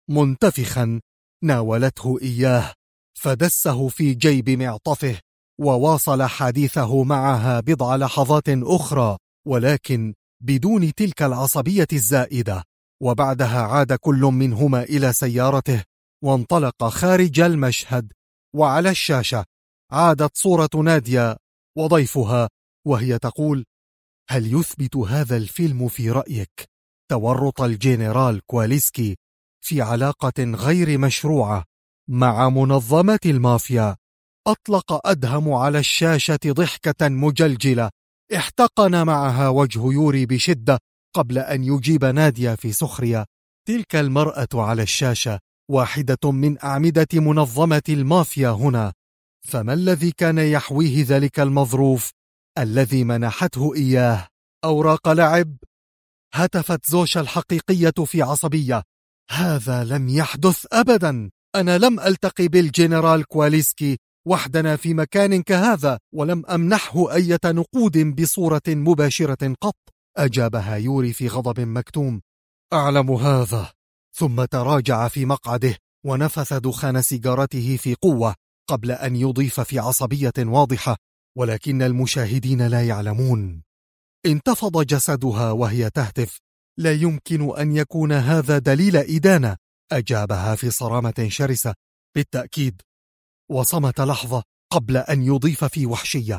منتفخا ناولته إياه فدسه في جيب معطفه وواصل حديثه معها بضع لحظات أخرى، ولكن بدون تلك العصبية الزائدة. وبعدها عاد كل منهما إلى سيارته وانطلق خارج المشهد. وعلى الشاشة عادت صورة نادية وضيفها وهي تقول: هل يثبت هذا الفيلم في رأيك تورط الجنرال كواليسكي في علاقة غير مشروعة مع منظمة المافيا؟ أطلق أدهم على الشاشة ضحكة مجلجلة احتقن معها وجه يوري بشدة قبل أن يجيب نادية في سخرية: تلك المرأة على الشاشة واحدة من أعمدة منظمة المافيا هنا، فما الذي كان يحويه ذلك المظروف الذي منحته إياه؟ أوراق لعب؟ هتفت زوشا الحقيقية في عصبية: هذا لم يحدث أبدا، أنا لم ألتقي بالجنرال كواليسكي وحدنا في مكان كهذا، ولم أمنحه أي نقود بصورة مباشرة قط. أجابها يوري في غضب مكتوم: أعلم هذا. ثم تراجع في مقعده ونفث دخان سيجارته في قوة قبل أن يضيف في عصبية واضحة: ولكن المشاهدين لا يعلمون. انتفض جسدها وهي تهتف: لا يمكن أن يكون هذا دليل إدانة. أجابها في صرامة شرسة: بالتأكيد. وصمت لحظة قبل أن يضيف في وحشية: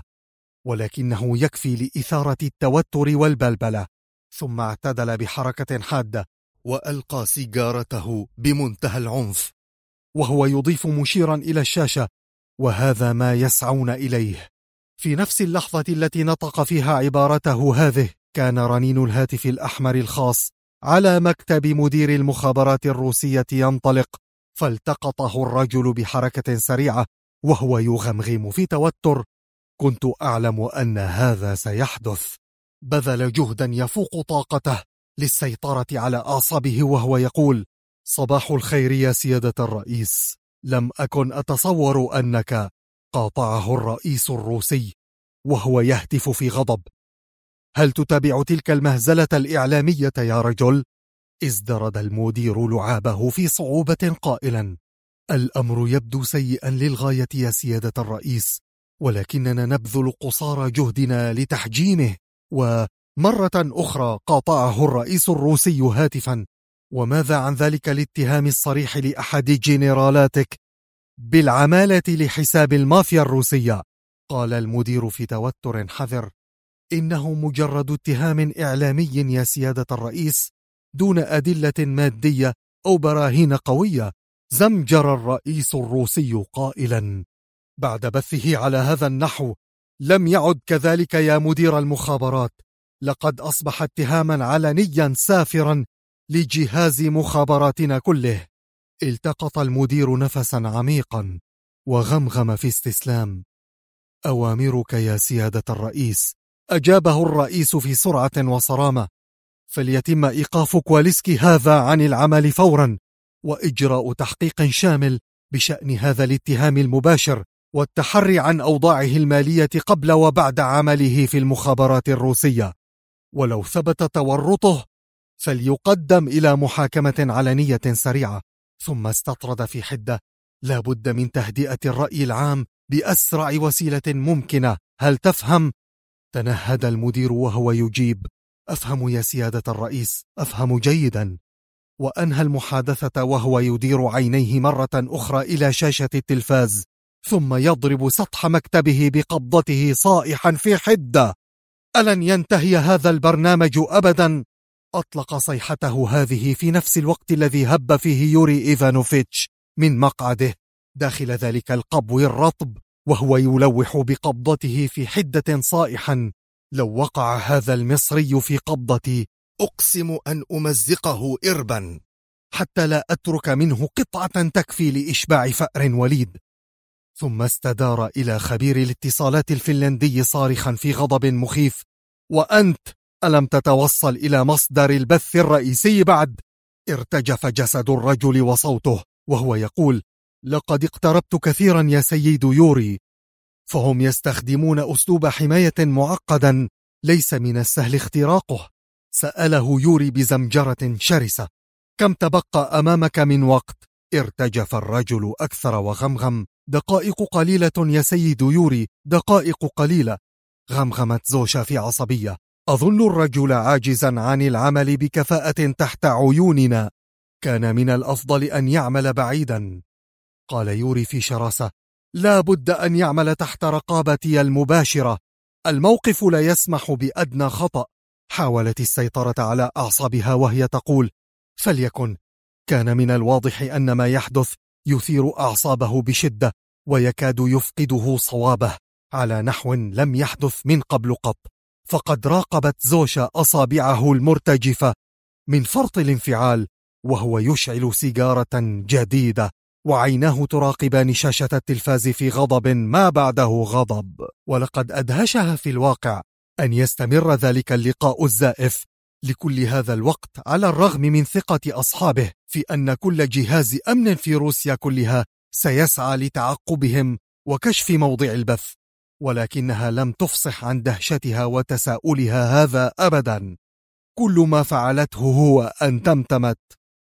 ولكنه يكفي لإثارة التوتر والبلبلة. ثم اعتدل بحركة حادة وألقى سيجارته بمنتهى العنف وهو يضيف مشيرا إلى الشاشة: وهذا ما يسعون إليه. في نفس اللحظة التي نطق فيها عبارته هذه كان رنين الهاتف الأحمر الخاص على مكتب مدير المخابرات الروسية ينطلق، فالتقطه الرجل بحركة سريعة وهو يغمغم في توتر: كنت أعلم أن هذا سيحدث. بذل جهدا يفوق طاقته للسيطرة على أعصابه وهو يقول: صباح الخير يا سيادة الرئيس، لم أكن أتصور أنك. قاطعه الرئيس الروسي وهو يهتف في غضب: هل تتابع تلك المهزلة الإعلامية يا رجل؟ ازدرد المدير لعابه في صعوبة قائلا: الأمر يبدو سيئا للغاية يا سيادة الرئيس، ولكننا نبذل قصارى جهدنا لتحجيمه. ومرة أخرى قاطعه الرئيس الروسي هاتفا: وماذا عن ذلك الاتهام الصريح لأحد جنرالاتك بالعمالة لحساب المافيا الروسية؟ قال المدير في توتر حذر: إنه مجرد اتهام إعلامي يا سيادة الرئيس دون أدلة مادية أو براهين قوية. زمجر الرئيس الروسي قائلا: بعد بثه على هذا النحو لم يعد كذلك يا مدير المخابرات، لقد أصبح اتهاما علنيا سافرا لجهاز مخابراتنا كله. التقط المدير نفسا عميقا وغمغم في استسلام: أوامرك يا سيادة الرئيس. أجابه الرئيس في سرعة وصرامة: فليتم إيقاف كواليسكي هذا عن العمل فورا، وإجراء تحقيق شامل بشأن هذا الاتهام المباشر، والتحري عن أوضاعه المالية قبل وبعد عمله في المخابرات الروسية، ولو ثبت تورطه فليقدم إلى محاكمة علنية سريعة. ثم استطرد في حدة: لا بد من تهدئة الرأي العام بأسرع وسيلة ممكنة، هل تفهم؟ تنهد المدير وهو يجيب: أفهم يا سيادة الرئيس، أفهم جيدا. وأنهى المحادثة وهو يدير عينيه مرة أخرى إلى شاشة التلفاز، ثم يضرب سطح مكتبه بقبضته صائحا في حدة: ألن ينتهي هذا البرنامج أبدا؟ أطلق صيحته هذه في نفس الوقت الذي هب فيه يوري إيفانوفيتش من مقعده داخل ذلك القبو الرطب وهو يلوح بقبضته في حدة صائحا: لو وقع هذا المصري في قبضتي أقسم أن أمزقه إربا حتى لا أترك منه قطعة تكفي لإشباع فأر وليد. ثم استدار إلى خبير الاتصالات الفنلندي صارخا في غضب مخيف: وأنت ألم تتوصل إلى مصدر البث الرئيسي بعد؟ ارتجف جسد الرجل وصوته وهو يقول: لقد اقتربت كثيرا يا سيد يوري، فهم يستخدمون أسلوب حماية معقدا ليس من السهل اختراقه. سأله يوري بزمجرة شرسة: كم تبقى أمامك من وقت؟ ارتجف الرجل أكثر وغمغم: دقائق قليلة يا سيد يوري، دقائق قليلة. غمغمت زوشا في عصبية: أظن الرجل عاجزا عن العمل بكفاءة تحت عيوننا. كان من الأفضل أن يعمل بعيدا. قال يوري في شراسة: لا بد أن يعمل تحت رقابتي المباشرة، الموقف لا يسمح بأدنى خطأ. حاولت السيطرة على أعصابها وهي تقول: فليكن. كان من الواضح أن ما يحدث يثير أعصابه بشدة ويكاد يفقده صوابه على نحو لم يحدث من قبل قط. فقد راقبت زوشا أصابعه المرتجفة من فرط الانفعال وهو يشعل سيجارة جديدة، وعيناه تراقبان شاشة التلفاز في غضب ما بعده غضب. ولقد أدهشها في الواقع أن يستمر ذلك اللقاء الزائف لكل هذا الوقت، على الرغم من ثقة أصحابه في أن كل جهاز أمن في روسيا كلها سيسعى لتعقبهم وكشف موضع البث. ولكنها لم تفصح عن دهشتها وتساؤلها هذا أبدا. كل ما فعلته هو أن تمتمت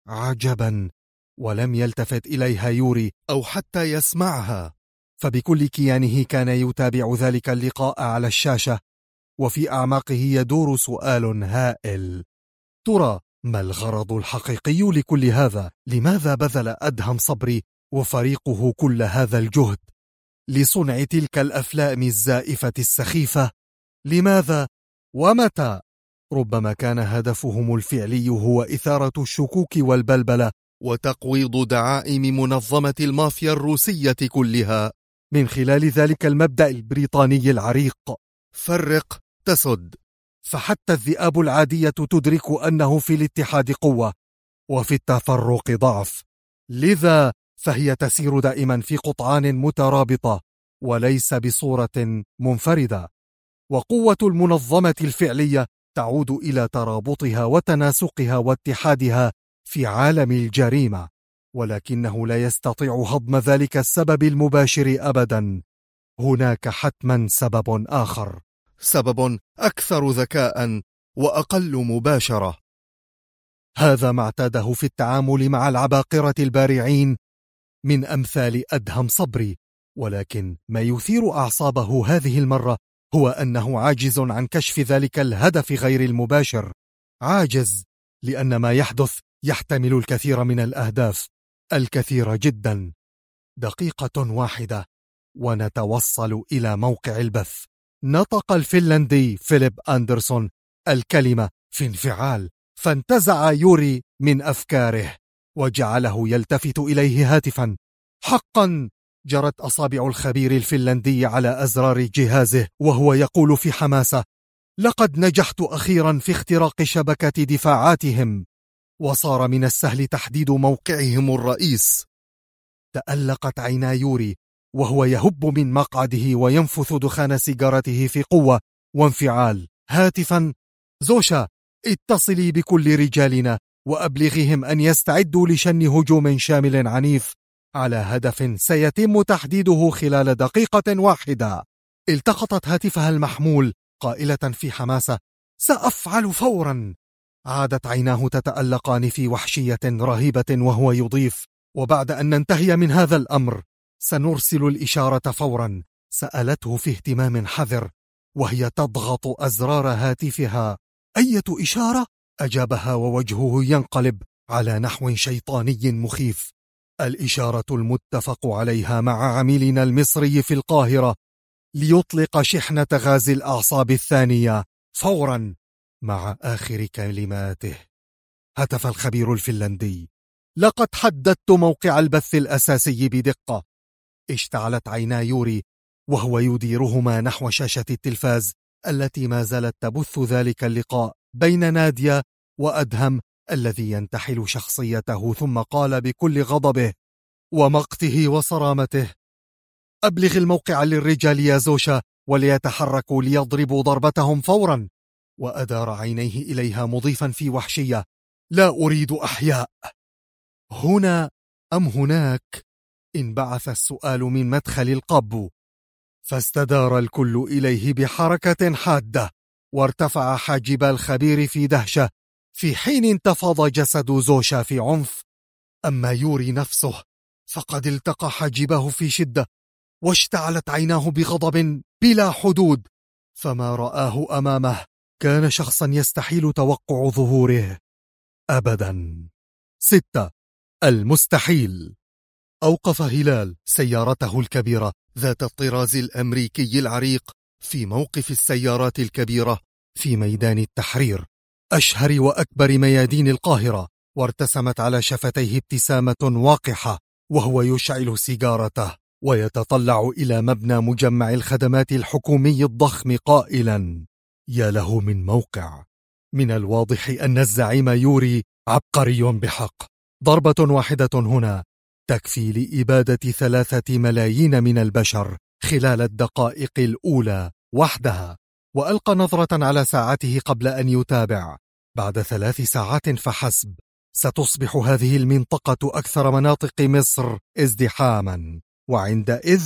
عجبا، ولم يلتفت إليها يوري أو حتى يسمعها، فبكل كيانه كان يتابع ذلك اللقاء على الشاشة، وفي أعماقه يدور سؤال هائل: ترى ما الغرض الحقيقي لكل هذا؟ لماذا بذل أدهم صبري وفريقه كل هذا الجهد لصنع تلك الأفلام الزائفة السخيفة؟ لماذا ومتى؟ ربما كان هدفهم الفعلي هو إثارة الشكوك والبلبلة وتقويض دعائم منظمة المافيا الروسية كلها من خلال ذلك المبدأ البريطاني العريق: فرق تسد. فحتى الذئاب العادية تدرك أنه في الاتحاد قوة وفي التفرق ضعف، لذا فهي تسير دائما في قطعان مترابطة وليس بصورة منفردة. وقوة المنظمة الفعلية تعود إلى ترابطها وتناسقها واتحادها في عالم الجريمة، ولكنه لا يستطيع هضم ذلك السبب المباشر أبدا. هناك حتما سبب آخر، سبب أكثر ذكاء وأقل مباشرة. هذا ما اعتاده في التعامل مع العباقرة البارعين من أمثال أدهم صبري، ولكن ما يثير أعصابه هذه المرة هو أنه عاجز عن كشف ذلك الهدف غير المباشر. عاجز لأن ما يحدث يحتمل الكثير من الأهداف، الكثير جدا. دقيقة واحدة ونتوصل إلى موقع البث. نطق الفنلندي فيليب أندرسون الكلمة في انفعال، فانتزع يوري من أفكاره وجعله يلتفت إليه هاتفا. حقا جرت أصابع الخبير الفنلندي على أزرار جهازه وهو يقول في حماسة: لقد نجحت أخيرا في اختراق شبكة دفاعاتهم، وصار من السهل تحديد موقعهم الرئيس. تألقت عينا يوري وهو يهب من مقعده وينفث دخان سيجارته في قوة وانفعال. هاتفا: زوشا، اتصلي بكل رجالنا وأبلغهم أن يستعدوا لشن هجوم شامل عنيف على هدف سيتم تحديده خلال دقيقة واحدة. التقطت هاتفها المحمول قائلة في حماسة: سأفعل فورا. عادت عيناه تتألقان في وحشية رهيبة وهو يضيف: وبعد أن ننتهي من هذا الأمر سنرسل الإشارة فورا. سألته في اهتمام حذر وهي تضغط أزرار هاتفها. أية إشارة؟ أجابها ووجهه ينقلب على نحو شيطاني مخيف: الإشارة المتفق عليها مع عميلنا المصري في القاهرة ليطلق شحنة غاز الأعصاب الثانية فورا. مع آخر كلماته هتف الخبير الفنلندي: لقد حددت موقع البث الأساسي بدقة. اشتعلت عينا يوري وهو يديرهما نحو شاشة التلفاز التي ما زالت تبث ذلك اللقاء بين نادية وأدهم الذي ينتحل شخصيته، ثم قال بكل غضبه ومقته وصرامته: أبلغ الموقع للرجال يا زوشا وليتحركوا ليضربوا ضربتهم فورا. وأدار عينيه إليها مضيفا في وحشية: لا أريد أحياء. هنا أم هناك؟ انبعث السؤال من مدخل القبو، فاستدار الكل إليه بحركة حادة، وارتفع حاجب الخبير في دهشة في حين انتفض جسد زوشا في عنف. أما يوري نفسه فقد التقى حاجبه في شدة واشتعلت عيناه بغضب بلا حدود، فما رآه أمامه كان شخصا يستحيل توقع ظهوره أبدا. 6. المستحيل. أوقف هلال سيارته الكبيرة ذات الطراز الأمريكي العريق في موقف السيارات الكبيرة في ميدان التحرير، أشهر وأكبر ميادين القاهرة، وارتسمت على شفتيه ابتسامة واقحة وهو يشعل سيجارته ويتطلع إلى مبنى مجمع الخدمات الحكومي الضخم قائلا: يا له من موقع. من الواضح أن الزعيم يوري عبقري بحق. ضربة واحدة هنا تكفي لإبادة 3 ملايين من البشر خلال الدقائق الأولى وحدها. وألقى نظرة على ساعته قبل أن يتابع: بعد 3 ساعات فحسب ستصبح هذه المنطقة أكثر مناطق مصر ازدحاما. وعندئذ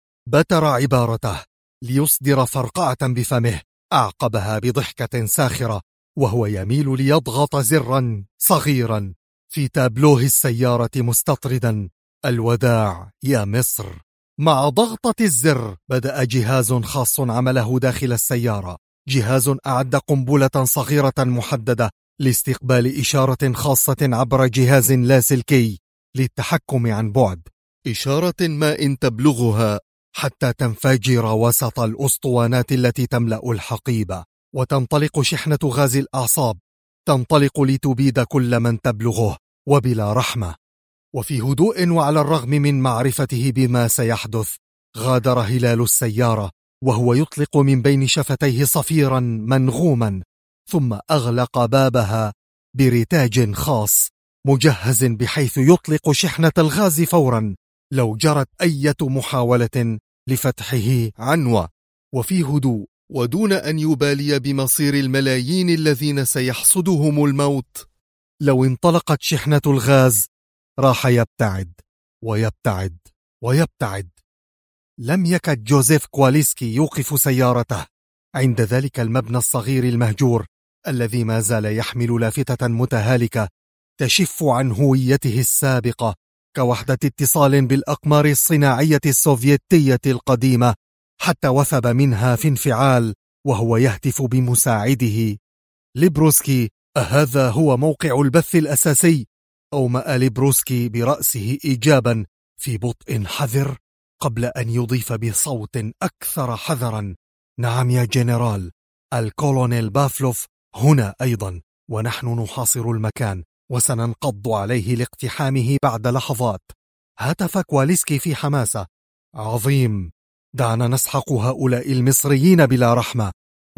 بتر عبارته ليصدر فرقعة بفمه، أعقبها بضحكة ساخرة وهو يميل ليضغط زرا صغيرا في تابلوه السيارة مستطردا: الوداع يا مصر. مع ضغطة الزر بدأ جهاز خاص عمله داخل السيارة، جهاز أعد قنبلة صغيرة محددة لاستقبال إشارة خاصة عبر جهاز لاسلكي للتحكم عن بعد، إشارة ما إن تبلغها حتى تنفجر وسط الأسطوانات التي تملأ الحقيبة، وتنطلق شحنة غاز الأعصاب، تنطلق لتبيد كل من تبلغه وبلا رحمة. وفي هدوء وعلى الرغم من معرفته بما سيحدث، غادر هلال السيارة وهو يطلق من بين شفتيه صفيرا منغوما، ثم أغلق بابها برتاج خاص مجهز بحيث يطلق شحنة الغاز فورا لو جرت أي محاولة لفتحه عنوة. وفي هدوء ودون أن يبالي بمصير الملايين الذين سيحصدهم الموت، لو انطلقت شحنة الغاز راح يبتعد ويبتعد ويبتعد. لم يكد جوزيف كواليسكي يوقف سيارته عند ذلك المبنى الصغير المهجور الذي ما زال يحمل لافتة متهالكة تشف عن هويته السابقة كوحدة اتصال بالأقمار الصناعية السوفيتية القديمة، حتى وثب منها في انفعال وهو يهتف بمساعده: ليبروسكي، أهذا هو موقع البث الأساسي؟ أومأ ليبروسكي برأسه إيجابا في بطء حذر قبل أن يضيف بصوت أكثر حذرا: نعم يا جنرال، الكولونيل بافلوف هنا أيضا، ونحن نحاصر المكان وسننقض عليه لاقتحامه بعد لحظات. هتف كواليسكي في حماسة: عظيم، دعنا نسحق هؤلاء المصريين بلا رحمة.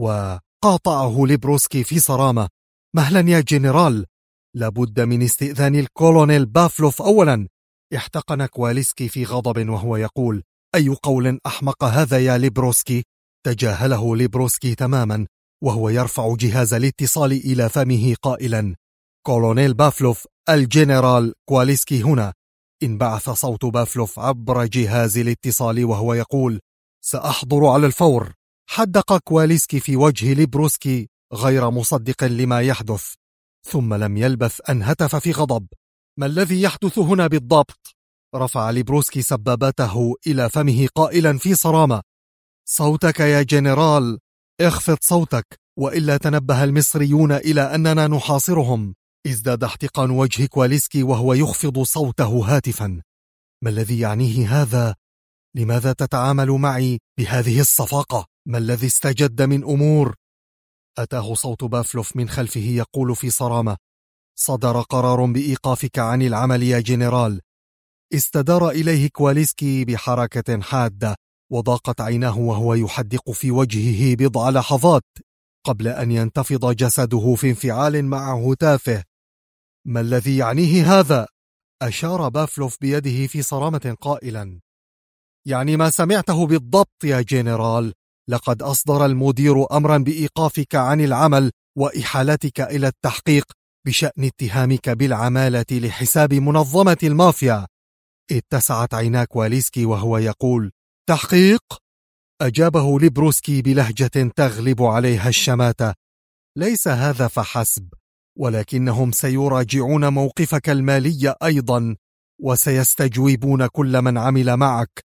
وقاطعه ليبروسكي في صرامة: مهلا يا جنرال، لابد من استئذان الكولونيل بافلوف أولا. احتقن كواليسكي في غضب وهو يقول: أي قول أحمق هذا يا ليبروسكي؟ تجاهله ليبروسكي تماما وهو يرفع جهاز الاتصال إلى فمه قائلا: كولونيل بافلوف، الجنرال كواليسكي هنا. انبعث صوت بافلوف عبر جهاز الاتصال وهو يقول: سأحضر على الفور. حدق كواليسكي في وجه ليبروسكي غير مصدق لما يحدث، ثم لم يلبث أن هتف في غضب: ما الذي يحدث هنا بالضبط؟ رفع ليبروسكي سبابته إلى فمه قائلا في صرامة: صوتك يا جنرال، اخفض صوتك وإلا تنبه المصريون إلى أننا نحاصرهم. ازداد احتقان وجه كواليسكي وهو يخفض صوته هاتفا: ما الذي يعنيه هذا؟ لماذا تتعامل معي بهذه الصفاقة؟ ما الذي استجد من أمور؟ أتاه صوت بافلوف من خلفه يقول في صرامة: صدر قرار بإيقافك عن العمل يا جنرال. استدار إليه كواليسكي بحركة حادة وضاقت عيناه وهو يحدق في وجهه بضع لحظات قبل أن ينتفض جسده في انفعال مع هتافه: ما الذي يعنيه هذا؟ أشار بافلوف بيده في صرامة قائلا: يعني ما سمعته بالضبط يا جنرال. لقد أصدر المدير أمرا بإيقافك عن العمل وإحالتك إلى التحقيق بشأن اتهامك بالعمالة لحساب منظمة المافيا. اتسعت عينا كواليسكي وهو يقول: تحقيق؟ أجابه ليبروسكي بلهجة تغلب عليها الشماتة: ليس هذا فحسب، ولكنهم سيراجعون موقفك المالي أيضا، وسيستجوبون كل من عمل معك.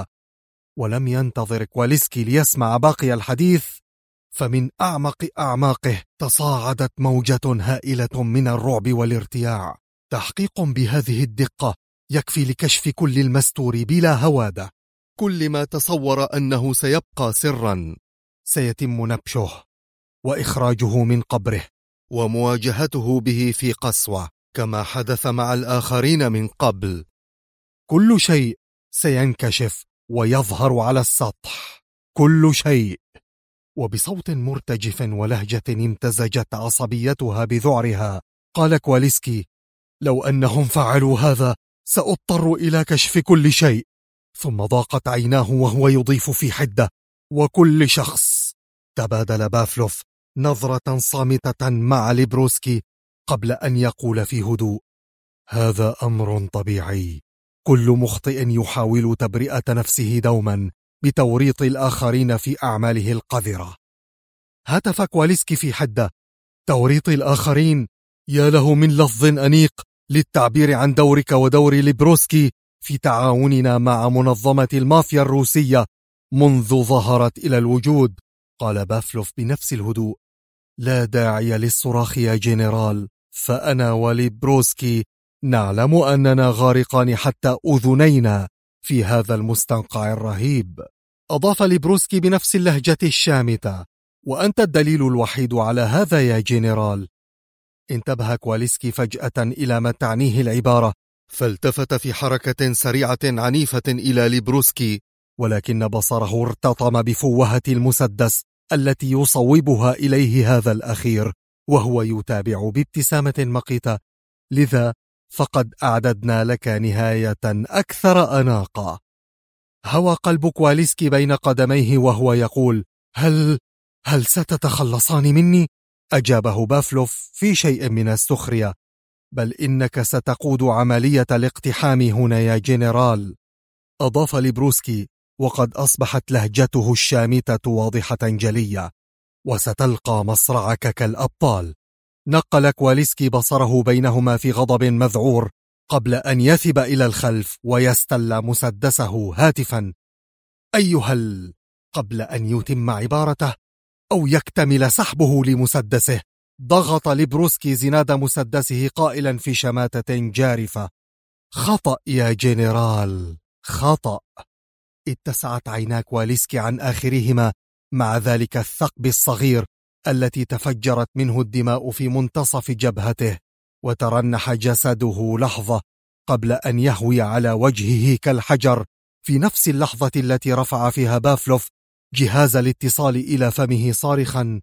ولم ينتظر كواليسكي ليسمع باقي الحديث، فمن أعمق أعماقه تصاعدت موجة هائلة من الرعب والارتياع. تحقيق بهذه الدقة يكفي لكشف كل المستور بلا هوادة. كل ما تصور أنه سيبقى سرا سيتم نبشه وإخراجه من قبره ومواجهته به في قسوة، كما حدث مع الآخرين من قبل. كل شيء سينكشف ويظهر على السطح، كل شيء. وبصوت مرتجف ولهجة امتزجت عصبيتها بذعرها قال كواليسكي: لو أنهم فعلوا هذا سأضطر إلى كشف كل شيء. ثم ضاقت عيناه وهو يضيف في حدة: وكل شخص. تبادل بافلوف نظرة صامتة مع ليبروسكي قبل أن يقول في هدوء: هذا أمر طبيعي. كل مخطئ يحاول تبرئة نفسه دوما بتوريط الآخرين في أعماله القذرة. هتف كواليسكي في حدة: توريط الآخرين؟ يا له من لفظ أنيق للتعبير عن دورك ودور ليبروسكي في تعاوننا مع منظمة المافيا الروسية منذ ظهرت إلى الوجود. قال بافلوف بنفس الهدوء: لا داعي للصراخ يا جنرال، فأنا وليبروسكي نعلم أننا غارقان حتى أذنينا في هذا المستنقع الرهيب. أضاف ليبروسكي بنفس اللهجة الشامتة: وأنت الدليل الوحيد على هذا يا جنرال. انتبه كواليسكي فجأة إلى ما تعنيه العبارة، فالتفت في حركة سريعة عنيفة إلى ليبروسكي، ولكن بصره ارتطم بفوهة المسدس التي يصوبها إليه هذا الأخير وهو يتابع بابتسامة مقيتة: لذا فقد أعددنا لك نهاية أكثر أناقة. هوى قلب كواليسكي بين قدميه وهو يقول: هل ستتخلصان مني؟ أجابه بافلوف في شيء من السخرية: بل إنك ستقود عملية الاقتحام هنا يا جنرال. أضاف ليبروسكي وقد أصبحت لهجته الشامتة واضحة جلية: وستلقى مصرعك كالأبطال. نقل كواليسكي بصره بينهما في غضب مذعور قبل أن يثب إلى الخلف ويستل مسدسه هاتفا: قبل أن يتم عبارته أو يكتمل سحبه لمسدسه ضغط ليبروسكي زناد مسدسه قائلا في شماتة جارفة: خطأ يا جنرال، خطأ. اتسعت عينا كواليسكي عن آخرهما مع ذلك الثقب الصغير التي تفجرت منه الدماء في منتصف جبهته، وترنح جسده لحظة قبل أن يهوي على وجهه كالحجر في نفس اللحظة التي رفع فيها بافلوف جهاز الاتصال إلى فمه صارخا: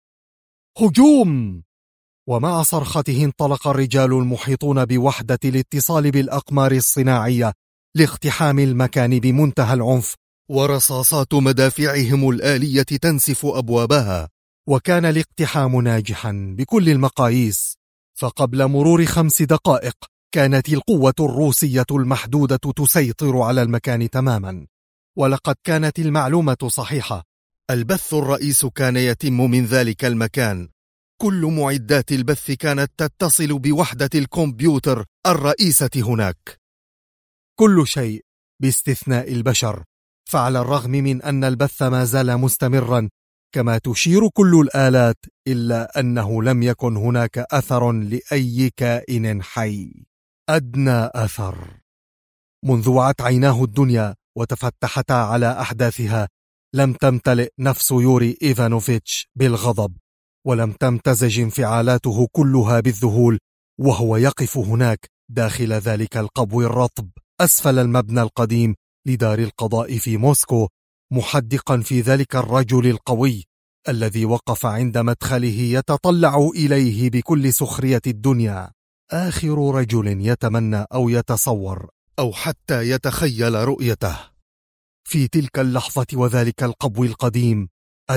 هجوم! ومع صرخته انطلق الرجال المحيطون بوحدة الاتصال بالأقمار الصناعية لاقتحام المكان بمنتهى العنف، ورصاصات مدافعهم الآلية تنسف أبوابها. وكان الاقتحام ناجحا بكل المقاييس، فقبل مرور 5 دقائق كانت القوة الروسية المحدودة تسيطر على المكان تماما. ولقد كانت المعلومة صحيحة: البث الرئيس كان يتم من ذلك المكان. كل معدات البث كانت تتصل بوحدة الكمبيوتر الرئيسة هناك. كل شيء باستثناء البشر، فعلى الرغم من أن البث ما زال مستمرا كما تشير كل الآلات، إلا أنه لم يكن هناك أثر لأي كائن حي، أدنى أثر. منذ وعت عيناه الدنيا وتفتحتا على أحداثها لم تمتلئ نفس يوري إيفانوفيتش بالغضب، ولم تمتزج انفعالاته كلها بالذهول وهو يقف هناك داخل ذلك القبو الرطب أسفل المبنى القديم لدار القضاء في موسكو، محدقا في ذلك الرجل القوي الذي وقف عند مدخله يتطلع إليه بكل سخرية الدنيا، آخر رجل يتمنى أو يتصور أو حتى يتخيل رؤيته. في تلك اللحظة وذلك القبو القديم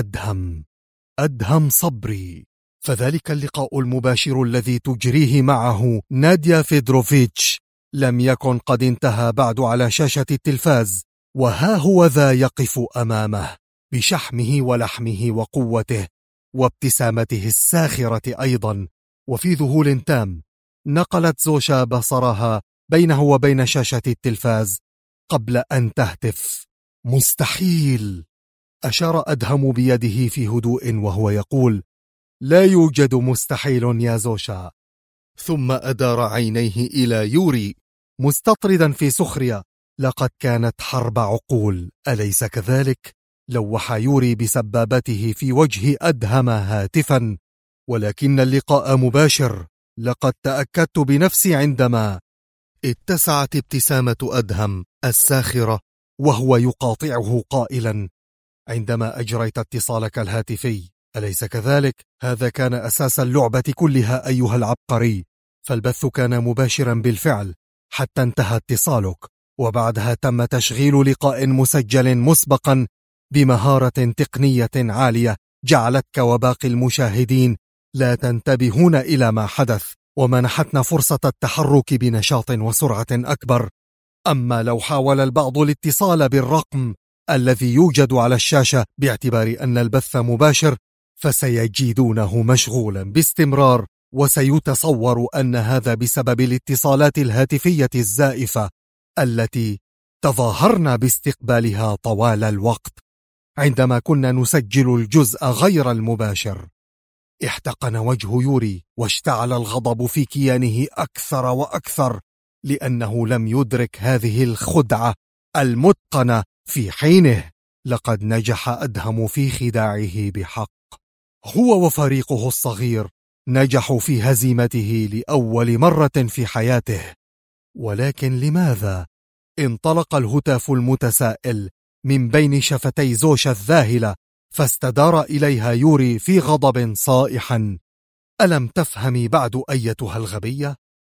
أدهم صبري، فذلك اللقاء المباشر الذي تجريه معه ناديا فيدروفيتش لم يكن قد انتهى بعد على شاشة التلفاز، وها هو ذا يقف أمامه بشحمه ولحمه وقوته وابتسامته الساخرة أيضا. وفي ذهول تام نقلت زوشا بصرها بينه وبين شاشة التلفاز قبل أن تهتف: مستحيل! أشار أدهم بيده في هدوء وهو يقول: لا يوجد مستحيل يا زوشا، ثم أدار عينيه إلى يوري مستطردا في سخرية: لقد كانت حرب عقول، أليس كذلك؟ لوح يوري بسبابته في وجه أدهم هاتفا: ولكن اللقاء مباشر، لقد تأكدت بنفسي عندما اتسعت ابتسامة أدهم الساخرة وهو يقاطعه قائلا: عندما أجريت اتصالك الهاتفي، أليس كذلك؟ هذا كان أساس اللعبة كلها أيها العبقري، فالبث كان مباشرا بالفعل حتى انتهى اتصالك، وبعدها تم تشغيل لقاء مسجل مسبقا بمهارة تقنية عالية جعلتك وباقي المشاهدين لا تنتبهون إلى ما حدث، ومنحتنا فرصة التحرك بنشاط وسرعة أكبر. أما لو حاول البعض الاتصال بالرقم الذي يوجد على الشاشة باعتبار أن البث مباشر، فسيجدونه مشغولا باستمرار، وسيتصور أن هذا بسبب الاتصالات الهاتفية الزائفة التي تظاهرنا باستقبالها طوال الوقت عندما كنا نسجل الجزء غير المباشر. احتقن وجه يوري واشتعل الغضب في كيانه أكثر وأكثر، لأنه لم يدرك هذه الخدعة المتقنة في حينه. لقد نجح أدهم في خداعه بحق. هو وفريقه الصغير نجحوا في هزيمته لأول مرة في حياته. ولكن لماذا؟ انطلق الهتاف المتسائل من بين شفتي زوشا الذاهلة، فاستدار إليها يوري في غضب صائحا: ألم تفهمي بعد أيتها الغبية؟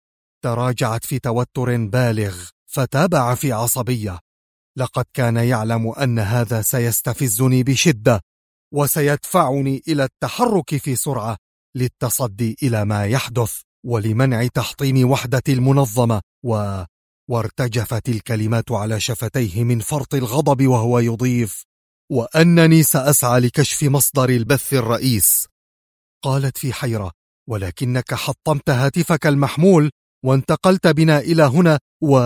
تراجعت في توتر بالغ، فتابع في عصبية. لقد كان يعلم أن هذا سيستفزني بشدة، وسيدفعني إلى التحرك في سرعة للتصدي إلى ما يحدث ولمنع تحطيم وحدة المنظمة. وارتجفت الكلمات على شفتيه من فرط الغضب وهو يضيف: وأنني سأسعى لكشف مصدر البث الرئيس. قالت في حيرة: ولكنك حطمت هاتفك المحمول وانتقلت بنا إلى هنا.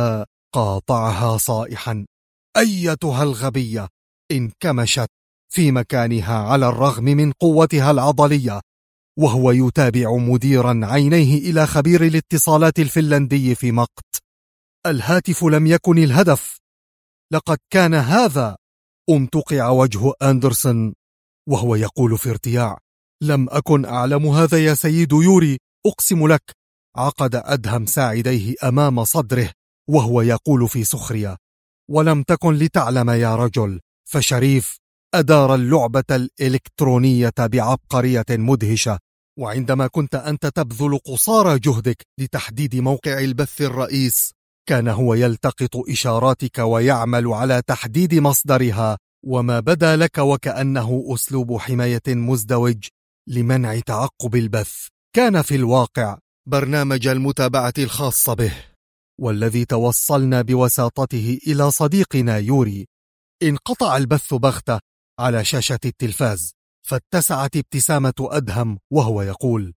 وقاطعها صائحا: أيتها الغبية! انكمشت في مكانها على الرغم من قوتها العضلية، وهو يتابع مديرا عينيه إلى خبير الاتصالات الفنلندي في مقت. الهاتف لم يكن الهدف، لقد كان هذا. امتقع وجه أندرسون وهو يقول في ارتياع: لم أكن أعلم هذا يا سيد يوري، أقسم لك. عقد أدهم ساعديه أمام صدره وهو يقول في سخرية: ولم تكن لتعلم يا رجل، فشريف أدار اللعبة الإلكترونية بعبقرية مدهشة، وعندما كنت أنت تبذل قصارى جهدك لتحديد موقع البث الرئيس، كان هو يلتقط إشاراتك ويعمل على تحديد مصدرها، وما بدا لك وكأنه أسلوب حماية مزدوج لمنع تعقب البث كان في الواقع برنامج المتابعة الخاص به، والذي توصلنا بوساطته إلى صديقنا يوري. انقطع البث بغتة على شاشة التلفاز، فاتسعت ابتسامة أدهم وهو يقول: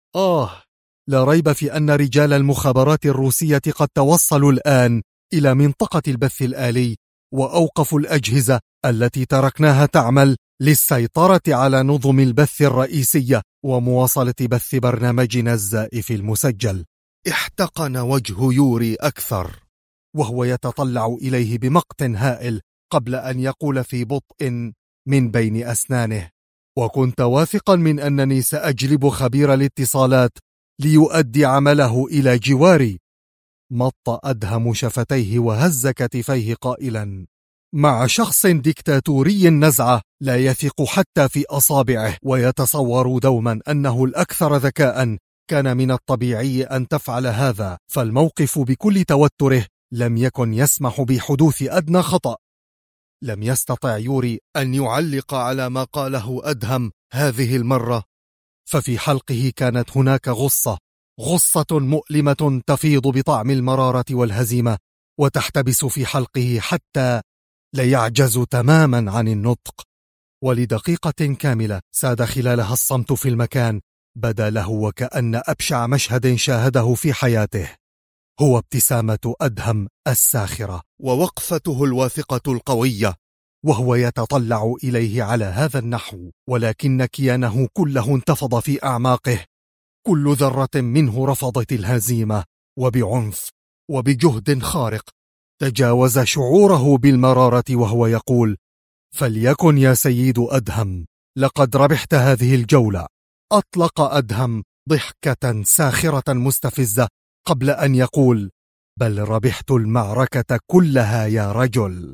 لا ريب في أن رجال المخابرات الروسية قد توصلوا الآن إلى منطقة البث الآلي، وأوقفوا الأجهزة التي تركناها تعمل للسيطرة على نظم البث الرئيسية ومواصلة بث برنامجنا الزائف المسجل. احتقن وجه يوري أكثر وهو يتطلع إليه بمقت هائل قبل أن يقول في بطء من بين أسنانه: وكنت واثقا من أنني سأجلب خبير الاتصالات ليؤدي عمله إلى جواري. مط أدهم شفتيه وهز كتفيه قائلا: مع شخص ديكتاتوري النزعة لا يثق حتى في أصابعه ويتصور دوما أنه الأكثر ذكاء، كان من الطبيعي أن تفعل هذا، فالموقف بكل توتره لم يكن يسمح بحدوث أدنى خطأ. لم يستطع يوري أن يعلق على ما قاله أدهم هذه المرة، ففي حلقه كانت هناك غصة مؤلمة تفيض بطعم المرارة والهزيمة، وتحتبس في حلقه حتى لا يعجز تماما عن النطق. ولدقيقة كاملة ساد خلالها الصمت في المكان، بدا له وكأن أبشع مشهد شاهده في حياته هو ابتسامة أدهم الساخرة ووقفته الواثقة القوية وهو يتطلع إليه على هذا النحو، ولكن كيانه كله انتفض في أعماقه كل ذرة منه رفضت الهزيمة، وبعنف وبجهد خارق تجاوز شعوره بالمرارة وهو يقول: فليكن يا سيد أدهم، لقد ربحت هذه الجولة. أطلق أدهم ضحكة ساخرة مستفزة قبل أن يقول: بل ربحت المعركة كلها يا رجل.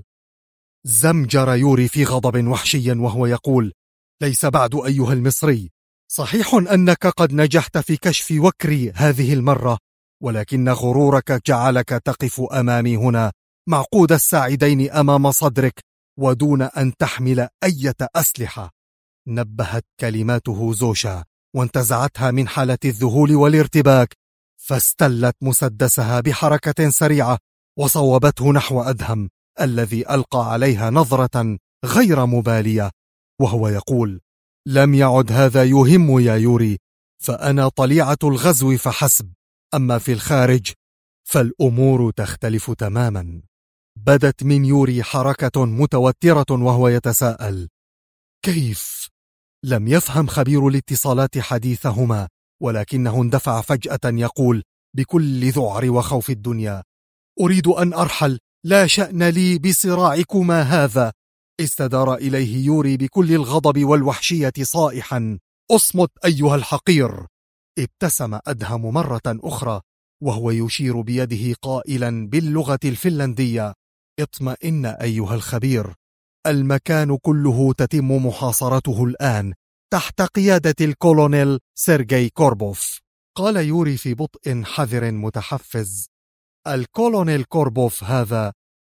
زمجر يوري في غضب وحشي وهو يقول: ليس بعد أيها المصري، صحيح أنك قد نجحت في كشف وكري هذه المرة، ولكن غرورك جعلك تقف أمامي هنا معقود الساعدين أمام صدرك ودون أن تحمل أي أسلحة. نبهت كلماته زوشا وانتزعتها من حالة الذهول والارتباك، فاستلت مسدسها بحركة سريعة وصوبته نحو أدهم الذي ألقى عليها نظرة غير مبالية وهو يقول: لم يعد هذا يهم يا يوري، فأنا طليعة الغزو فحسب، أما في الخارج فالأمور تختلف تماما. بدت من يوري حركة متوترة وهو يتساءل: كيف؟ لم يفهم خبير الاتصالات حديثهما، ولكنه اندفع فجأة يقول بكل ذعر وخوف الدنيا: أريد أن أرحل، لا شأن لي بصراعكما هذا. استدار إليه يوري بكل الغضب والوحشية صائحا: أصمت أيها الحقير. ابتسم أدهم مرة أخرى وهو يشير بيده قائلا باللغة الفنلندية: اطمئن أيها الخبير، المكان كله تتم محاصرته الآن تحت قيادة الكولونيل سيرجي كوربوف. قال يوري في بطء حذر متحفز: الكولونيل كوربوف هذا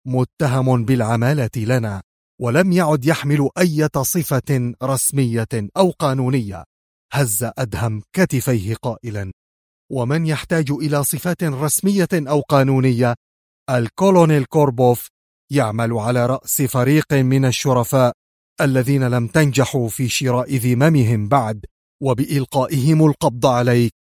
متهم بالعمالة لنا، ولم يعد يحمل أي صفة رسمية أو قانونية. هز أدهم كتفيه قائلا: ومن يحتاج إلى صفات رسمية أو قانونية؟ الكولونيل كوربوف يعمل على رأس فريق من الشرفاء الذين لم تنجحوا في شراء ذممهم بعد، وبإلقائهم القبض عليك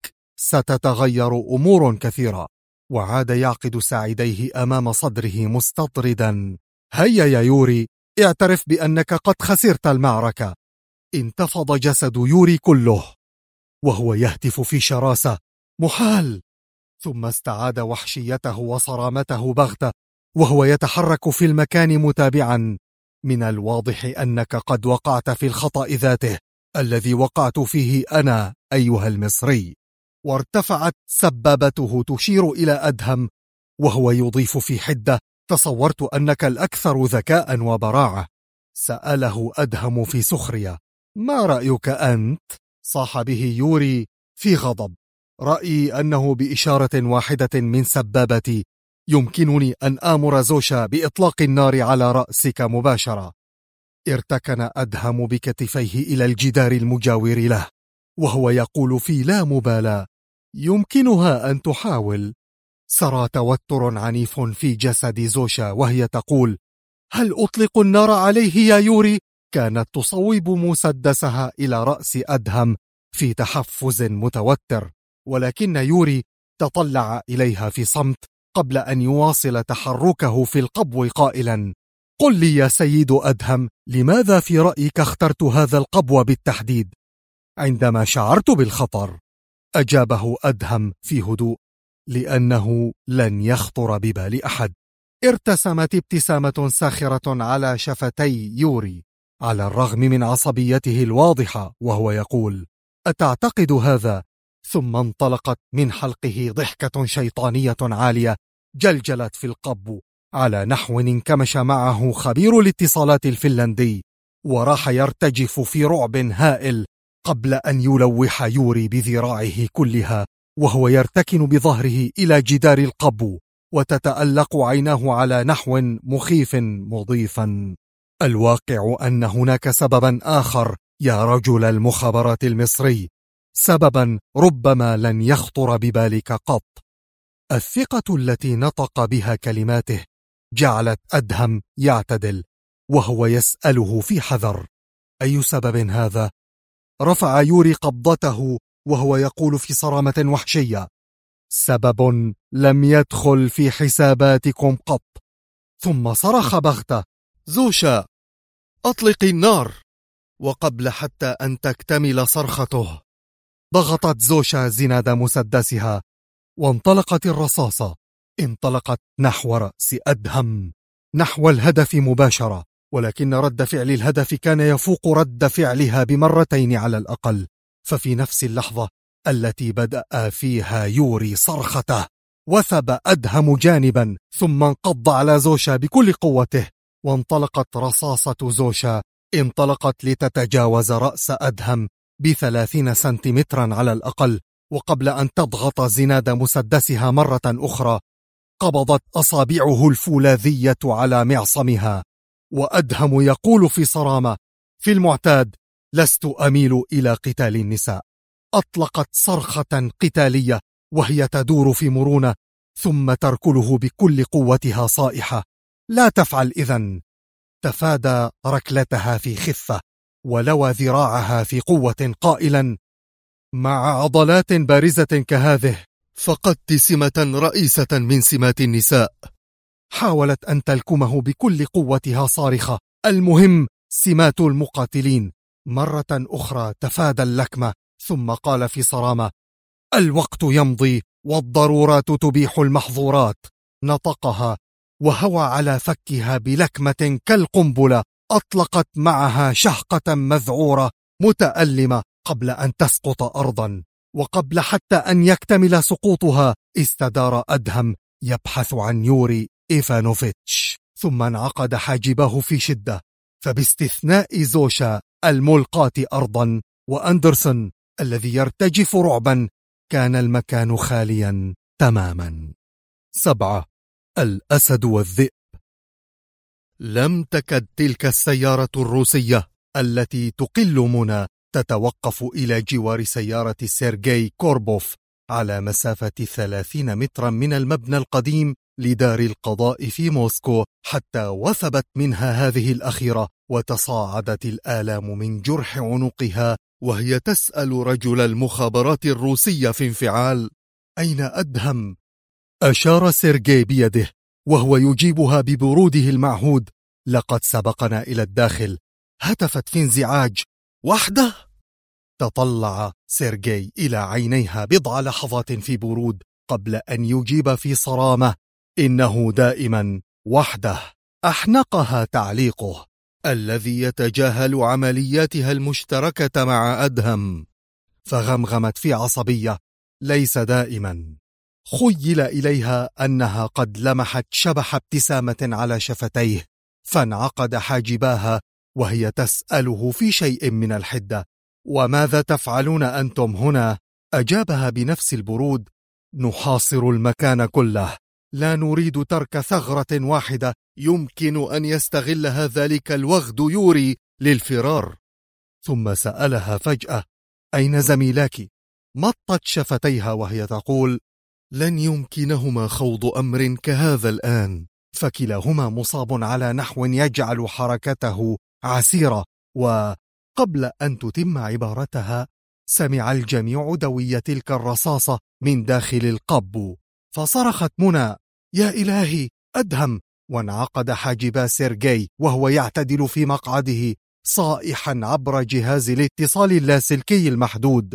ستتغير أمور كثيرة. وعاد يعقد ساعديه أمام صدره مستطردا: هيا يا يوري، اعترف بأنك قد خسرت المعركة. انتفض جسد يوري كله وهو يهتف في شراسة: محال. ثم استعاد وحشيته وصرامته بغتة وهو يتحرك في المكان متابعا: من الواضح أنك قد وقعت في الخطأ ذاته الذي وقعت فيه أنا أيها المصري. وارتفعت سبابته تشير إلى أدهم وهو يضيف في حدة: تصورت أنك الأكثر ذكاء وبراعة. سأله أدهم في سخرية: ما رأيك أنت؟ صاح به يوري في غضب: رأيي أنه بإشارة واحدة من سبابتي يمكنني أن آمر زوشا بإطلاق النار على رأسك مباشرة. ارتكن أدهم بكتفيه إلى الجدار المجاور له وهو يقول في لا مبالاة: يمكنها أن تحاول. سرى توتر عنيف في جسد زوشا وهي تقول: هل أطلق النار عليه يا يوري؟ كانت تصوب مسدسها إلى رأس أدهم في تحفز متوتر، ولكن يوري تطلع إليها في صمت قبل أن يواصل تحركه في القبو قائلا: قل لي يا سيد أدهم، لماذا في رأيك اخترت هذا القبو بالتحديد؟ عندما شعرت بالخطر، أجابه أدهم في هدوء: لأنه لن يخطر ببال أحد. ارتسمت ابتسامة ساخرة على شفتي يوري على الرغم من عصبيته الواضحة وهو يقول: أتعتقد هذا؟ ثم انطلقت من حلقه ضحكة شيطانية عالية جلجلت في القبو على نحو انكمش معه خبير الاتصالات الفنلندي، وراح يرتجف في رعب هائل قبل أن يلوح يوري بذراعه كلها وهو يرتكن بظهره إلى جدار القبو وتتألق عيناه على نحو مخيف مضيفا. الواقع أن هناك سببا آخر يا رجل المخابرات المصري، سببا ربما لن يخطر ببالك قط. الثقة التي نطق بها كلماته جعلت أدهم يعتدل وهو يسأله في حذر: أي سبب هذا؟ رفع يوري قبضته وهو يقول في صرامة وحشية: سبب لم يدخل في حساباتكم قط. ثم صرخ بغتة: زوشا، أطلق النار! وقبل حتى أن تكتمل صرخته ضغطت زوشا زناد مسدسها، وانطلقت الرصاصة. انطلقت نحو رأس أدهم، نحو الهدف مباشرة، ولكن رد فعل الهدف كان يفوق رد فعلها بمرتين على الأقل. ففي نفس اللحظة التي بدأ فيها يوري صرخته، وثب أدهم جانبا، ثم انقض على زوشا بكل قوته، وانطلقت رصاصة زوشا انطلقت لتتجاوز رأس أدهم ب30 سنتيمترا على الأقل. وقبل أن تضغط زناد مسدسها مرة أخرى، قبضت أصابعه الفولاذية على معصمها، وأدهم يقول في صرامة: في المعتاد لست أميل إلى قتال النساء. أطلقت صرخة قتالية وهي تدور في مرونة، ثم تركله بكل قوتها صائحة: لا تفعل إذن. تفادى ركلتها في خفة، ولوى ذراعها في قوة قائلا: مع عضلات بارزة كهذه فقدت سمة رئيسة من سمات النساء. حاولت أن تلكمه بكل قوتها صارخة: المهم سمات المقاتلين. مرة أخرى تفادى اللكمة، ثم قال في صرامة: الوقت يمضي والضرورات تبيح المحظورات. نطقها وهوى على فكها بلكمة كالقنبلة، أطلقت معها شهقة مذعورة متألمة قبل أن تسقط أرضا. وقبل حتى أن يكتمل سقوطها استدار أدهم يبحث عن يوري إيفانوفيتش، ثم انعقد حاجباه في شدة. فباستثناء زوشا الملقاة أرضا وأندرسون الذي يرتجف رعبا، كان المكان خاليا تماما. 7. الأسد والذئب. لم تكد تلك السيارة الروسية التي تقل منى تتوقف إلى جوار سيارة سيرجي كوربوف على مسافة 30 مترا من المبنى القديم لدار القضاء في موسكو، حتى وثبت منها هذه الأخيرة، وتصاعدت الآلام من جرح عنقها وهي تسأل رجل المخابرات الروسية في انفعال: أين أدهم؟ أشار سيرجي بيده وهو يجيبها ببروده المعهود: لقد سبقنا إلى الداخل. هتفت في انزعاج: وحده؟ تطلع سيرجي إلى عينيها بضع لحظات في برود قبل أن يجيب في صرامة: إنه دائما وحده. أحنقها تعليقه الذي يتجاهل عملياتها المشتركة مع أدهم، فغمغمت في عصبية: ليس دائما. خيل إليها أنها قد لمحت شبح ابتسامة على شفتيه، فانعقد حاجباها وهي تسأله في شيء من الحدة: وماذا تفعلون أنتم هنا؟ أجابها بنفس البرود: نحاصر المكان كله، لا نريد ترك ثغرة واحدة يمكن أن يستغلها ذلك الوغد يوري للفرار. ثم سألها فجأة: أين زميلاك؟ مطت شفتيها وهي تقول: لن يمكنهما خوض أمر كهذا الآن، فكلاهما مصاب على نحو يجعل حركته عسيرة. وقبل أن تتم عبارتها سمع الجميع دوي تلك الرصاصة من داخل القب، فصرخت منى: يا إلهي أدهم! وانعقد حاجبا سيرجي وهو يعتدل في مقعده صائحا عبر جهاز الاتصال اللاسلكي المحدود: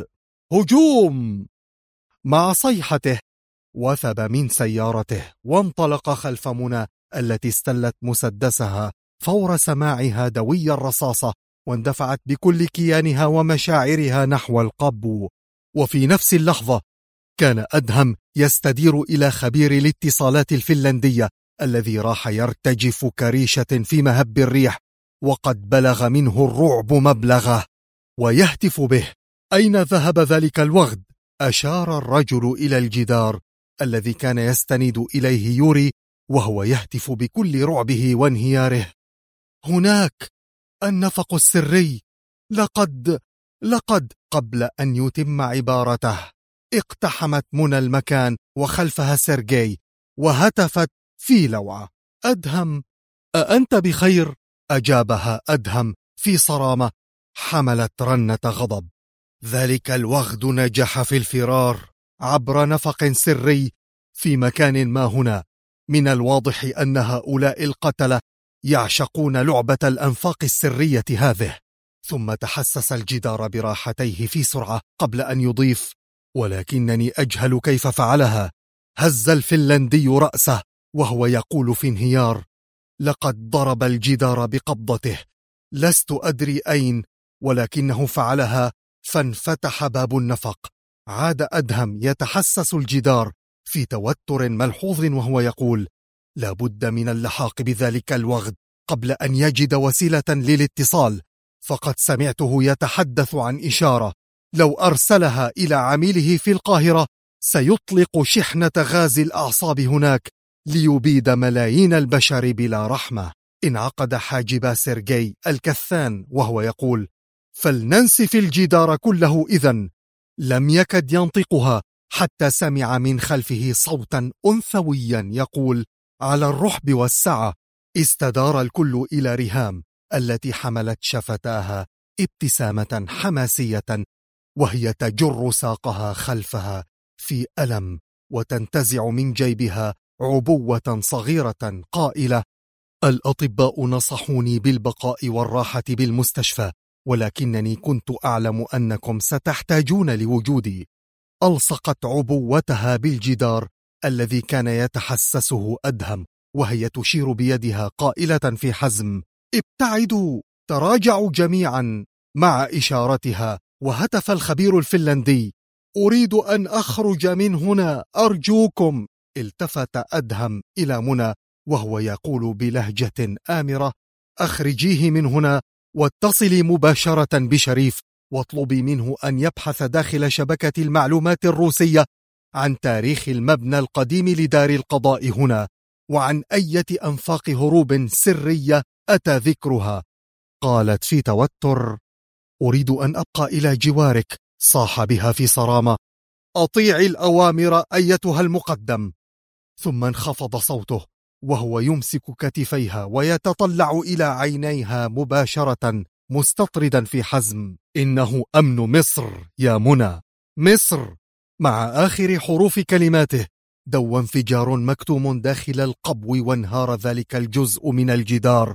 هجوم! مع صيحته وثب من سيارته وانطلق خلف منى التي استلت مسدسها فور سماعها دوي الرصاصة، واندفعت بكل كيانها ومشاعرها نحو القب. وفي نفس اللحظة كان أدهم يستدير إلى خبير الاتصالات الفنلندية الذي راح يرتجف كريشة في مهب الريح، وقد بلغ منه الرعب مبلغه، ويهتف به: أين ذهب ذلك الوغد؟ أشار الرجل إلى الجدار الذي كان يستند إليه يوري وهو يهتف بكل رعبه وانهياره: هناك النفق السري. لقد قبل أن يتم عبارته اقتحمت منى المكان وخلفها سيرجي، وهتفت في لوعة: أدهم، أأنت بخير؟ أجابها أدهم في صرامة حملت رنة غضب. ذلك الوغد نجح في الفرار عبر نفق سري في مكان ما هنا. من الواضح أن هؤلاء القتلة يعشقون لعبة الأنفاق السرية هذه. ثم تحسس الجدار براحتيه في سرعة قبل أن يضيف: ولكنني أجهل كيف فعلها. هز الفنلندي رأسه وهو يقول في انهيار: لقد ضرب الجدار بقبضته، لست أدري أين، ولكنه فعلها فانفتح باب النفق. عاد أدهم يتحسس الجدار في توتر ملحوظ وهو يقول: لا بد من اللحاق بذلك الوغد قبل أن يجد وسيلة للاتصال، فقد سمعته يتحدث عن إشارة لو أرسلها إلى عميله في القاهرة سيطلق شحنة غاز الأعصاب هناك ليبيد ملايين البشر بلا رحمة. انعقد حاجب سيرجي الكثان وهو يقول: فلننسف الجدار كله إذن. لم يكد ينطقها حتى سمع من خلفه صوتا أنثويا يقول: على الرحب والسعة. استدار الكل إلى ريهام التي حملت شفتاها ابتسامة حماسية وهي تجر ساقها خلفها في ألم وتنتزع من جيبها عبوة صغيرة قائلة: الأطباء نصحوني بالبقاء والراحة بالمستشفى، ولكنني كنت أعلم أنكم ستحتاجون لوجودي. ألصقت عبوتها بالجدار الذي كان يتحسسه أدهم وهي تشير بيدها قائلة في حزم: ابتعدوا. تراجعوا جميعا مع إشارتها، وهتف الخبير الفنلندي: أريد أن أخرج من هنا أرجوكم. التفت أدهم إلى منى وهو يقول بلهجة آمرة: أخرجيه من هنا واتصلي مباشرة بشريف واطلبي منه أن يبحث داخل شبكة المعلومات الروسية عن تاريخ المبنى القديم لدار القضاء هنا وعن أي أنفاق هروب سرية أتى ذكرها. قالت في توتر: أريد أن أبقى إلى جوارك. صاح بها في صرامة: أطيعي الأوامر أيتها المقدم. ثم انخفض صوته وهو يمسك كتفيها ويتطلع إلى عينيها مباشرة مستطردا في حزم: إنه أمن مصر يا منى، مصر. مع آخر حروف كلماته دو انفجار مكتوم داخل القبو وانهار ذلك الجزء من الجدار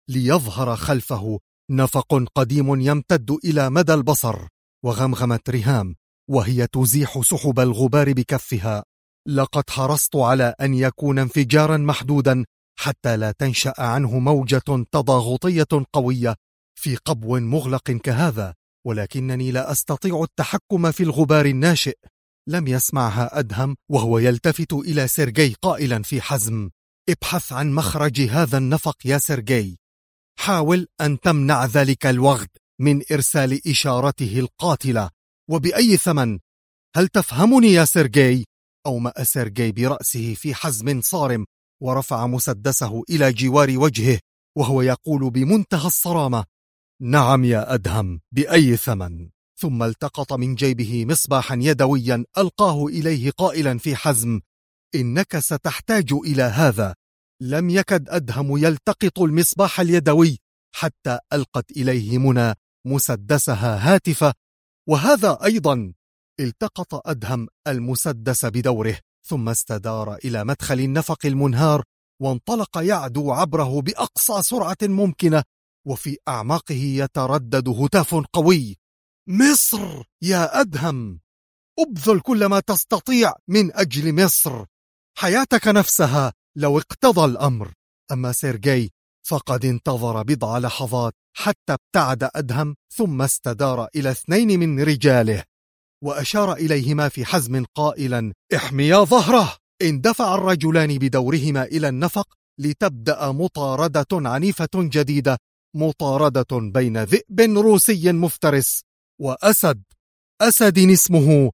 ليظهر خلفه نفق قديم يمتد إلى مدى البصر. وغمغمت ريهام وهي تزيح سحب الغبار بكفها: لقد حرصت على أن يكون انفجارا محدودا حتى لا تنشأ عنه موجة تضاغطية قوية في قبو مغلق كهذا، ولكنني لا أستطيع التحكم في الغبار الناشئ. لم يسمعها أدهم وهو يلتفت إلى سيرجي قائلا في حزم: ابحث عن مخرج هذا النفق يا سيرجي. حاول أن تمنع ذلك الوغد من إرسال إشارته القاتلة وبأي ثمن. هل تفهمني يا سيرجي؟ أومأ سيرجي برأسه في حزم صارم ورفع مسدسه إلى جوار وجهه وهو يقول بمنتهى الصرامة: نعم يا أدهم، بأي ثمن. ثم التقط من جيبه مصباحا يدويا ألقاه إليه قائلا في حزم: إنك ستحتاج إلى هذا. لم يكد أدهم يلتقط المصباح اليدوي حتى ألقت إليه منى مسدسها هاتفة، وهذا أيضا. التقط أدهم المسدس بدوره ثم استدار إلى مدخل النفق المنهار وانطلق يعدو عبره بأقصى سرعة ممكنة، وفي أعماقه يتردد هتاف قوي: مصر يا أدهم، أبذل كل ما تستطيع من أجل مصر، حياتك نفسها لو اقتضى الأمر. أما سيرجي فقد انتظر بضع لحظات حتى ابتعد أدهم ثم استدار إلى 2 من رجاله وأشار إليهما في حزم قائلا: احميا ظهره. اندفع الرجلان بدورهما إلى النفق لتبدأ مطاردة عنيفة جديدة، مطاردة بين ذئب روسي مفترس وأسد، أسد اسمه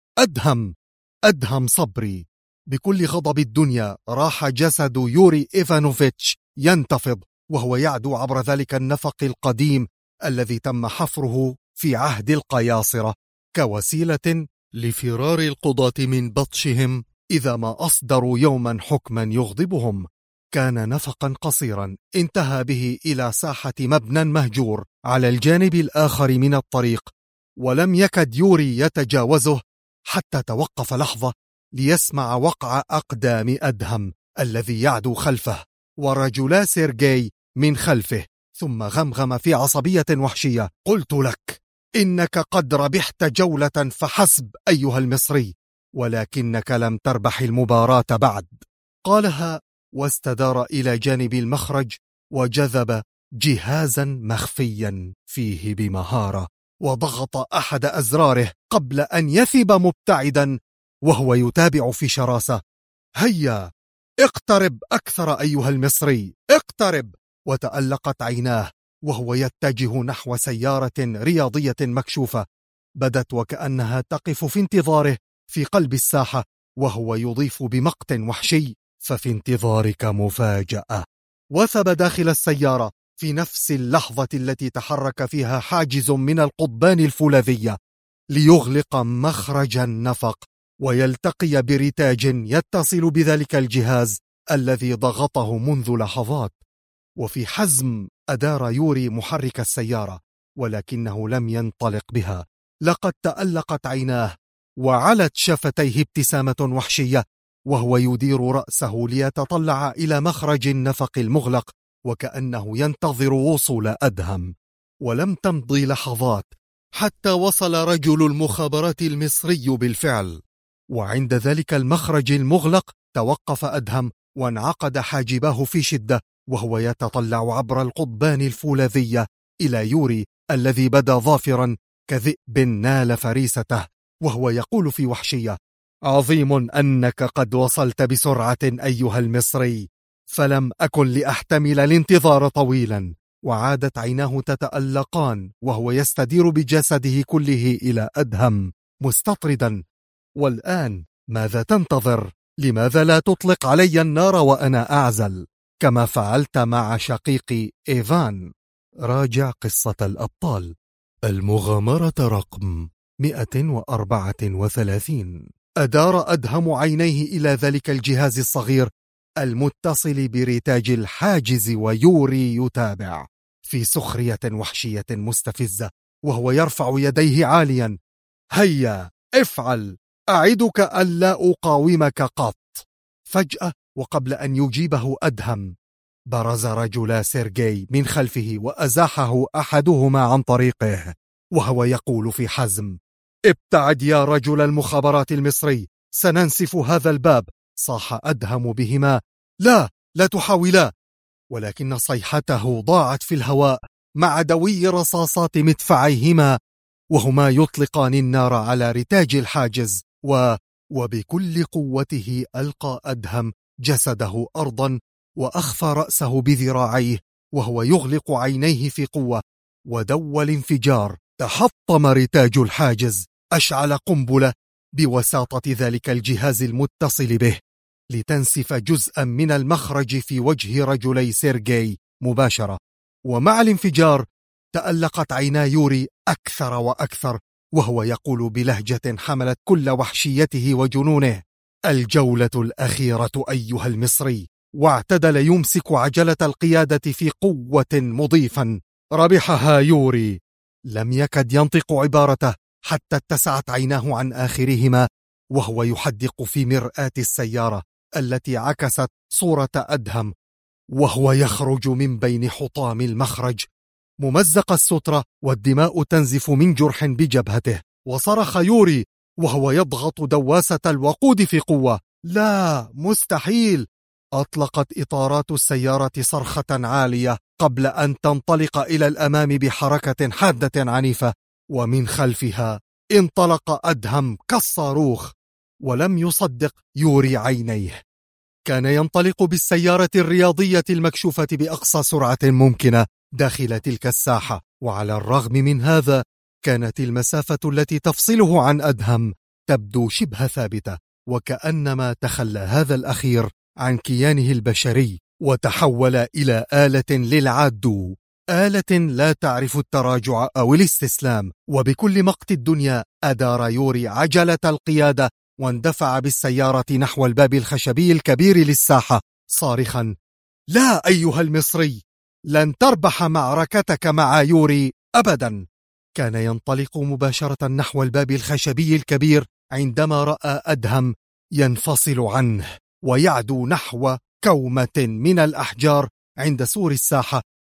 أدهم صبري. بكل غضب الدنيا راح جسد يوري إيفانوفيتش ينتفض وهو يعدو عبر ذلك النفق القديم الذي تم حفره في عهد القياصرة كوسيلة لفرار القضاة من بطشهم إذا ما أصدروا يوما حكما يغضبهم. كان نفقا قصيرا انتهى به إلى ساحة مبنى مهجور على الجانب الآخر من الطريق، ولم يكد يوري يتجاوزه حتى توقف لحظة ليسمع وقع أقدام أدهم الذي يعدو خلفه ورجلا سيرجي من خلفه، ثم غمغم في عصبية وحشية: قلت لك إنك قد ربحت جولة فحسب أيها المصري، ولكنك لم تربح المباراة بعد. قالها واستدار إلى جانب المخرج وجذب جهازا مخفيا فيه بمهارة وضغط أحد أزراره قبل أن يثب مبتعدا وهو يتابع في شراسة: هيا اقترب أكثر أيها المصري، اقترب. وتألقت عيناه وهو يتجه نحو سيارة رياضية مكشوفة بدت وكأنها تقف في انتظاره في قلب الساحة، وهو يضيف بمقت وحشي: ففي انتظارك مفاجأة. وثب داخل السيارة في نفس اللحظة التي تحرك فيها حاجز من القضبان الفولاذية ليغلق مخرج النفق ويلتقي برتاج يتصل بذلك الجهاز الذي ضغطه منذ لحظات. وفي حزم أدار يوري محرك السيارة، ولكنه لم ينطلق بها. لقد تألقت عيناه وعلت شفتيه ابتسامة وحشية وهو يدير رأسه ليتطلع إلى مخرج النفق المغلق وكأنه ينتظر وصول أدهم. ولم تمضي لحظات حتى وصل رجل المخابرات المصري بالفعل، وعند ذلك المخرج المغلق توقف أدهم وانعقد حاجباه في شدة وهو يتطلع عبر القضبان الفولاذية إلى يوري الذي بدا ظافرا كذئب نال فريسته، وهو يقول في وحشية: عظيم أنك قد وصلت بسرعة أيها المصري، فلم أكن لأحتمل الانتظار طويلا. وعادت عيناه تتألقان وهو يستدير بجسده كله إلى أدهم مستطردا: والآن ماذا تنتظر؟ لماذا لا تطلق علي النار وأنا أعزل كما فعلت مع شقيقي إيفان؟ راجع قصة الأبطال. المغامرة رقم 134. أدار أدهم عينيه إلى ذلك الجهاز الصغير المتصل برتاج الحاجز ويوري يتابع في سخرية وحشية مستفزة وهو يرفع يديه عاليا: هيا افعل، أعدك ألا أقاومك قط. فجأة وقبل أن يجيبه أدهم برز رجل سيرجي من خلفه وأزاحه أحدهما عن طريقه وهو يقول في حزم: ابتعد يا رجل المخابرات المصري، سننسف هذا الباب. صاح أدهم بهما: لا تحاولا. ولكن صيحته ضاعت في الهواء مع دوي رصاصات مدفعيهما وهما يطلقان النار على رتاج الحاجز. وبكل قوته ألقى أدهم جسده أرضا وأخفى رأسه بذراعيه وهو يغلق عينيه في قوة. ودو الانفجار، تحطم رتاج الحاجز، أشعل قنبلة بوساطة ذلك الجهاز المتصل به لتنسف جزءا من المخرج في وجه رجلي سيرجي مباشرة. ومع الانفجار تألقت عينا يوري أكثر وأكثر وهو يقول بلهجة حملت كل وحشيته وجنونه: الجولة الأخيرة أيها المصري. واعتدل يمسك عجلة القيادة في قوة مضيفا: ربحها يوري. لم يكد ينطق عبارته حتى اتسعت عيناه عن آخرهما وهو يحدق في مرآة السيارة التي عكست صورة أدهم وهو يخرج من بين حطام المخرج ممزق السترة والدماء تنزف من جرح بجبهته. وصرخ يوري وهو يضغط دواسة الوقود في قوة: لا، مستحيل. أطلقت إطارات السيارة صرخة عالية قبل أن تنطلق إلى الأمام بحركة حادة عنيفة، ومن خلفها انطلق أدهم كالصاروخ. ولم يصدق يوري عينيه. كان ينطلق بالسيارة الرياضية المكشوفة بأقصى سرعة ممكنة داخل تلك الساحة، وعلى الرغم من هذا كانت المسافة التي تفصله عن أدهم تبدو شبه ثابتة، وكأنما تخلى هذا الأخير عن كيانه البشري وتحول إلى آلة للعدو، آلة لا تعرف التراجع أو الاستسلام. وبكل مقت الدنيا أدار يوري عجلة القيادة واندفع بالسيارة نحو الباب الخشبي الكبير للساحة صارخا: لا أيها المصري، لن تربح معركتك مع يوري أبدا. كان ينطلق مباشرة نحو الباب الخشبي الكبير عندما رأى أدهم ينفصل عنه ويعدو نحو كومة من الأحجار عند سور الساحة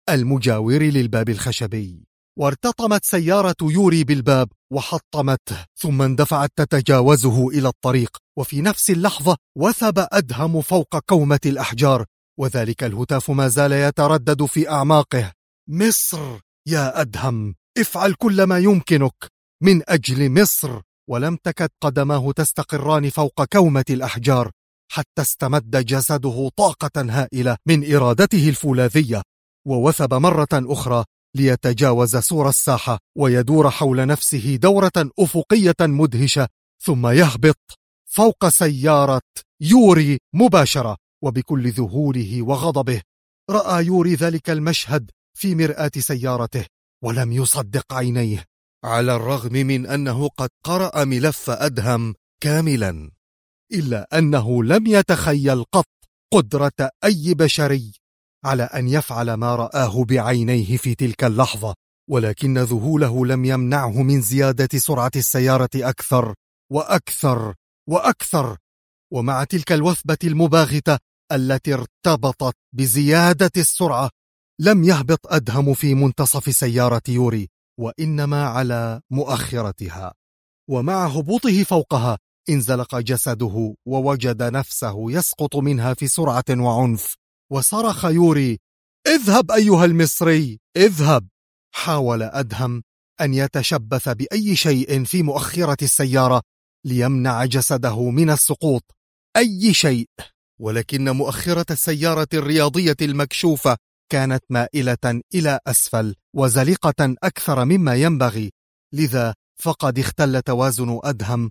المجاور للباب الخشبي. وارتطمت سيارة يوري بالباب وحطمته، ثم اندفعت تتجاوزه إلى الطريق، وفي نفس اللحظة وثب أدهم فوق كومة الأحجار، وذلك الهتاف ما زال يتردد في أعماقه: مصر يا أدهم، افعل كل ما يمكنك من أجل مصر. ولم تكد قدماه تستقران فوق كومة الأحجار حتى استمد جسده طاقة هائلة من إرادته الفولاذية، ووثب مرة أخرى ليتجاوز سور الساحة ويدور حول نفسه دورة أفقية مدهشة، ثم يهبط فوق سيارة يوري مباشرة. وبكل ذهوله وغضبه رأى يوري ذلك المشهد في مرآة سيارته ولم يصدق عينيه، على الرغم من أنه قد قرأ ملف أدهم كاملا، إلا أنه لم يتخيل قط قدرة أي بشري على أن يفعل ما رآه بعينيه في تلك اللحظة. ولكن ذهوله لم يمنعه من زيادة سرعة السيارة أكثر وأكثر وأكثر. ومع تلك الوثبة المباغتة التي ارتبطت بزيادة السرعة، لم يهبط أدهم في منتصف سيارة يوري، وإنما على مؤخرتها. ومع هبوطه فوقها انزلق جسده ووجد نفسه يسقط منها في سرعة وعنف، وصرخ يوري: اذهب أيها المصري، اذهب! حاول أدهم أن يتشبث بأي شيء في مؤخرة السيارة ليمنع جسده من السقوط، أي شيء، ولكن مؤخرة السيارة الرياضية المكشوفة كانت مائلة إلى أسفل وزلقة أكثر مما ينبغي، لذا فقد اختل توازن أدهم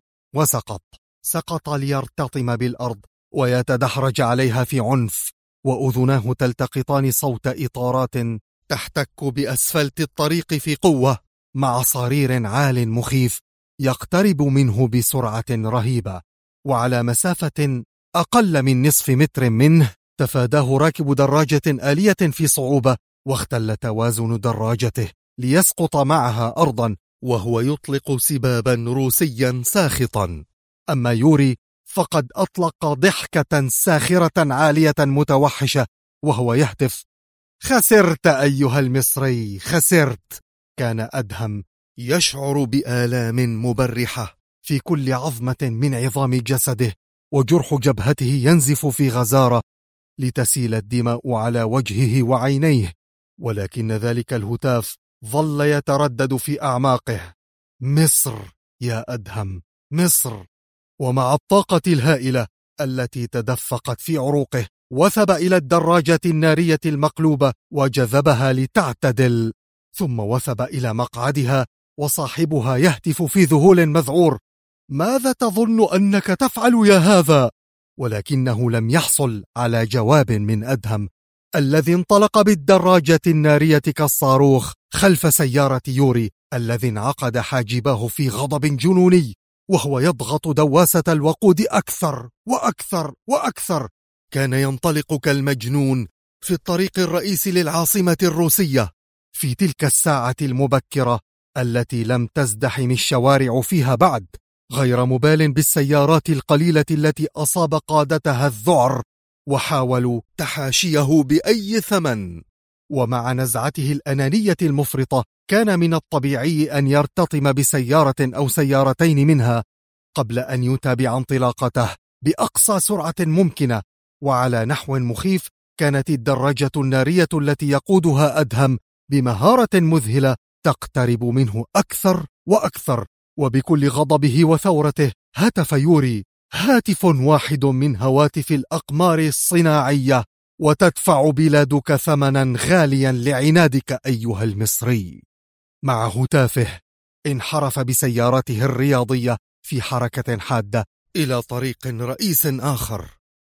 سقط ليرتطم بالأرض ويتدحرج عليها في عنف، وأذناه تلتقطان صوت إطارات تحتك بأسفلت الطريق في قوة، مع صرير عال مخيف يقترب منه بسرعة رهيبة. وعلى مسافة أقل من نصف متر منه تفاداه راكب دراجة آلية في صعوبة، واختل توازن دراجته ليسقط معها أرضا وهو يطلق سبابا روسيا ساخطا. أما يوري فقد أطلق ضحكة ساخرة عالية متوحشة وهو يهتف: خسرت أيها المصري، خسرت! كان أدهم يشعر بآلام مبرحة في كل عظمة من عظام جسده، وجرح جبهته ينزف في غزارة لتسيل الدماء على وجهه وعينيه، ولكن ذلك الهتاف ظل يتردد في أعماقه: مصر يا أدهم، مصر! ومع الطاقة الهائلة التي تدفقت في عروقه وثب إلى الدراجة النارية المقلوبة وجذبها لتعتدل، ثم وثب إلى مقعدها وصاحبها يهتف في ذهول مذعور: ماذا تظن أنك تفعل يا هذا؟ ولكنه لم يحصل على جواب من أدهم الذي انطلق بالدراجة النارية كالصاروخ خلف سيارة يوري الذي انعقد حاجباه في غضب جنوني، وهو يضغط دواسة الوقود أكثر وأكثر وأكثر. كان ينطلق كالمجنون في الطريق الرئيسي للعاصمة الروسية في تلك الساعة المبكرة التي لم تزدحم الشوارع فيها بعد، غير مبال بالسيارات القليلة التي أصاب قادتها الذعر وحاولوا تحاشيه بأي ثمن. ومع نزعته الأنانية المفرطة كان من الطبيعي أن يرتطم بسيارة أو سيارتين منها قبل أن يتابع انطلاقته بأقصى سرعة ممكنة. وعلى نحو مخيف كانت الدراجة النارية التي يقودها أدهم بمهارة مذهلة تقترب منه أكثر وأكثر، وبكل غضبه وثورته هتف يوري هاتف واحد من هواتف الأقمار الصناعية: وتدفع بلادك ثمنا غاليا لعنادك أيها المصري. مع هتافه انحرف بسيارته الرياضية في حركة حادة إلى طريق رئيس آخر،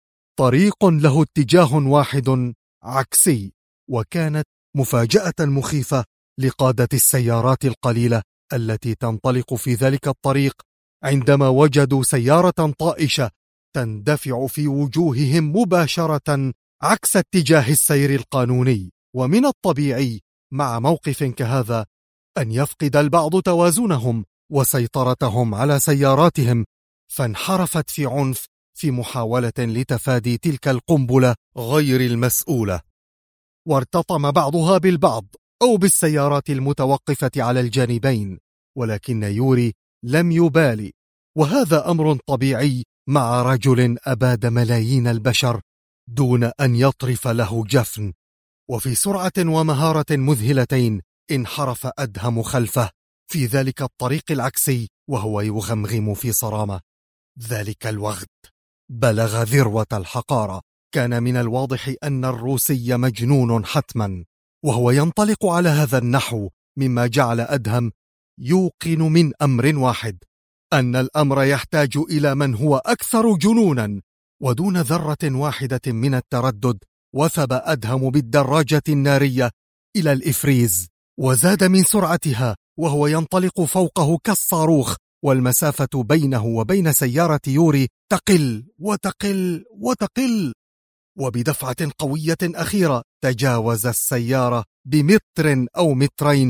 طريق له اتجاه واحد عكسي. وكانت مفاجأة مخيفة لقادة السيارات القليلة التي تنطلق في ذلك الطريق عندما وجدوا سيارة طائشة تندفع في وجوههم مباشرة عكس اتجاه السير القانوني. ومن الطبيعي مع موقف كهذا أن يفقد البعض توازنهم وسيطرتهم على سياراتهم، فانحرفت في عنف في محاولة لتفادي تلك القنبلة غير المسؤولة. وارتطم بعضها بالبعض أو بالسيارات المتوقفة على الجانبين، ولكن يوري لم يبالي، وهذا أمر طبيعي مع رجل أباد ملايين البشر دون أن يطرف له جفن. وفي سرعة ومهارة مذهلتين انحرف أدهم خلفه في ذلك الطريق العكسي وهو يغمغم في صرامة. ذلك الوغد بلغ ذروة الحقارة. كان من الواضح أن الروسي مجنون حتما، وهو ينطلق على هذا النحو، مما جعل أدهم يوقن من أمر واحد: أن الأمر يحتاج إلى من هو أكثر جنونا. ودون ذرة واحدة من التردد وثب أدهم بالدراجة النارية إلى الإفريز، وزاد من سرعتها وهو ينطلق فوقه كالصاروخ، والمسافة بينه وبين سيارة يوري تقل وتقل وتقل. وبدفعة قوية أخيرة تجاوز السيارة بمتر أو مترين،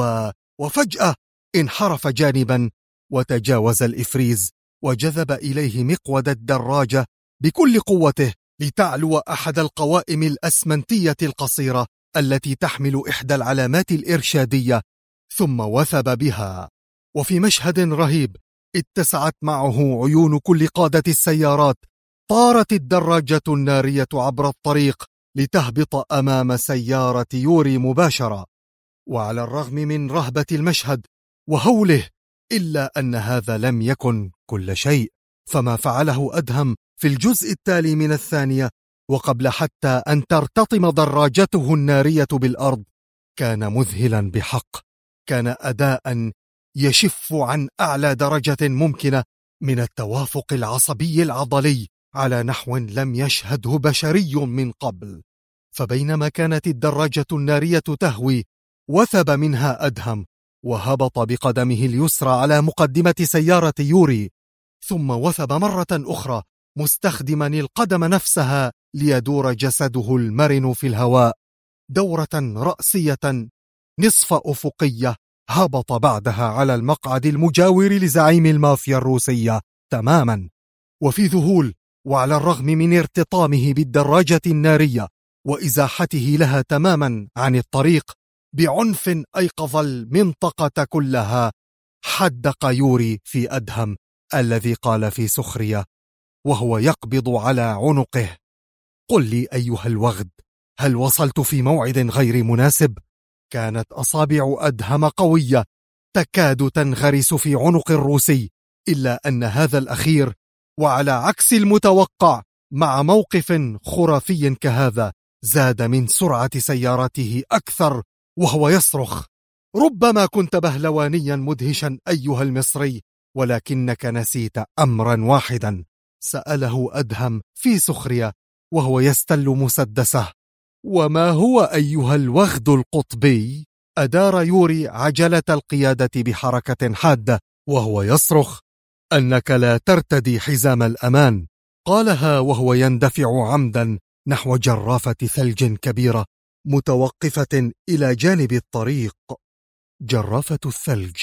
وفجأة انحرف جانبا وتجاوز الإفريز، وجذب إليه مقود الدراجة بكل قوته لتعلو أحد القوائم الأسمنتية القصيرة التي تحمل إحدى العلامات الإرشادية، ثم وثب بها. وفي مشهد رهيب اتسعت معه عيون كل قادة السيارات، طارت الدراجة النارية عبر الطريق لتهبط أمام سيارة يوري مباشرة. وعلى الرغم من رهبة المشهد وهوله، إلا أن هذا لم يكن كل شيء. فما فعله أدهم في الجزء التالي من الثانية، وقبل حتى أن ترتطم دراجته النارية بالأرض، كان مذهلا بحق. كان أداء يشف عن أعلى درجة ممكنة من التوافق العصبي العضلي على نحو لم يشهده بشري من قبل. فبينما كانت الدراجة النارية تهوي، وثب منها أدهم وهبط بقدمه اليسرى على مقدمة سيارة يوري، ثم وثب مرة أخرى مستخدما القدم نفسها ليدور جسده المرن في الهواء دورة رأسية نصف أفقية. هبط بعدها على المقعد المجاور لزعيم المافيا الروسية تماما. وفي ذهول، وعلى الرغم من ارتطامه بالدراجة النارية وإزاحته لها تماما عن الطريق بعنف أيقظ المنطقة كلها، حدق يوري في أدهم الذي قال في سخرية وهو يقبض على عنقه: قل لي أيها الوغد، هل وصلت في موعد غير مناسب؟ كانت أصابع أدهم قوية تكاد تنغرس في عنق الروسي، إلا أن هذا الأخير، وعلى عكس المتوقع مع موقف خرافي كهذا، زاد من سرعة سيارته أكثر وهو يصرخ: ربما كنت بهلوانيا مدهشا أيها المصري، ولكنك نسيت أمرا واحدا. سأله أدهم في سخرية وهو يستل مسدسه: وما هو أيها الوغد القطبي؟ أدار يوري عجلة القيادة بحركة حادة وهو يصرخ: أنك لا ترتدي حزام الأمان. قالها وهو يندفع عمدا نحو جرافة ثلج كبيرة متوقفة إلى جانب الطريق. جرافة الثلج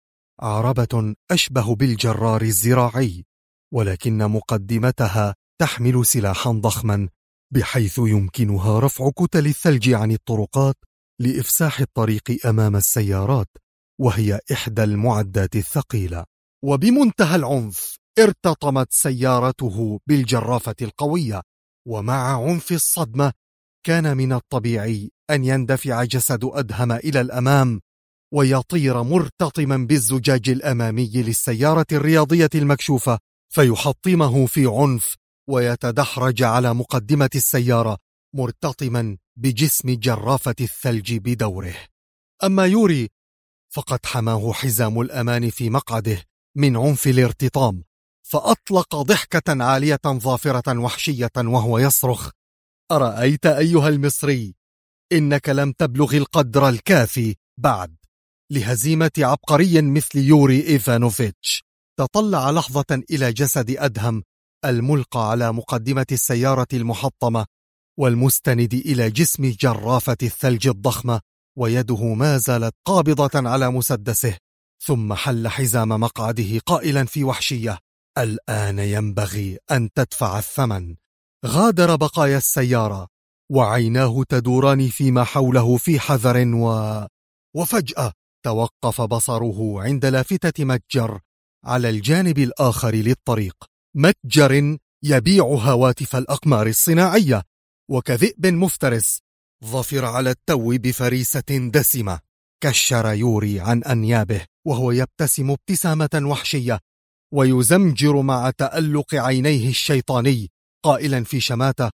عربة أشبه بالجرار الزراعي، ولكن مقدمتها تحمل سلاحا ضخما بحيث يمكنها رفع كتل الثلج عن الطرقات لإفساح الطريق أمام السيارات، وهي إحدى المعدات الثقيلة. وبمنتهى العنف ارتطمت سيارته بالجرافة القوية، ومع عنف الصدمة كان من الطبيعي أن يندفع جسد أدهم إلى الأمام ويطير مرتطما بالزجاج الأمامي للسيارة الرياضية المكشوفة، فيحطمه في عنف ويتدحرج على مقدمة السيارة مرتطما بجسم جرافة الثلج بدوره. أما يوري فقد حماه حزام الأمان في مقعده من عنف الارتطام، فأطلق ضحكة عالية ظافرة وحشية وهو يصرخ: أرأيت أيها المصري، إنك لم تبلغ القدر الكافي بعد لهزيمة عبقري مثل يوري إيفانوفيتش. تطلع لحظة إلى جسد أدهم الملقى على مقدمة السيارة المحطمة والمستند إلى جسم جرافة الثلج الضخمة، ويده ما زالت قابضة على مسدسه، ثم حل حزام مقعده قائلا في وحشية: الآن ينبغي أن تدفع الثمن. غادر بقايا السيارة وعيناه تدوران فيما حوله في حذر وفجأة توقف بصره عند لافتة متجر على الجانب الآخر للطريق، متجر يبيع هواتف الأقمار الصناعية، وكذئب مفترس ظفر على التو بفريسة دسمة. كشر يوري عن أنيابه وهو يبتسم ابتسامة وحشية ويزمجر مع تألق عينيه الشيطاني قائلا في شماتة: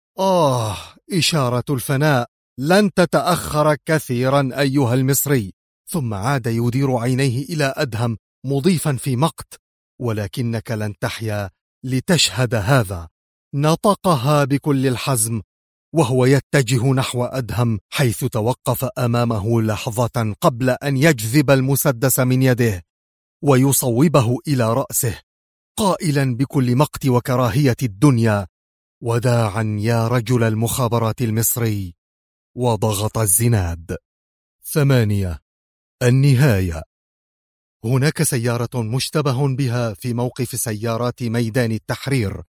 إشارة الفناء لن تتأخر كثيرا أيها المصري. ثم عاد يدير عينيه إلى أدهم مضيفا في مقت: ولكنك لن تحيا لتشهد هذا. نطقها بكل الحزم وهو يتجه نحو أدهم، حيث توقف أمامه لحظة قبل أن يجذب المسدس من يده ويصوبه إلى رأسه، قائلا بكل مقت وكراهية الدنيا: وداعا يا رجل المخابرات المصري. وضغط الزناد. 8. النهاية. هناك سيارة مشتبه بها في موقف سيارات ميدان التحرير.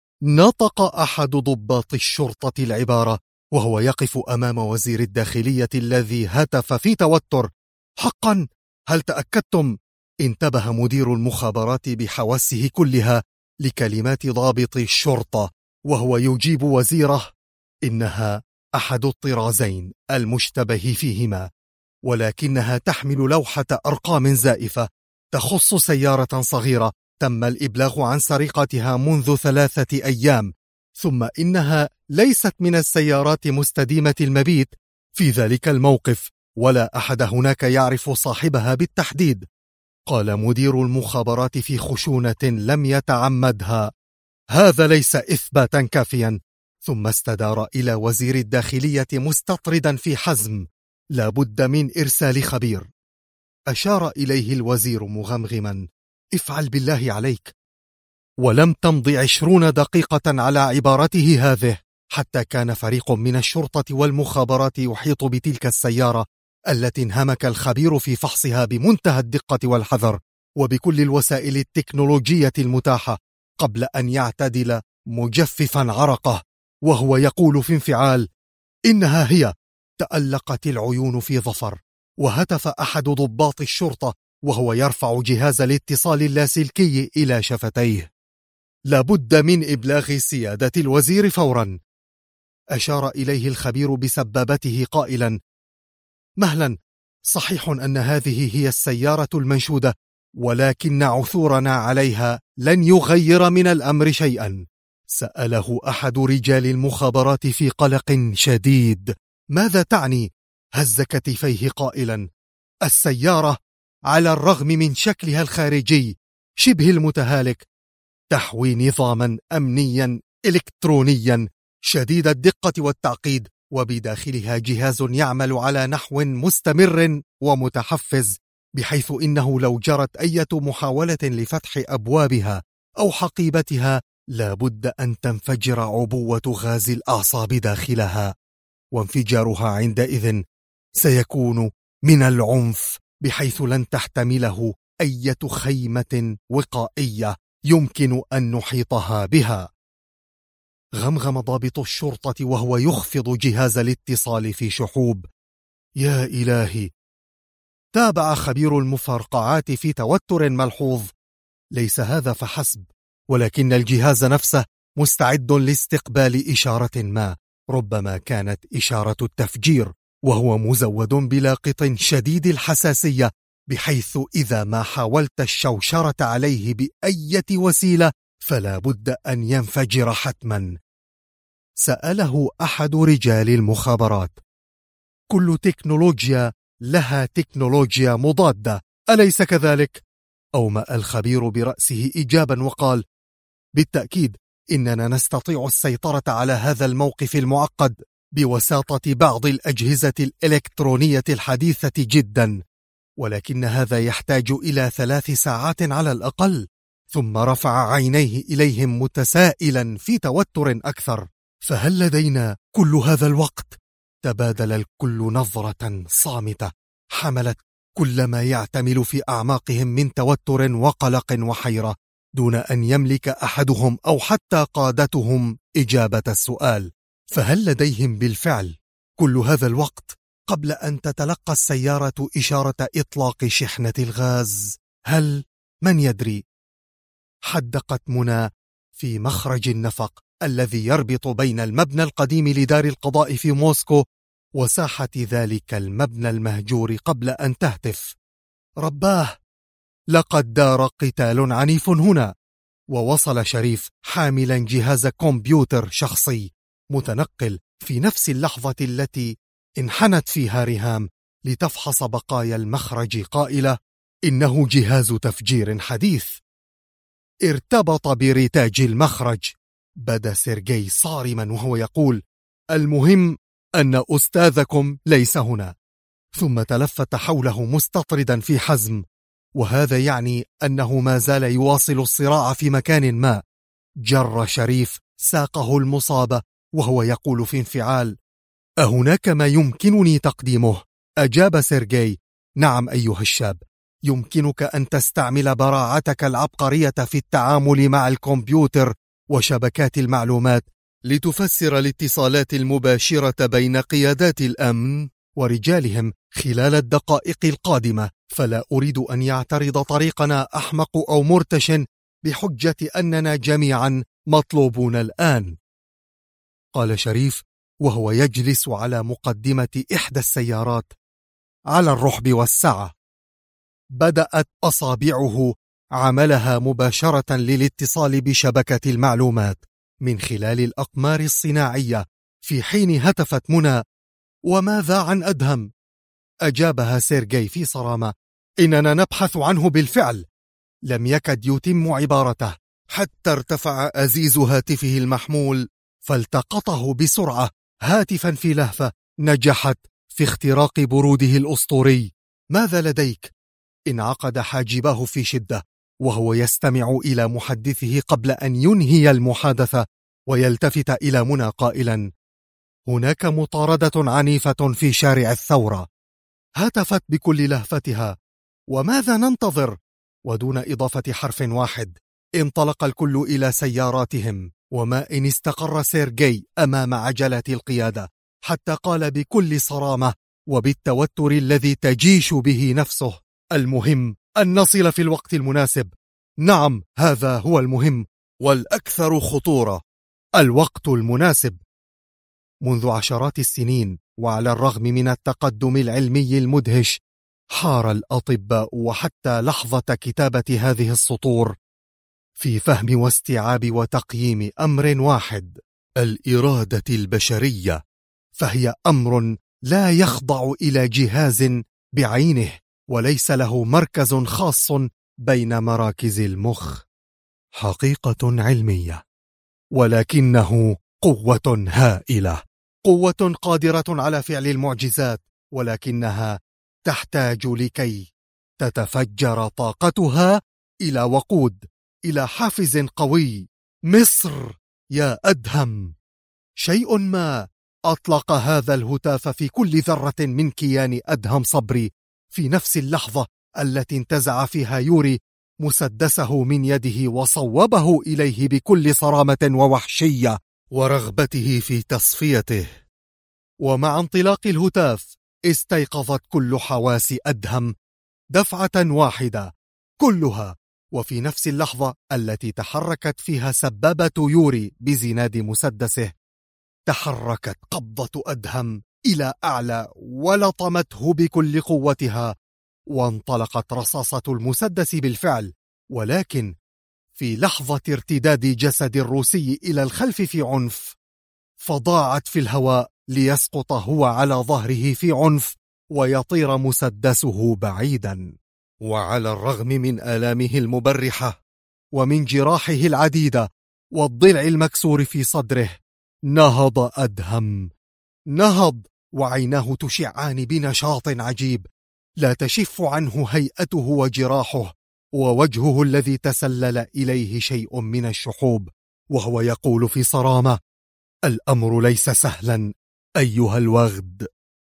نطق أحد ضباط الشرطة العبارة وهو يقف أمام وزير الداخلية الذي هتف في توتر: حقا؟ هل تأكدتم؟ انتبه مدير المخابرات بحواسه كلها لكلمات ضابط الشرطة وهو يجيب وزيره: إنها أحد الطرازين المشتبه فيهما، ولكنها تحمل لوحة أرقام زائفة تخص سيارة صغيرة تم الإبلاغ عن سرقتها منذ 3 أيام، ثم إنها ليست من السيارات مستديمة المبيت في ذلك الموقف، ولا أحد هناك يعرف صاحبها بالتحديد. قال مدير المخابرات في خشونة لم يتعمدها: هذا ليس إثباتا كافيا. ثم استدار إلى وزير الداخلية مستطردا في حزم: لا بد من إرسال خبير. أشار إليه الوزير مغمغما: افعل بالله عليك. ولم تمض 20 دقيقة على عبارته هذه حتى كان فريق من الشرطة والمخابرات يحيط بتلك السيارة التي انهمك الخبير في فحصها بمنتهى الدقة والحذر وبكل الوسائل التكنولوجية المتاحة، قبل أن يعتدل مجففا عرقه وهو يقول في انفعال: إنها هي. تألقت العيون في ظفر، وهتف أحد ضباط الشرطة وهو يرفع جهاز الاتصال اللاسلكي إلى شفتيه: لابد من إبلاغ سيادة الوزير فورا. أشار إليه الخبير بسبابته قائلا: مهلا، صحيح أن هذه هي السيارة المنشودة، ولكن عثورنا عليها لن يغير من الأمر شيئا. سأله أحد رجال المخابرات في قلق شديد: ماذا تعني؟ هز كتفيه قائلا: السيارة على الرغم من شكلها الخارجي شبه المتهالك تحوي نظاما أمنيا إلكترونيا شديد الدقة والتعقيد، وبداخلها جهاز يعمل على نحو مستمر ومتحفز، بحيث إنه لو جرت أي محاولة لفتح أبوابها أو حقيبتها لابد أن تنفجر عبوة غاز الأعصاب داخلها، وانفجارها عندئذ سيكون من العنف، بحيث لن تحتمله أي خيمة وقائية يمكن أن نحيطها بها. غمغم ضابط الشرطة وهو يخفض جهاز الاتصال في شحوب: يا إلهي. تابع خبير المفرقعات في توتر ملحوظ: ليس هذا فحسب، ولكن الجهاز نفسه مستعد لاستقبال إشارة ما، ربما كانت إشارة التفجير، وهو مزود بلاقط شديد الحساسية، بحيث إذا ما حاولت الشوشرة عليه بأي وسيلة فلا بد أن ينفجر حتما. سأله أحد رجال المخابرات: كل تكنولوجيا لها تكنولوجيا مضادة، أليس كذلك؟ أومأ الخبير برأسه إجابا وقال: بالتأكيد، إننا نستطيع السيطرة على هذا الموقف المعقد بوساطة بعض الأجهزة الإلكترونية الحديثة جدا، ولكن هذا يحتاج إلى 3 ساعات على الأقل. ثم رفع عينيه إليهم متسائلا في توتر أكثر: فهل لدينا كل هذا الوقت؟ تبادل الكل نظرة صامتة حملت كل ما يعتمل في أعماقهم من توتر وقلق وحيرة، دون أن يملك أحدهم أو حتى قادتهم إجابة السؤال. فهل لديهم بالفعل كل هذا الوقت قبل أن تتلقى السيارة إشارة إطلاق شحنة الغاز؟ من يدري؟ حدقت منى في مخرج النفق الذي يربط بين المبنى القديم لدار القضاء في موسكو وساحة ذلك المبنى المهجور قبل أن تهتف: رباه، لقد دار قتال عنيف هنا. ووصل شريف حاملا جهاز كمبيوتر شخصي متنقل في نفس اللحظة التي انحنت فيها ريهام لتفحص بقايا المخرج قائلة: إنه جهاز تفجير حديث. ارتبط برتاج المخرج. بدا سيرجي صارما وهو يقول: المهم أن أستاذكم ليس هنا. ثم تلفت حوله مستطردا في حزم، وهذا يعني أنه ما زال يواصل الصراع في مكان ما. جر شريف ساقه المصابة وهو يقول في انفعال: أهناك ما يمكنني تقديمه؟ أجاب سيرجي: نعم أيها الشاب، يمكنك أن تستعمل براعتك العبقرية في التعامل مع الكمبيوتر وشبكات المعلومات لتفسر الاتصالات المباشرة بين قيادات الأمن ورجالهم خلال الدقائق القادمة، فلا أريد أن يعترض طريقنا أحمق أو مرتش بحجة أننا جميعا مطلوبون الآن. قال شريف وهو يجلس على مقدمة إحدى السيارات: على الرحب والسعة. بدأت أصابعه عملها مباشرة للاتصال بشبكة المعلومات من خلال الأقمار الصناعية، في حين هتفت منى: وماذا عن أدهم؟ أجابها سيرجي في صرامة: إننا نبحث عنه بالفعل. لم يكد يتم عبارته حتى ارتفع أزيز هاتفه المحمول فالتقطه بسرعة هاتفا في لهفة نجحت في اختراق بروده الأسطوري. ماذا لديك؟ انعقد حاجباه في شدة وهو يستمع إلى محدثه قبل أن ينهي المحادثة ويلتفت إلى منى قائلا: هناك مطاردة عنيفة في شارع الثورة. هتفت بكل لهفتها: وماذا ننتظر؟ ودون إضافة حرف واحد انطلق الكل إلى سياراتهم، وما إن استقر سيرجي أمام عجلة القيادة حتى قال بكل صرامة وبالتوتر الذي تجيش به نفسه: المهم أن نصل في الوقت المناسب. نعم، هذا هو المهم والأكثر خطورة، الوقت المناسب. منذ عشرات السنين وعلى الرغم من التقدم العلمي المدهش، حار الأطباء وحتى لحظة كتابة هذه السطور في فهم واستيعاب وتقييم أمر واحد: الإرادة البشرية، فهي أمر لا يخضع إلى جهاز بعينه وليس له مركز خاص بين مراكز المخ. حقيقة علمية، ولكنه قوة هائلة، قوة قادرة على فعل المعجزات، ولكنها تحتاج لكي تتفجر طاقتها إلى وقود، إلى حافز قوي. مصر يا أدهم! شيء ما أطلق هذا الهتاف في كل ذرة من كيان أدهم صبري في نفس اللحظة التي انتزع فيها يوري مسدسه من يده وصوبه إليه بكل صرامة ووحشية ورغبته في تصفيته. ومع انطلاق الهتاف استيقظت كل حواس أدهم دفعة واحدة كلها، وفي نفس اللحظة التي تحركت فيها سبابة يوري بزناد مسدسه تحركت قبضة أدهم إلى أعلى ولطمته بكل قوتها، وانطلقت رصاصة المسدس بالفعل، ولكن في لحظة ارتداد جسد الروسي إلى الخلف في عنف فضاعت في الهواء ليسقط هو على ظهره في عنف ويطير مسدسه بعيدا. وعلى الرغم من آلامه المبرحة ومن جراحه العديدة والضلع المكسور في صدره نهض أدهم، نهض وعيناه تشعان بنشاط عجيب، لا تشف عنه هيئته وجراحه ووجهه الذي تسلل إليه شيء من الشحوب، وهو يقول في صرامة: الأمر ليس سهلا أيها الوغد.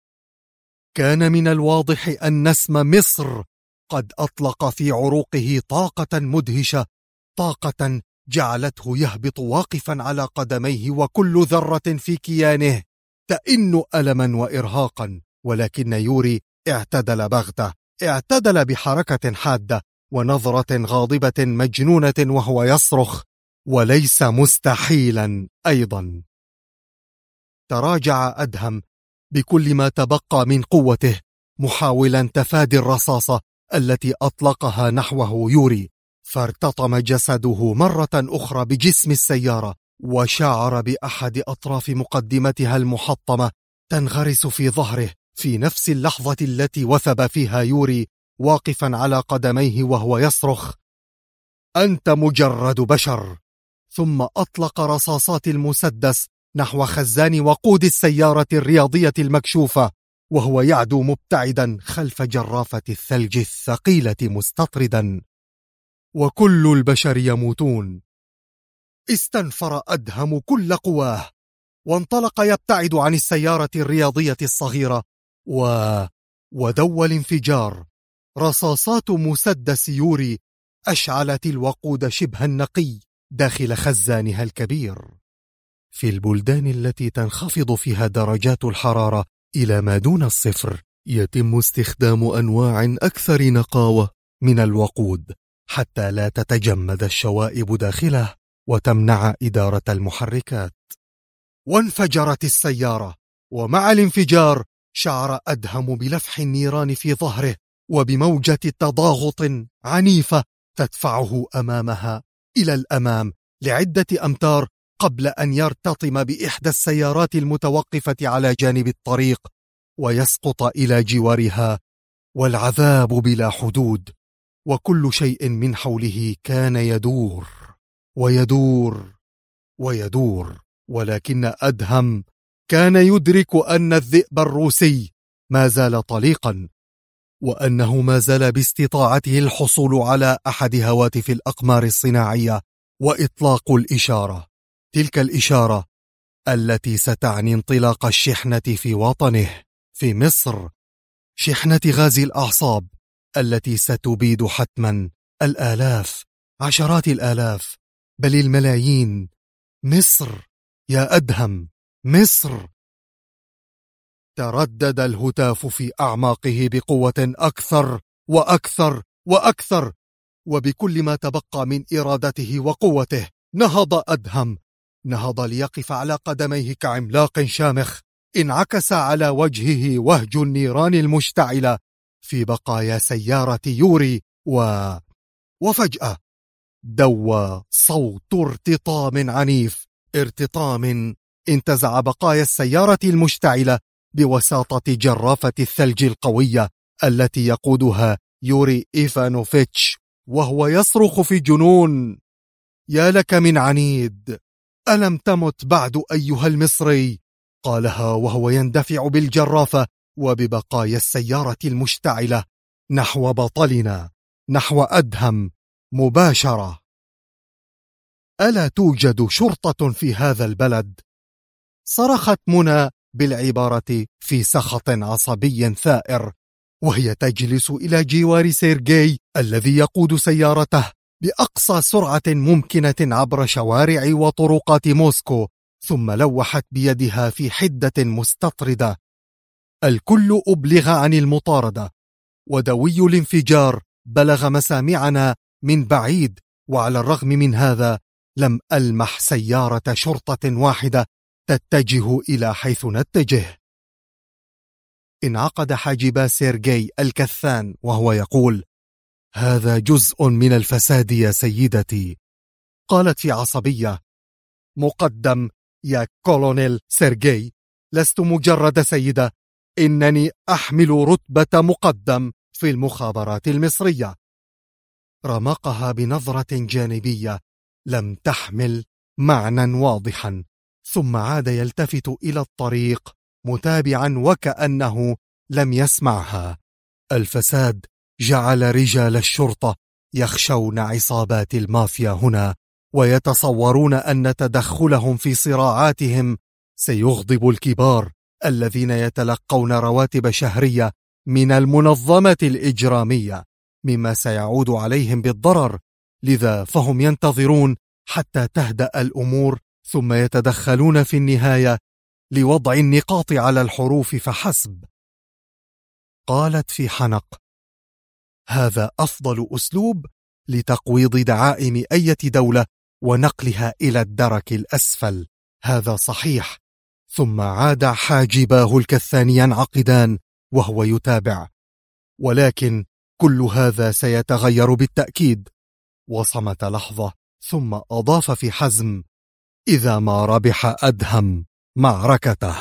كان من الواضح أن نسم مصر قد أطلق في عروقه طاقة مدهشة، طاقة جعلته يهبط واقفا على قدميه، وكل ذرة في كيانه تئن ألما وإرهاقا. ولكن يوري اعتدل بغتة، اعتدل بحركة حادة ونظرة غاضبة مجنونة وهو يصرخ، وليس مستحيلا أيضا. تراجع أدهم بكل ما تبقى من قوته، محاولا تفادي الرصاصة التي أطلقها نحوه يوري، فارتطم جسده مرة أخرى بجسم السيارة، وشعر بأحد أطراف مقدمتها المحطمة تنغرس في ظهره في نفس اللحظة التي وثب فيها يوري واقفا على قدميه وهو يصرخ: أنت مجرد بشر. ثم أطلق رصاصات المسدس نحو خزان وقود السيارة الرياضية المكشوفة، وهو يعدو مبتعدا خلف جرافة الثلج الثقيلة مستطردا. وكل البشر يموتون. استنفر أدهم كل قواه، وانطلق يبتعد عن السيارة الرياضية الصغيرة، ودو الانفجار. رصاصات مسدس يوري أشعلت الوقود شبه النقي داخل خزانها الكبير. في البلدان التي تنخفض فيها درجات الحرارة إلى ما دون الصفر، يتم استخدام أنواع أكثر نقاوة من الوقود حتى لا تتجمد الشوائب داخله وتمنع إدارة المحركات. وانفجرت السيارة، ومع الانفجار شعر أدهم بلفح النيران في ظهره وبموجة تضاغط عنيفة تدفعه أمامها إلى الأمام لعدة أمتار قبل أن يرتطم بإحدى السيارات المتوقفة على جانب الطريق ويسقط إلى جوارها. والعذاب بلا حدود، وكل شيء من حوله كان يدور ويدور ويدور. ولكن أدهم كان يدرك أن الذئب الروسي ما زال طليقا، وأنه ما زال باستطاعته الحصول على أحد هواتف الأقمار الصناعية وإطلاق الإشارة، تلك الإشارة التي ستعني انطلاق الشحنة في وطنه في مصر، شحنة غاز الأعصاب التي ستبيد حتما الآلاف، عشرات الآلاف، بل الملايين. مصر يا أدهم، مصر. تردد الهتاف في أعماقه بقوة أكثر وأكثر وأكثر، وبكل ما تبقى من إرادته وقوته نهض أدهم، نهض ليقف على قدميه كعملاق شامخ انعكس على وجهه وهج النيران المشتعلة في بقايا سيارة يوري. وفجأة دوى صوت ارتطام عنيف، ارتطام انتزع بقايا السيارة المشتعلة بوساطة جرافة الثلج القوية التي يقودها يوري إيفانوفيتش وهو يصرخ في جنون: يا لك من عنيد، ألم تمت بعد أيها المصري؟ قالها وهو يندفع بالجرافة وببقايا السيارة المشتعلة نحو بطلنا، نحو أدهم مباشرة. ألا توجد شرطة في هذا البلد؟ صرخت منى بالعبارة في سخط عصبي ثائر، وهي تجلس إلى جوار سيرجي الذي يقود سيارته بأقصى سرعة ممكنة عبر شوارع وطرقات موسكو، ثم لوحت بيدها في حدة مستطردة. الكل أبلغ عن المطاردة، ودوي الانفجار بلغ مسامعنا من بعيد، وعلى الرغم من هذا لم ألمح سيارة شرطة واحدة تتجه إلى حيث نتجه. انعقد حاجب سيرجي الكثان وهو يقول: هذا جزء من الفساد يا سيدتي. قالت في عصبية: مقدم يا كولونيل سيرجي، لست مجرد سيدة، إنني أحمل رتبة مقدم في المخابرات المصرية. رمقها بنظرة جانبية لم تحمل معنى واضحا، ثم عاد يلتفت إلى الطريق متابعا وكأنه لم يسمعها. الفساد جعل رجال الشرطة يخشون عصابات المافيا هنا، ويتصورون أن تدخلهم في صراعاتهم سيغضب الكبار الذين يتلقون رواتب شهرية من المنظمة الإجرامية، مما سيعود عليهم بالضرر. لذا فهم ينتظرون حتى تهدأ الأمور، ثم يتدخلون في النهاية لوضع النقاط على الحروف فحسب. قالت في حنق: هذا أفضل أسلوب لتقويض دعائم أي دولة ونقلها إلى الدرك الأسفل. هذا صحيح. ثم عاد حاجباه الكثان ينعقدان وهو يتابع: ولكن كل هذا سيتغير بالتأكيد. وصمت لحظة ثم أضاف في حزم: إذا ما ربح أدهم معركته.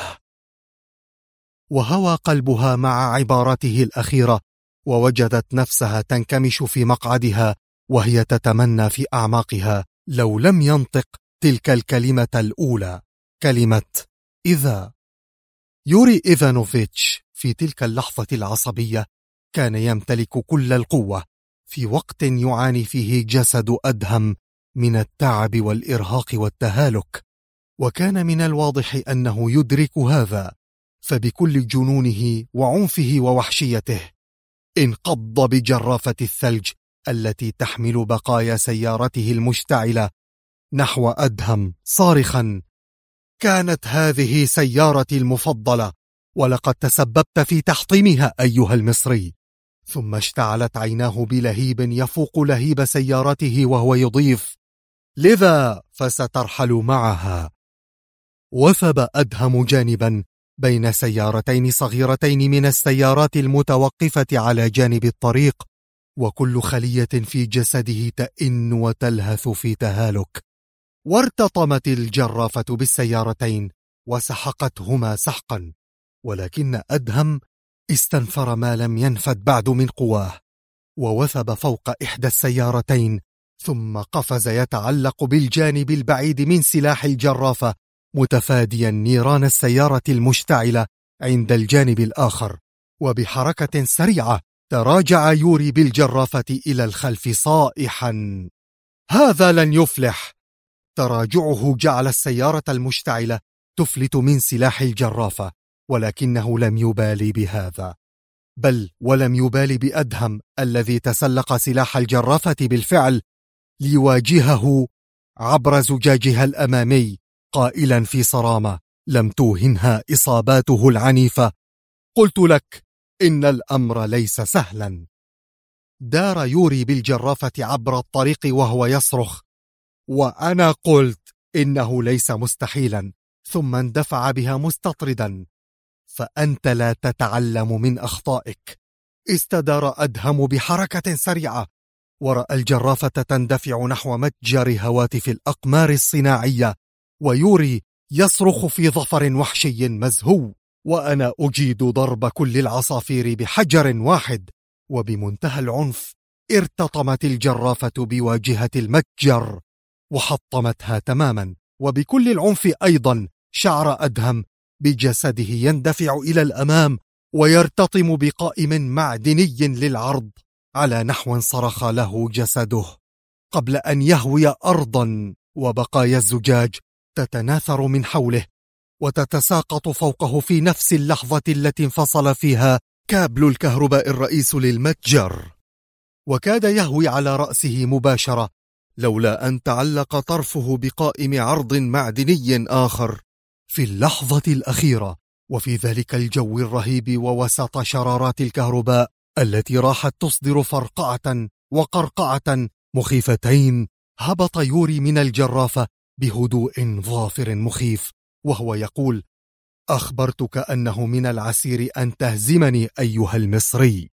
وهوى قلبها مع عبارته الأخيرة، ووجدت نفسها تنكمش في مقعدها وهي تتمنى في أعماقها لو لم ينطق تلك الكلمة الأولى، كلمة إذا. يوري إيفانوفيتش في تلك اللحظة العصبية كان يمتلك كل القوة في وقت يعاني فيه جسد أدهم من التعب والإرهاق والتهالك، وكان من الواضح أنه يدرك هذا، فبكل جنونه وعنفه ووحشيته انقض بجرافة الثلج التي تحمل بقايا سيارته المشتعلة نحو أدهم صارخا: كانت هذه سيارتي المفضلة، ولقد تسببت في تحطيمها أيها المصري. ثم اشتعلت عيناه بلهيب يفوق لهيب سيارته وهو يضيف: لذا فسترحل معها. وثب أدهم جانبا بين سيارتين صغيرتين من السيارات المتوقفة على جانب الطريق، وكل خلية في جسده تئن وتلهث في تهالك. وارتطمت الجرافة بالسيارتين وسحقتهما سحقا، ولكن أدهم استنفر ما لم ينفد بعد من قواه، ووثب فوق إحدى السيارتين، ثم قفز يتعلق بالجانب البعيد من سلاح الجرافة متفاديا نيران السيارة المشتعلة عند الجانب الآخر. وبحركة سريعة تراجع يوري بالجرافة إلى الخلف صائحا: هذا لن يفلح. تراجعه جعل السيارة المشتعلة تفلت من سلاح الجرافة، ولكنه لم يبالي بهذا، بل ولم يبالي بأدهم الذي تسلق سلاح الجرافة بالفعل ليواجهه عبر زجاجها الأمامي، قائلا في صرامة لم توهنها إصاباته العنيفة: قلت لك إن الأمر ليس سهلا. دار يوري بالجرافة عبر الطريق وهو يصرخ: وأنا قلت إنه ليس مستحيلا. ثم اندفع بها مستطردا: فأنت لا تتعلم من أخطائك. استدار أدهم بحركة سريعة ورأى الجرافة تندفع نحو متجر هواتف الأقمار الصناعية، ويوري يصرخ في ظفر وحشي مزهو: وأنا أجيد ضرب كل العصافير بحجر واحد. وبمنتهى العنف ارتطمت الجرافة بواجهة المتجر وحطمتها تماما، وبكل العنف أيضا شعر أدهم بجسده يندفع إلى الأمام ويرتطم بقائم معدني للعرض على نحو صرخ له جسده قبل أن يهوي أرضا، وبقايا الزجاج تتناثر من حوله وتتساقط فوقه في نفس اللحظة التي انفصل فيها كابل الكهرباء الرئيس للمتجر، وكاد يهوي على رأسه مباشرة لولا أن تعلق طرفه بقائم عرض معدني آخر. في اللحظة الأخيرة وفي ذلك الجو الرهيب ووسط شرارات الكهرباء التي راحت تصدر فرقعة وقرقعة مخيفتين، هبط يوري من الجرافة بهدوء ظافر مخيف وهو يقول: أخبرتك أنه من العسير أن تهزمني أيها المصري.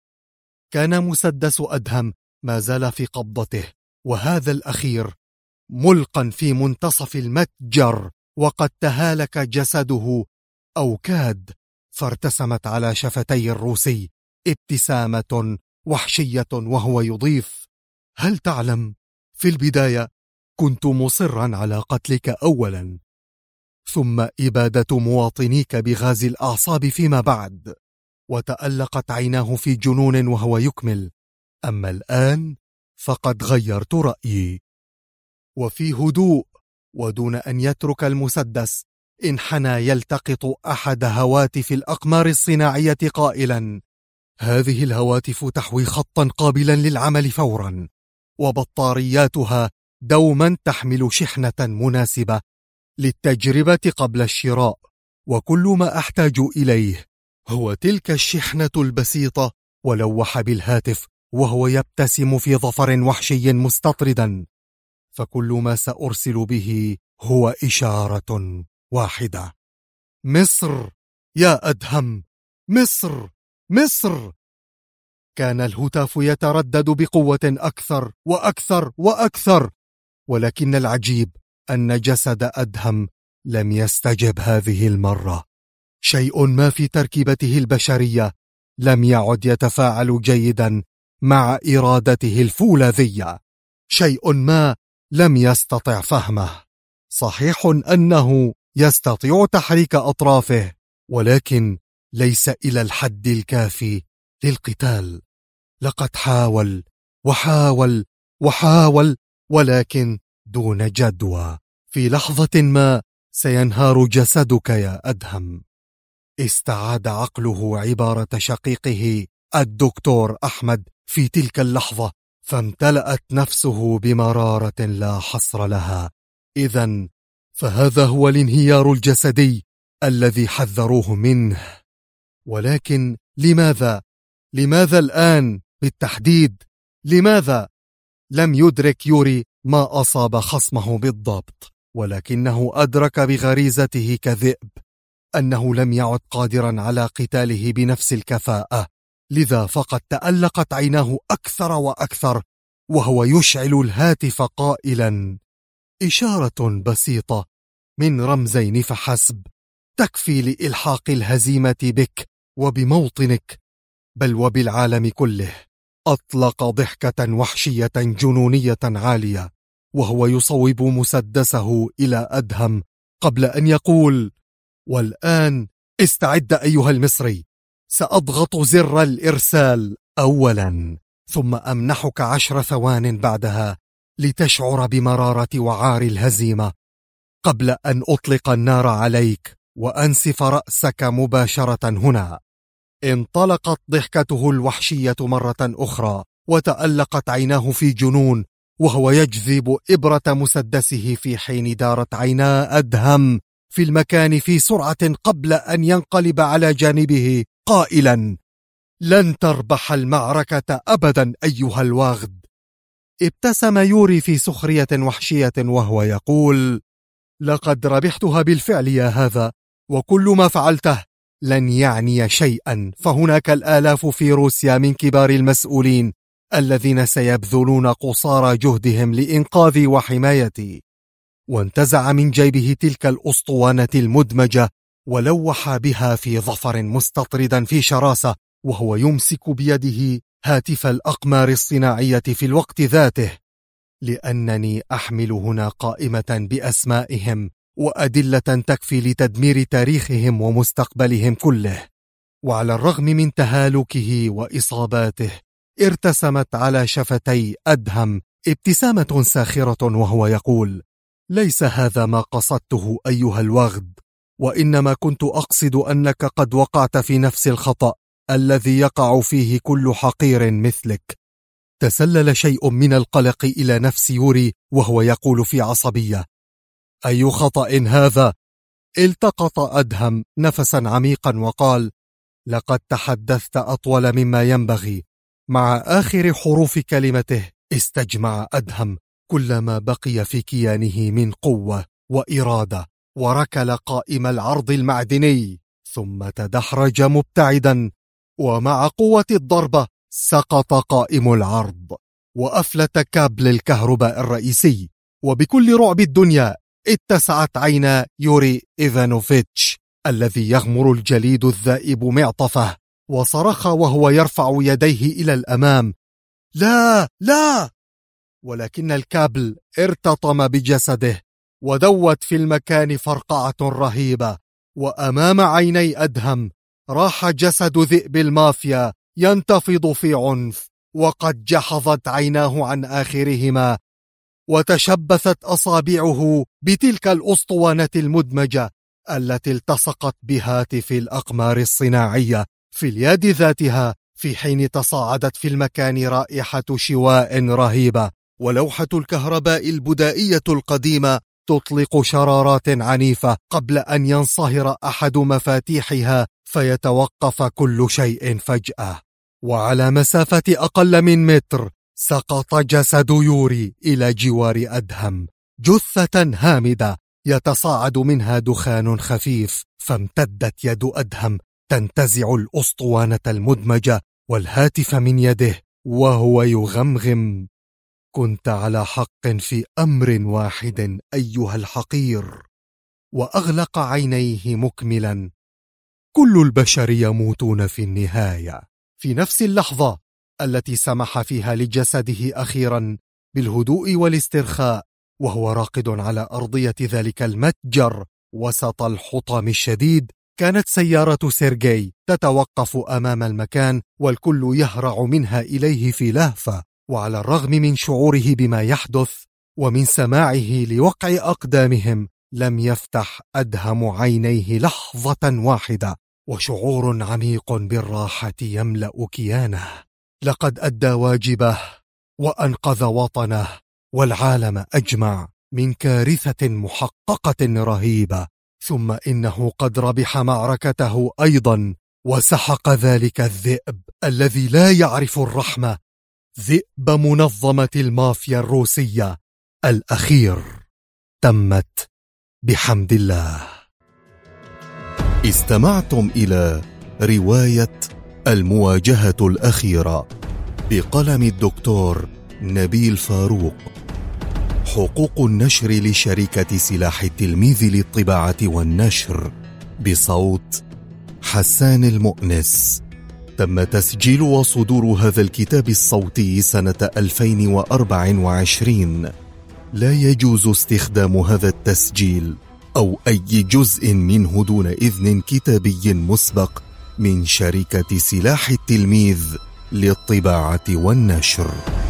كان مسدس أدهم ما زال في قبضته، وهذا الأخير ملقا في منتصف المتجر، وقد تهالك جسده أو كاد، فارتسمت على شفتي الروسي ابتسامة وحشية وهو يضيف: هل تعلم، في البداية كنت مصرا على قتلك أولا، ثم إبادة مواطنيك بغاز الأعصاب فيما بعد. وتألقت عيناه في جنون وهو يكمل: أما الآن فقد غيرت رأيي. وفي هدوء ودون أن يترك المسدس انحنى يلتقط أحد هواتف الأقمار الصناعية قائلا: هذه الهواتف تحوي خطا قابلا للعمل فورا، وبطارياتها دوما تحمل شحنة مناسبة للتجربة قبل الشراء، وكل ما أحتاج إليه هو تلك الشحنة البسيطة. ولوح بالهاتف وهو يبتسم في ظفر وحشي مستطردا. فكل ما سأرسل به هو إشارة واحدة: مصر يا أدهم، مصر، مصر. كان الهتاف يتردد بقوة أكثر وأكثر وأكثر، ولكن العجيب أن جسد أدهم لم يستجب هذه المرة. شيء ما في تركيبته البشرية لم يعد يتفاعل جيدا مع إرادته الفولاذية. شيء ما لم يستطع فهمه. صحيح أنه يستطيع تحريك أطرافه، ولكن ليس إلى الحد الكافي للقتال. لقد حاول وحاول وحاول، ولكن دون جدوى. في لحظة ما سينهار جسدك يا أدهم. استعاد عقله عبارة شقيقه الدكتور أحمد في تلك اللحظة، فامتلأت نفسه بمرارة لا حصر لها. إذن فهذا هو الانهيار الجسدي الذي حذروه منه. ولكن لماذا الآن بالتحديد؟ لماذا لم يدرك يوري ما أصاب خصمه بالضبط؟ ولكنه أدرك بغريزته كذئب أنه لم يعد قادرا على قتاله بنفس الكفاءة، لذا فقد تألقت عيناه أكثر وأكثر وهو يشعل الهاتف قائلا: إشارة بسيطة من رمزين فحسب تكفي لإلحاق الهزيمة بك وبموطنك، بل وبالعالم كله. أطلق ضحكة وحشية جنونية عالية وهو يصوب مسدسه إلى أدهم قبل أن يقول: والآن استعد أيها المصري، سأضغط زر الإرسال أولا، ثم أمنحك 10 ثوان بعدها لتشعر بمرارة وعار الهزيمة قبل أن أطلق النار عليك وأنسف رأسك مباشرة هنا. انطلقت ضحكته الوحشية مرة أخرى، وتألقت عيناه في جنون وهو يجذب إبرة مسدسه، في حين دارت عينا أدهم في المكان في سرعة قبل أن ينقلب على جانبه قائلا: لن تربح المعركة أبدا أيها الواغد. ابتسم يوري في سخرية وحشية وهو يقول: لقد ربحتها بالفعل يا هذا، وكل ما فعلته لن يعني شيئا، فهناك الآلاف في روسيا من كبار المسؤولين الذين سيبذلون قصارى جهدهم لإنقاذي وحمايتي. وانتزع من جيبه تلك الأسطوانة المدمجة ولوح بها في ظفر مستطردا في شراسة، وهو يمسك بيده هاتف الأقمار الصناعية في الوقت ذاته، لأنني أحمل هنا قائمة بأسمائهم وأدلة تكفي لتدمير تاريخهم ومستقبلهم كله. وعلى الرغم من تهالكه وإصاباته، ارتسمت على شفتي أدهم ابتسامة ساخرة وهو يقول: ليس هذا ما قصدته أيها الوغد، وإنما كنت أقصد أنك قد وقعت في نفس الخطأ الذي يقع فيه كل حقير مثلك. تسلل شيء من القلق إلى نفس يوري وهو يقول في عصبية: أي خطأ هذا؟ التقط أدهم نفسا عميقا وقال: لقد تحدثت أطول مما ينبغي. مع آخر حروف كلمته استجمع أدهم كل ما بقي في كيانه من قوة وإرادة، وركل قائم العرض المعدني، ثم تدحرج مبتعدا، ومع قوة الضربة سقط قائم العرض وأفلت كابل الكهرباء الرئيسي. وبكل رعب الدنيا اتسعت عينا يوري إيفانوفيتش الذي يغمر الجليد الذائب معطفه، وصرخ وهو يرفع يديه إلى الأمام: لا لا! ولكن الكابل ارتطم بجسده ودوت في المكان فرقعة رهيبة، وأمام عيني أدهم راح جسد ذئب المافيا ينتفض في عنف، وقد جحظت عيناه عن آخرهما، وتشبثت أصابعه بتلك الأسطوانة المدمجة التي التصقت بهاتف الأقمار الصناعية في اليد ذاتها، في حين تصاعدت في المكان رائحة شواء رهيبة. ولوحة الكهرباء البدائية القديمة تطلق شرارات عنيفة قبل أن ينصهر أحد مفاتيحها فيتوقف كل شيء فجأة. وعلى مسافة أقل من متر سقط جسد يوري إلى جوار أدهم، جثة هامدة يتصاعد منها دخان خفيف، فامتدت يد أدهم تنتزع الأسطوانة المدمجة والهاتف من يده وهو يغمغم: كنت على حق في أمر واحد أيها الحقير. وأغلق عينيه مكملا: كل البشر يموتون في النهاية. في نفس اللحظة التي سمح فيها لجسده أخيرا بالهدوء والاسترخاء وهو راقد على أرضية ذلك المتجر وسط الحطام الشديد، كانت سيارة سيرجي تتوقف أمام المكان والكل يهرع منها إليه في لهفة. وعلى الرغم من شعوره بما يحدث ومن سماعه لوقع أقدامهم، لم يفتح أدهم عينيه لحظة واحدة، وشعور عميق بالراحة يملأ كيانه. لقد أدى واجبه وأنقذ وطنه والعالم أجمع من كارثة محققة رهيبة، ثم إنه قد ربح معركته أيضا وسحق ذلك الذئب الذي لا يعرف الرحمة، ذئب منظمة المافيا الروسية الأخير. تمت بحمد الله. استمعتم إلى رواية المواجهة الأخيرة بقلم الدكتور نبيل فاروق. حقوق النشر لشركة سلاح التلميذ للطباعة والنشر، بصوت حسان المؤنس. تم تسجيل وصدور هذا الكتاب الصوتي سنة 2024. لا يجوز استخدام هذا التسجيل أو أي جزء منه دون إذن كتابي مسبق من شركة سلاح التلميذ للطباعة والنشر.